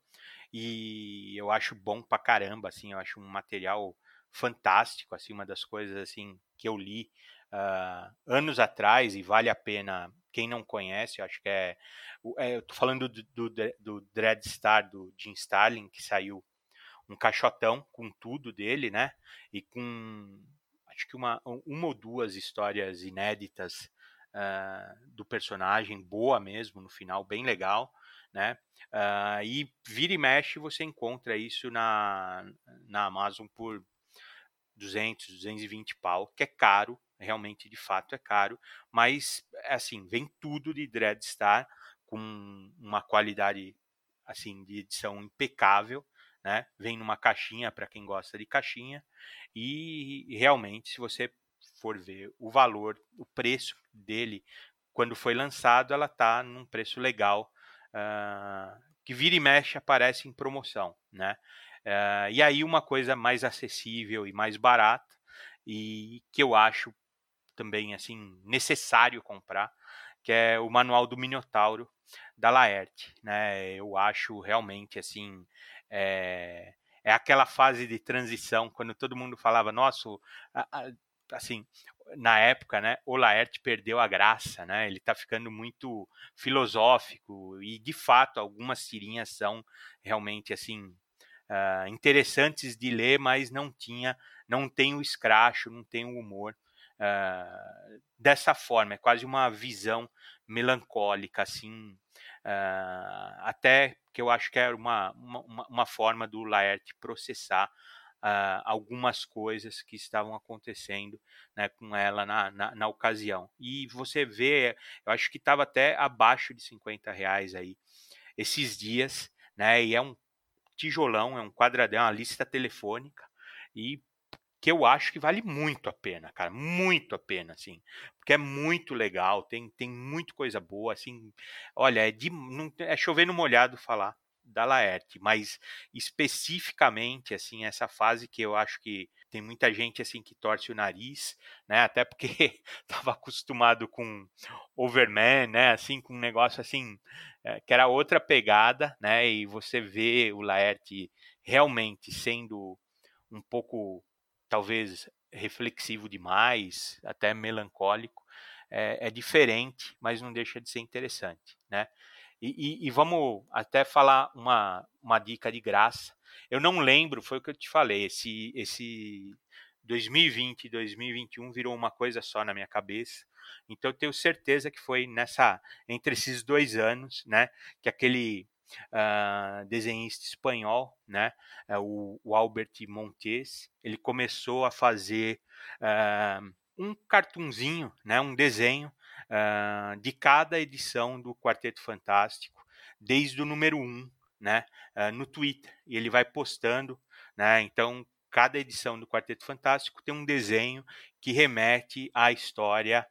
e eu acho bom pra caramba, assim, eu acho um material fantástico, assim, uma das coisas assim que eu li uh, anos atrás e vale a pena quem não conhece, eu acho que é, é eu tô falando do, do, do Dreadstar, do Jim Starlin, que saiu um caixotão com tudo dele, né? E com acho que uma, uma ou duas histórias inéditas uh, do personagem, boa mesmo, no final, bem legal, né? Uh, e vira e mexe você encontra isso na, na Amazon por duzentos, duzentos e vinte pau, que é caro, realmente, de fato, é caro, mas, assim, vem tudo de Dreadstar com uma qualidade, assim, de edição impecável, né? Vem numa caixinha para quem gosta de caixinha e realmente, se você for ver o valor, o preço dele quando foi lançado, ela tá num preço legal, uh, que vira e mexe aparece em promoção, né? Uh, e aí uma coisa mais acessível e mais barata e que eu acho também assim necessário comprar, que é o Manual do Minotauro da Laerte, né? Eu acho realmente assim é, é aquela fase de transição quando todo mundo falava, nossa, a, a, assim, na época, né, o Laerte perdeu a graça, né? Ele está ficando muito filosófico e de fato algumas tirinhas são realmente assim uh, interessantes de ler, mas não tinha, não tem o escracho, não tem o humor. Uh, dessa forma, é quase uma visão melancólica, assim, uh, até que eu acho que é uma, uma, uma forma do Laerte processar uh, algumas coisas que estavam acontecendo, né, com ela na, na, na ocasião. E você vê, eu acho que estava até abaixo de cinquenta reais aí esses dias, né, e é um tijolão, é um quadradão, é uma lista telefônica, e que eu acho que vale muito a pena, cara, muito a pena, assim, porque é muito legal, tem, tem muito coisa boa, assim, olha, é, de, não, é chover no molhado falar da Laerte, mas especificamente, assim, essa fase que eu acho que tem muita gente, assim, que torce o nariz, né, até porque estava acostumado com Overman, né, assim, com um negócio, assim, é, que era outra pegada, né, e você vê o Laerte realmente sendo um pouco talvez reflexivo demais, até melancólico, é, é diferente, mas não deixa de ser interessante, né? E, e, e vamos até falar uma, uma dica de graça. Eu não lembro, foi o que eu te falei, esse, esse dois mil e vinte e dois mil e vinte e um virou uma coisa só na minha cabeça. Então eu tenho certeza que foi nessa entre esses dois anos, né, que aquele uh, desenhista espanhol, né, uh, o, o Albert Montes, ele começou a fazer uh, um cartunzinho, né, um desenho uh, de cada edição do Quarteto Fantástico, desde o número um, né, uh, no Twitter, e ele vai postando, né, então cada edição do Quarteto Fantástico tem um desenho que remete à história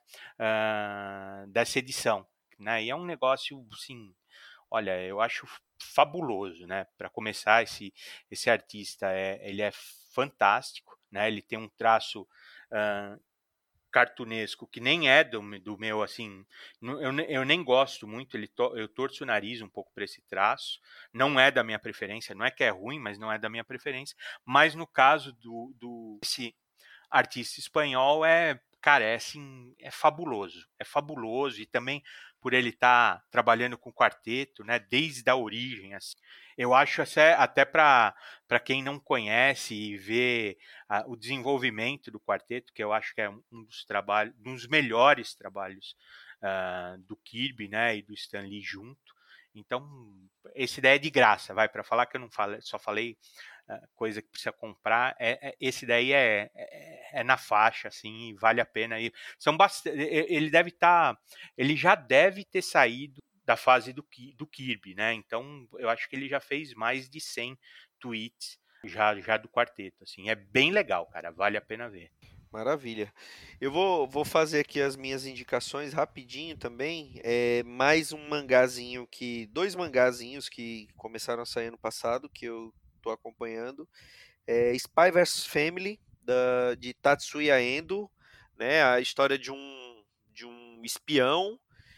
uh, dessa edição, né, e é um negócio, assim, olha, eu acho fabuloso, né? Para começar, esse, esse artista é, ele é fantástico, né? Ele tem um traço uh, cartunesco que nem é do, do meu, assim, eu, eu nem gosto muito, ele to, eu torço o nariz um pouco para esse traço, não é da minha preferência, não é que é ruim, mas não é da minha preferência, mas no caso do, do esse artista espanhol é, cara, é assim, é fabuloso, é fabuloso, e também por ele estar tá trabalhando com quarteto, né, desde a origem, assim. Eu acho até, até para quem não conhece e vê a, o desenvolvimento do quarteto, que eu acho que é um dos trabalhos, um dos melhores trabalhos uh, do Kirby, né, e do Stan Lee junto. Então, essa ideia é de graça, vai, para falar que eu não falei, só falei uh, coisa que precisa comprar, é, é, esse daí é, é, é na faixa, assim, e vale a pena. E são bastante, ele deve estar, tá, ele já deve ter saído da fase do, do Kirby, né? Então, eu acho que ele já fez mais de cem tweets já, já do quarteto, assim, é bem legal, cara, vale a pena ver. Maravilha. Eu vou, vou fazer aqui as minhas indicações rapidinho também. É mais um mangazinho que. Dois mangazinhos que começaram a sair ano passado, que eu tô acompanhando. É Spy versus. Family, da, de Tatsuya Endo, né? A história de um, de um espião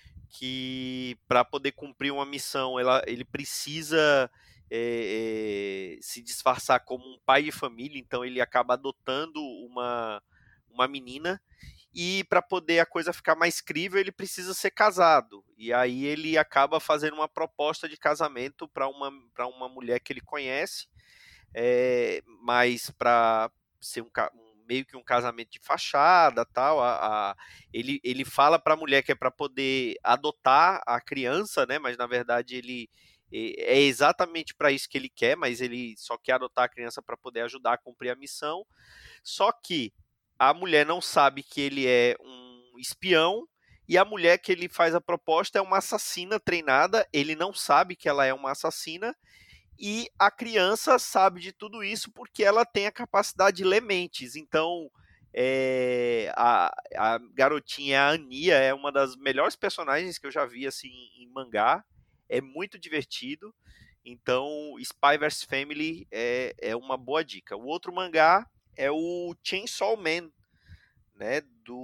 que, para poder cumprir uma missão, ela, ele precisa é, é, se disfarçar como um pai de família, então ele acaba adotando uma uma menina e para poder a coisa ficar mais crível, ele precisa ser casado. E aí ele acaba fazendo uma proposta de casamento para uma, para uma mulher que ele conhece, é, mas para ser um, um, meio que um casamento de fachada, tal. A, a, ele, ele fala para a mulher que é para poder adotar a criança, né? Mas na verdade ele é exatamente para isso que ele quer, mas ele só quer adotar a criança para poder ajudar a cumprir a missão. Só que a mulher não sabe que ele é um espião, e a mulher que ele faz a proposta é uma assassina treinada, ele não sabe que ela é uma assassina, e a criança sabe de tudo isso porque ela tem a capacidade de ler mentes. Então, é, a, a garotinha, a Ania, é uma das melhores personagens que eu já vi assim, em mangá, é muito divertido. Então, Spy versus. Family é, é uma boa dica. O outro mangá é o Chainsaw Man, né,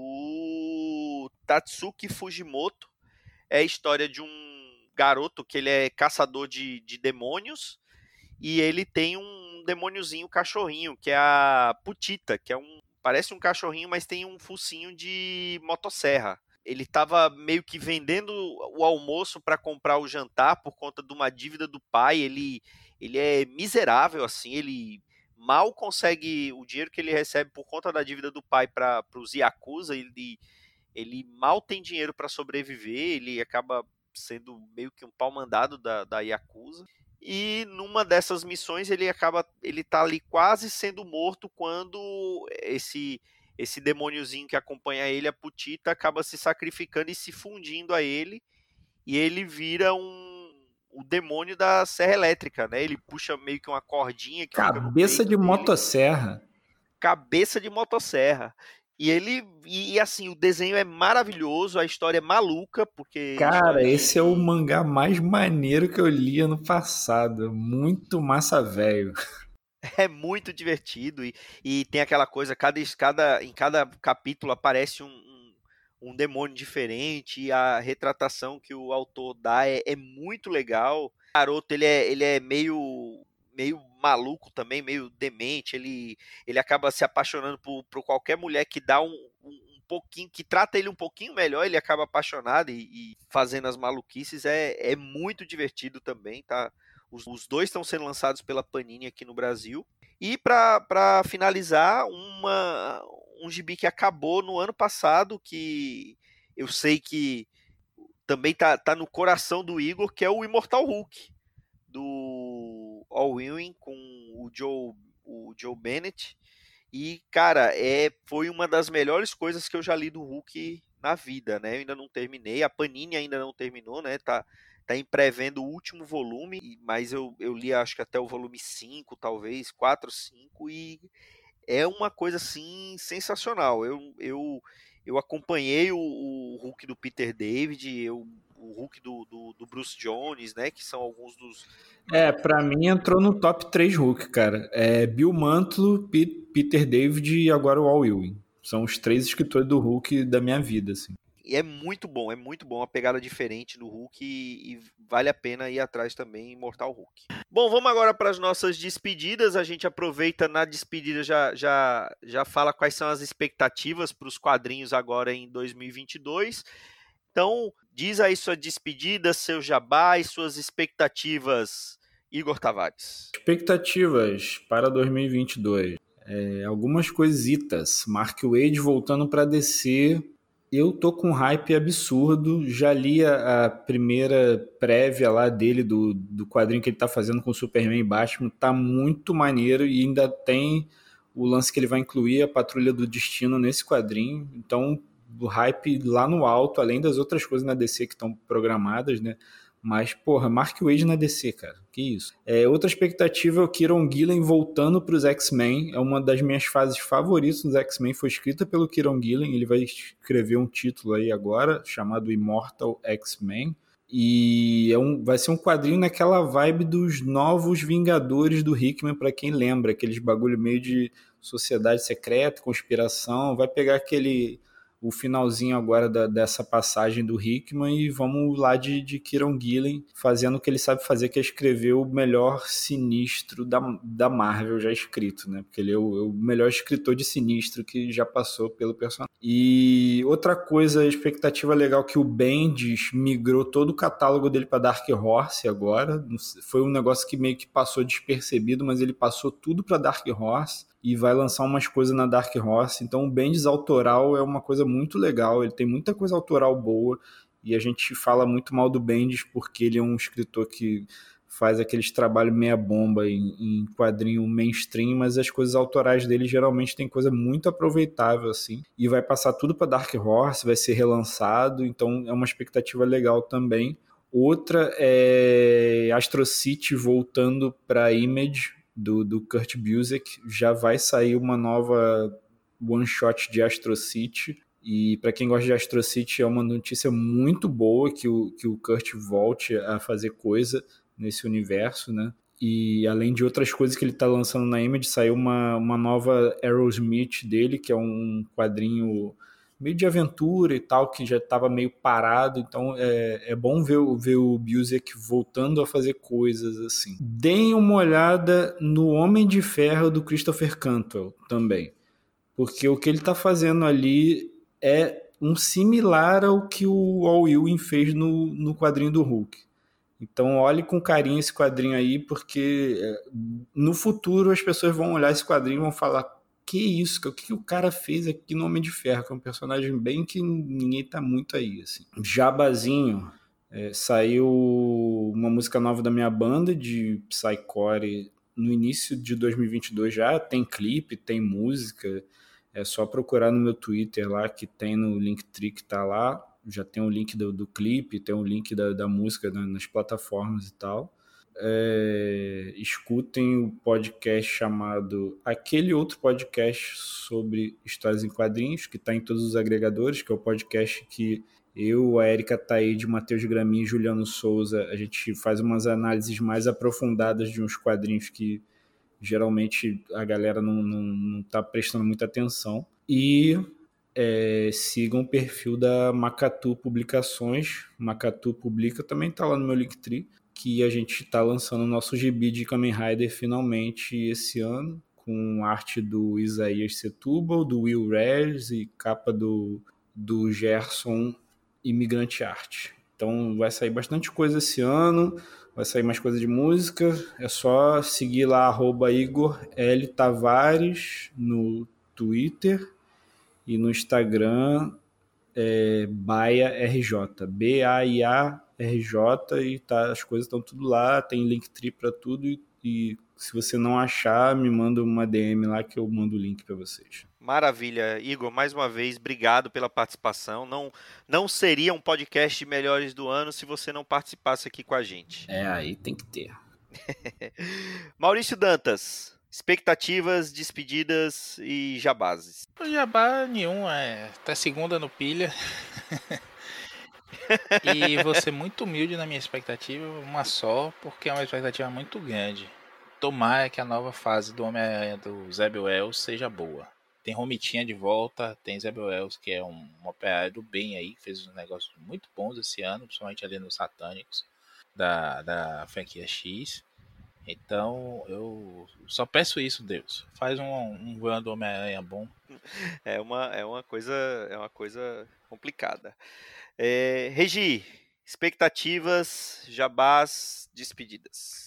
do Tatsuki Fujimoto. É a história de um garoto que ele é caçador de, de demônios, e ele tem um demôniozinho cachorrinho, que é a Putita, que é um, parece um cachorrinho, mas tem um focinho de motosserra. Ele estava meio que vendendo o almoço para comprar o jantar por conta de uma dívida do pai. Ele, ele é miserável, assim, ele mal consegue o dinheiro que ele recebe por conta da dívida do pai para os Yakuza. Ele, ele mal tem dinheiro para sobreviver, ele acaba sendo meio que um pau mandado da, da Yakuza. E numa dessas missões ele acaba, ele tá ali quase sendo morto quando esse esse demôniozinho que acompanha ele, a Putita, acaba se sacrificando e se fundindo a ele, e ele vira um o demônio da serra elétrica, né? Ele puxa meio que uma cordinha que cabeça de dele, motosserra. Cabeça de motosserra. E ele e, e assim, o desenho é maravilhoso, a história é maluca, porque cara, esse de... é o mangá mais maneiro que eu li ano passado, muito massa velho. É muito divertido, e, e tem aquela coisa, cada, cada, em cada capítulo aparece um, um, um demônio diferente, e a retratação que o autor dá é, é muito legal. O garoto, ele é, ele é meio, meio maluco também, meio demente, ele, ele acaba se apaixonando por, por qualquer mulher que dá um, um, um pouquinho, que trata ele um pouquinho melhor, ele acaba apaixonado e, e fazendo as maluquices. É, é muito divertido também, tá? Os, os dois estão sendo lançados pela Panini aqui no Brasil. E para finalizar, uma, um gibi que acabou no ano passado, que eu sei que também tá, tá no coração do Igor, que é o Immortal Hulk, do Al Ewing com o Joe, o Joe Bennett. E, cara, é, foi uma das melhores coisas que eu já li do Hulk na vida, né? Eu ainda não terminei, a Panini ainda não terminou, né? Tá... Tá em pré-venda o último volume, mas eu, eu li acho que até o volume cinco, talvez, quatro, cinco, e é uma coisa assim sensacional. Eu, eu, eu acompanhei o, o Hulk do Peter David, eu, o Hulk do, do, do Bruce Jones, né, que são alguns dos... É, pra mim entrou no top três Hulk, cara. É Bill Mantlo, P- Peter David e agora o Al Ewing. São os três escritores do Hulk da minha vida, assim. E é muito bom, é muito bom, uma pegada diferente do Hulk, e, e vale a pena ir atrás também em Mortal Hulk. Bom, vamos agora para as nossas despedidas. A gente aproveita na despedida, já, já, já fala quais são as expectativas para os quadrinhos agora em dois mil e vinte e dois. Então, diz aí sua despedida, seu jabá e suas expectativas, Igor Tavares. Expectativas para dois mil e vinte e dois. É, algumas coisitas. Mark Waid voltando para D C... Eu tô com um hype absurdo, já li a, a primeira prévia lá dele, do, do quadrinho que ele tá fazendo com Superman e Batman, tá muito maneiro, e ainda tem o lance que ele vai incluir a Patrulha do Destino nesse quadrinho, então o hype lá no alto, além das outras coisas na D C que estão programadas, né? Mas, porra, Mark Waid na D C, cara, que isso. É, outra expectativa é o Kieron Gillen voltando para os X-Men, é uma das minhas fases favoritas dos X-Men, foi escrita pelo Kieron Gillen, ele vai escrever um título aí agora, chamado Immortal X-Men, e é um, vai ser um quadrinho naquela vibe dos novos Vingadores do Hickman, para quem lembra, aqueles bagulho meio de sociedade secreta, conspiração, vai pegar aquele... o finalzinho agora da, dessa passagem do Hickman e vamos lá de, de Kieron Gillen fazendo o que ele sabe fazer, que é escrever o melhor sinistro da, da Marvel já escrito, né? Porque ele é o, é o melhor escritor de sinistro que já passou pelo personagem. E outra coisa, expectativa legal, que o Bendis migrou todo o catálogo dele para Dark Horse agora. Foi um negócio que meio que passou despercebido, mas ele passou tudo para Dark Horse e vai lançar umas coisas na Dark Horse. Então o Bendis autoral é uma coisa muito legal, ele tem muita coisa autoral boa, e a gente fala muito mal do Bendis porque ele é um escritor que faz aqueles trabalhos meia bomba em, em quadrinho mainstream, mas as coisas autorais dele geralmente tem coisa muito aproveitável, assim, e vai passar tudo para Dark Horse, vai ser relançado, então é uma expectativa legal também. Outra é Astro City voltando para Image, do, do Kurt Busiek. Já vai sair uma nova one-shot de Astro City, e para quem gosta de Astro City é uma notícia muito boa que o, que o Kurt volte a fazer coisa nesse universo, né? E além de outras coisas que ele está lançando na Image, saiu uma, uma nova Aerosmith dele, que é um quadrinho meio de aventura e tal, que já estava meio parado, então é, é bom ver, ver o Busiek voltando a fazer coisas assim. Deem uma olhada no Homem de Ferro do Christopher Cantwell também, porque o que ele está fazendo ali é um similar ao que o Al Ewing fez no, no quadrinho do Hulk. Então olhe com carinho esse quadrinho aí, porque no futuro as pessoas vão olhar esse quadrinho e vão falar: que isso, o que, que o cara fez aqui no Homem de Ferro, que é um personagem bem que ninguém tá muito aí, assim. Jabazinho, é, saiu uma música nova da minha banda de Psycore no início de dois mil e vinte e dois já, tem clipe, tem música, é só procurar no meu Twitter lá, que tem no Linktree que tá lá, já tem o link do, do clipe, tem o link da, da música na, nas plataformas e tal. É, escutem o podcast chamado Aquele Outro Podcast sobre Histórias em Quadrinhos, que está em todos os agregadores, que é o podcast que eu, a Érica Taide, Matheus Gramin e Juliano Souza, a gente faz umas análises mais aprofundadas de uns quadrinhos que geralmente a galera não, não, não tá prestando muita atenção. E é, sigam o perfil da Macatu Publicações. Macatu Publica também está lá no meu Linktree, que a gente está lançando o nosso gibi de Kamen Rider finalmente esse ano, com arte do Isaías Setúbal, do Will Reyes e capa do, do Gerson Imigrante Arte. Então vai sair bastante coisa esse ano, vai sair mais coisa de música, é só seguir lá arroba Igor L. Tavares no Twitter e no Instagram é Baia R J, B A I A R J, e tá, as coisas estão tudo lá, tem Linktree para tudo, e, e se você não achar, me manda uma D M lá que eu mando o link para vocês. Maravilha, Igor, mais uma vez, obrigado pela participação. Não, não seria um podcast de melhores do ano se você não participasse aqui com a gente. É, aí tem que ter. Maurício Dantas, expectativas, despedidas e jabazes. O jabá nenhum, é tá segunda no pilha. E vou ser muito humilde na minha expectativa, uma só, porque é uma expectativa muito grande. Tomara que a nova fase do Homem-Aranha do Zeb Wells seja boa. Tem Romitinha de volta, tem Zeb Wells, que é um, um operário do bem aí, que fez uns negócios muito bons esse ano, principalmente ali nos Satânicos da, da franquia X. Então eu só peço isso, Deus. Faz um, um run do Homem-Aranha bom. É uma, é uma coisa, é uma coisa complicada. É, Regi, expectativas, jabás, despedidas.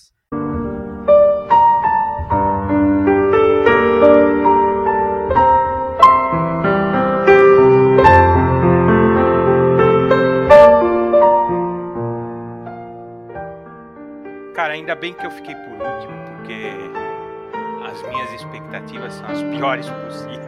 Cara, ainda bem que eu fiquei por último, porque as minhas expectativas são as piores possíveis.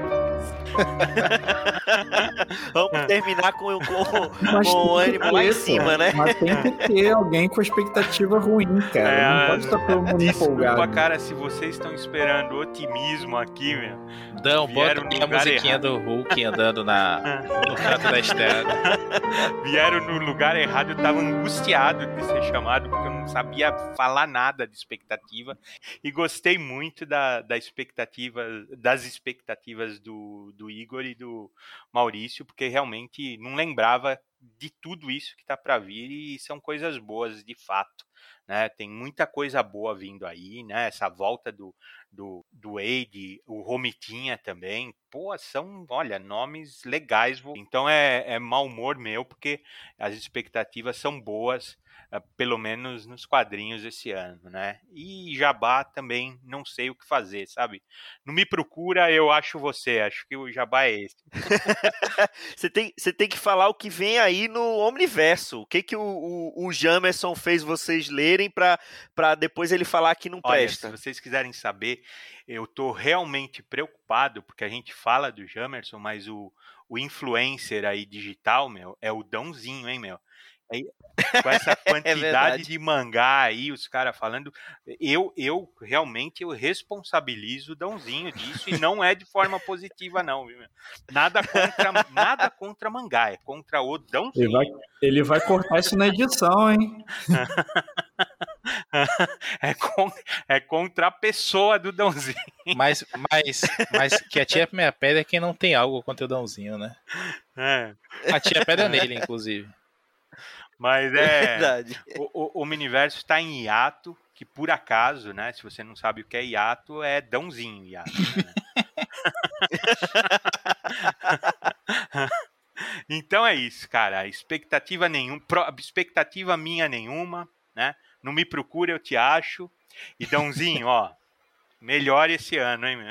Vamos terminar com, com, com o ânimo lá em cima, né? Mas tem que ter alguém com expectativa ruim, cara. É, não pode estar todo mundo desculpa, empolgado. cara, se vocês estão esperando otimismo aqui, meu. Não, vieram bota no a musiquinha errado. do Hulk andando na, no canto da estrada. Vieram no lugar errado, eu tava angustiado de ser chamado, porque eu não não sabia falar nada de expectativa. E gostei muito da, da expectativa, das expectativas do, do Igor e do Maurício, porque realmente não lembrava de tudo isso que está para vir e são coisas boas de fato. Né? Tem muita coisa boa vindo aí, né? Essa volta do, do, do Wade, o Romitinha também, pô, são, olha, nomes legais. Então é, é mau humor meu, porque as expectativas são boas, pelo menos nos quadrinhos esse ano, né? E Jabá também não sei o que fazer, sabe? Não me procura, eu acho você, acho que o Jabá é esse. Você tem, você tem que falar o que vem aí no Omniverso. O que, que o, o, o Jamerson fez vocês lerem para depois ele falar que não presta? Olha, se vocês quiserem saber, eu tô realmente preocupado, porque a gente fala do Jamerson, mas o, o influencer aí digital, meu, é o Dãozinho, hein, meu? Aí, com essa quantidade é de mangá aí, os caras falando, eu, eu realmente eu responsabilizo o Dãozinho disso e não é de forma positiva não, viu? Nada contra, nada contra mangá, é contra o Dãozinho. Ele vai, ele vai cortar isso na edição, hein? é, con, é contra a pessoa do Dãozinho. Mas, mas, mas que a tia Meia Pedra é quem não tem algo contra o Dãozinho, né? É. A tia Pedra nele, inclusive. Mas é, verdade. O, o, o Miniverso está em hiato, que por acaso, né? Se você não sabe o que é hiato, é Dãozinho hiato. Né? Então é isso, cara. Expectativa nenhuma, expectativa minha nenhuma, né? Não me procura, eu te acho. E Dãozinho, ó, melhor esse ano, hein, meu?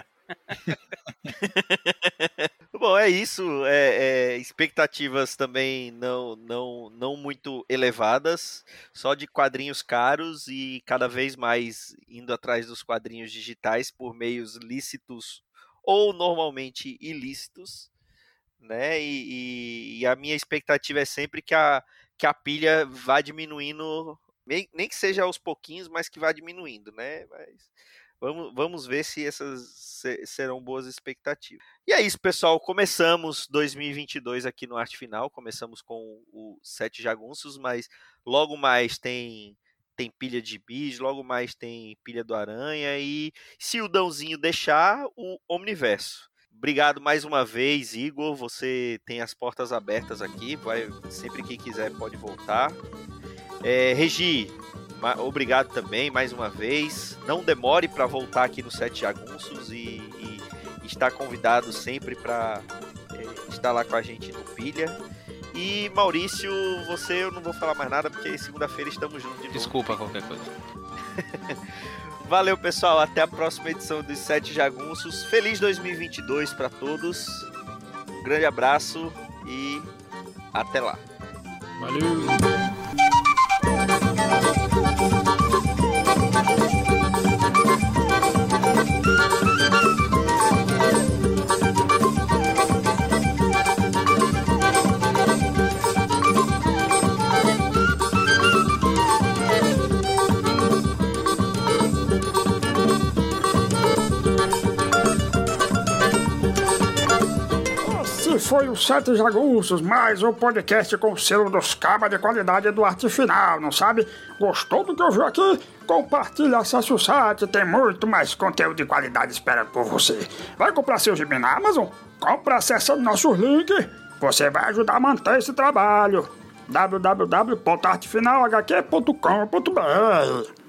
Bom, é isso. É, é, expectativas também não, não, não muito elevadas, só de quadrinhos caros e cada vez mais indo atrás dos quadrinhos digitais por meios lícitos ou normalmente ilícitos, né? E, e, e a minha expectativa é sempre que a, que a pilha vá diminuindo, nem, nem que seja aos pouquinhos, mas que vá diminuindo, né? Mas Vamos, vamos ver se essas serão boas expectativas. E é isso, pessoal. Começamos dois mil e vinte e dois aqui no Arte Final. Começamos com o Sete Jagunços, mas logo mais tem, tem pilha de bis, logo mais tem pilha do Aranha e, se o Dãozinho deixar, o Omniverso. Obrigado mais uma vez, Igor. Você tem as portas abertas aqui. Vai, sempre que quiser pode voltar. É, Regi, obrigado também, mais uma vez. Não demore para voltar aqui no Sete Jagunços e, e estar convidado sempre para é, estar lá com a gente no Pilha. E Maurício, você eu não vou falar mais nada porque segunda-feira estamos juntos de novo. Desculpa qualquer coisa. Valeu, pessoal. Até a próxima edição dos Sete Jagunços. Feliz dois mil e vinte e dois para todos. Um grande abraço e até lá. Valeu! Foi o Sete Jagunços, mais um podcast com o selo dos cabas de qualidade do Arte Final, não sabe? Gostou do que ouviu aqui? Compartilha, acesse o site, tem muito mais conteúdo de qualidade esperando por você. Vai comprar seu gibi na Amazon? Compra acessando nossos links. Você vai ajudar a manter esse trabalho. w w w ponto arte final h q ponto com ponto b r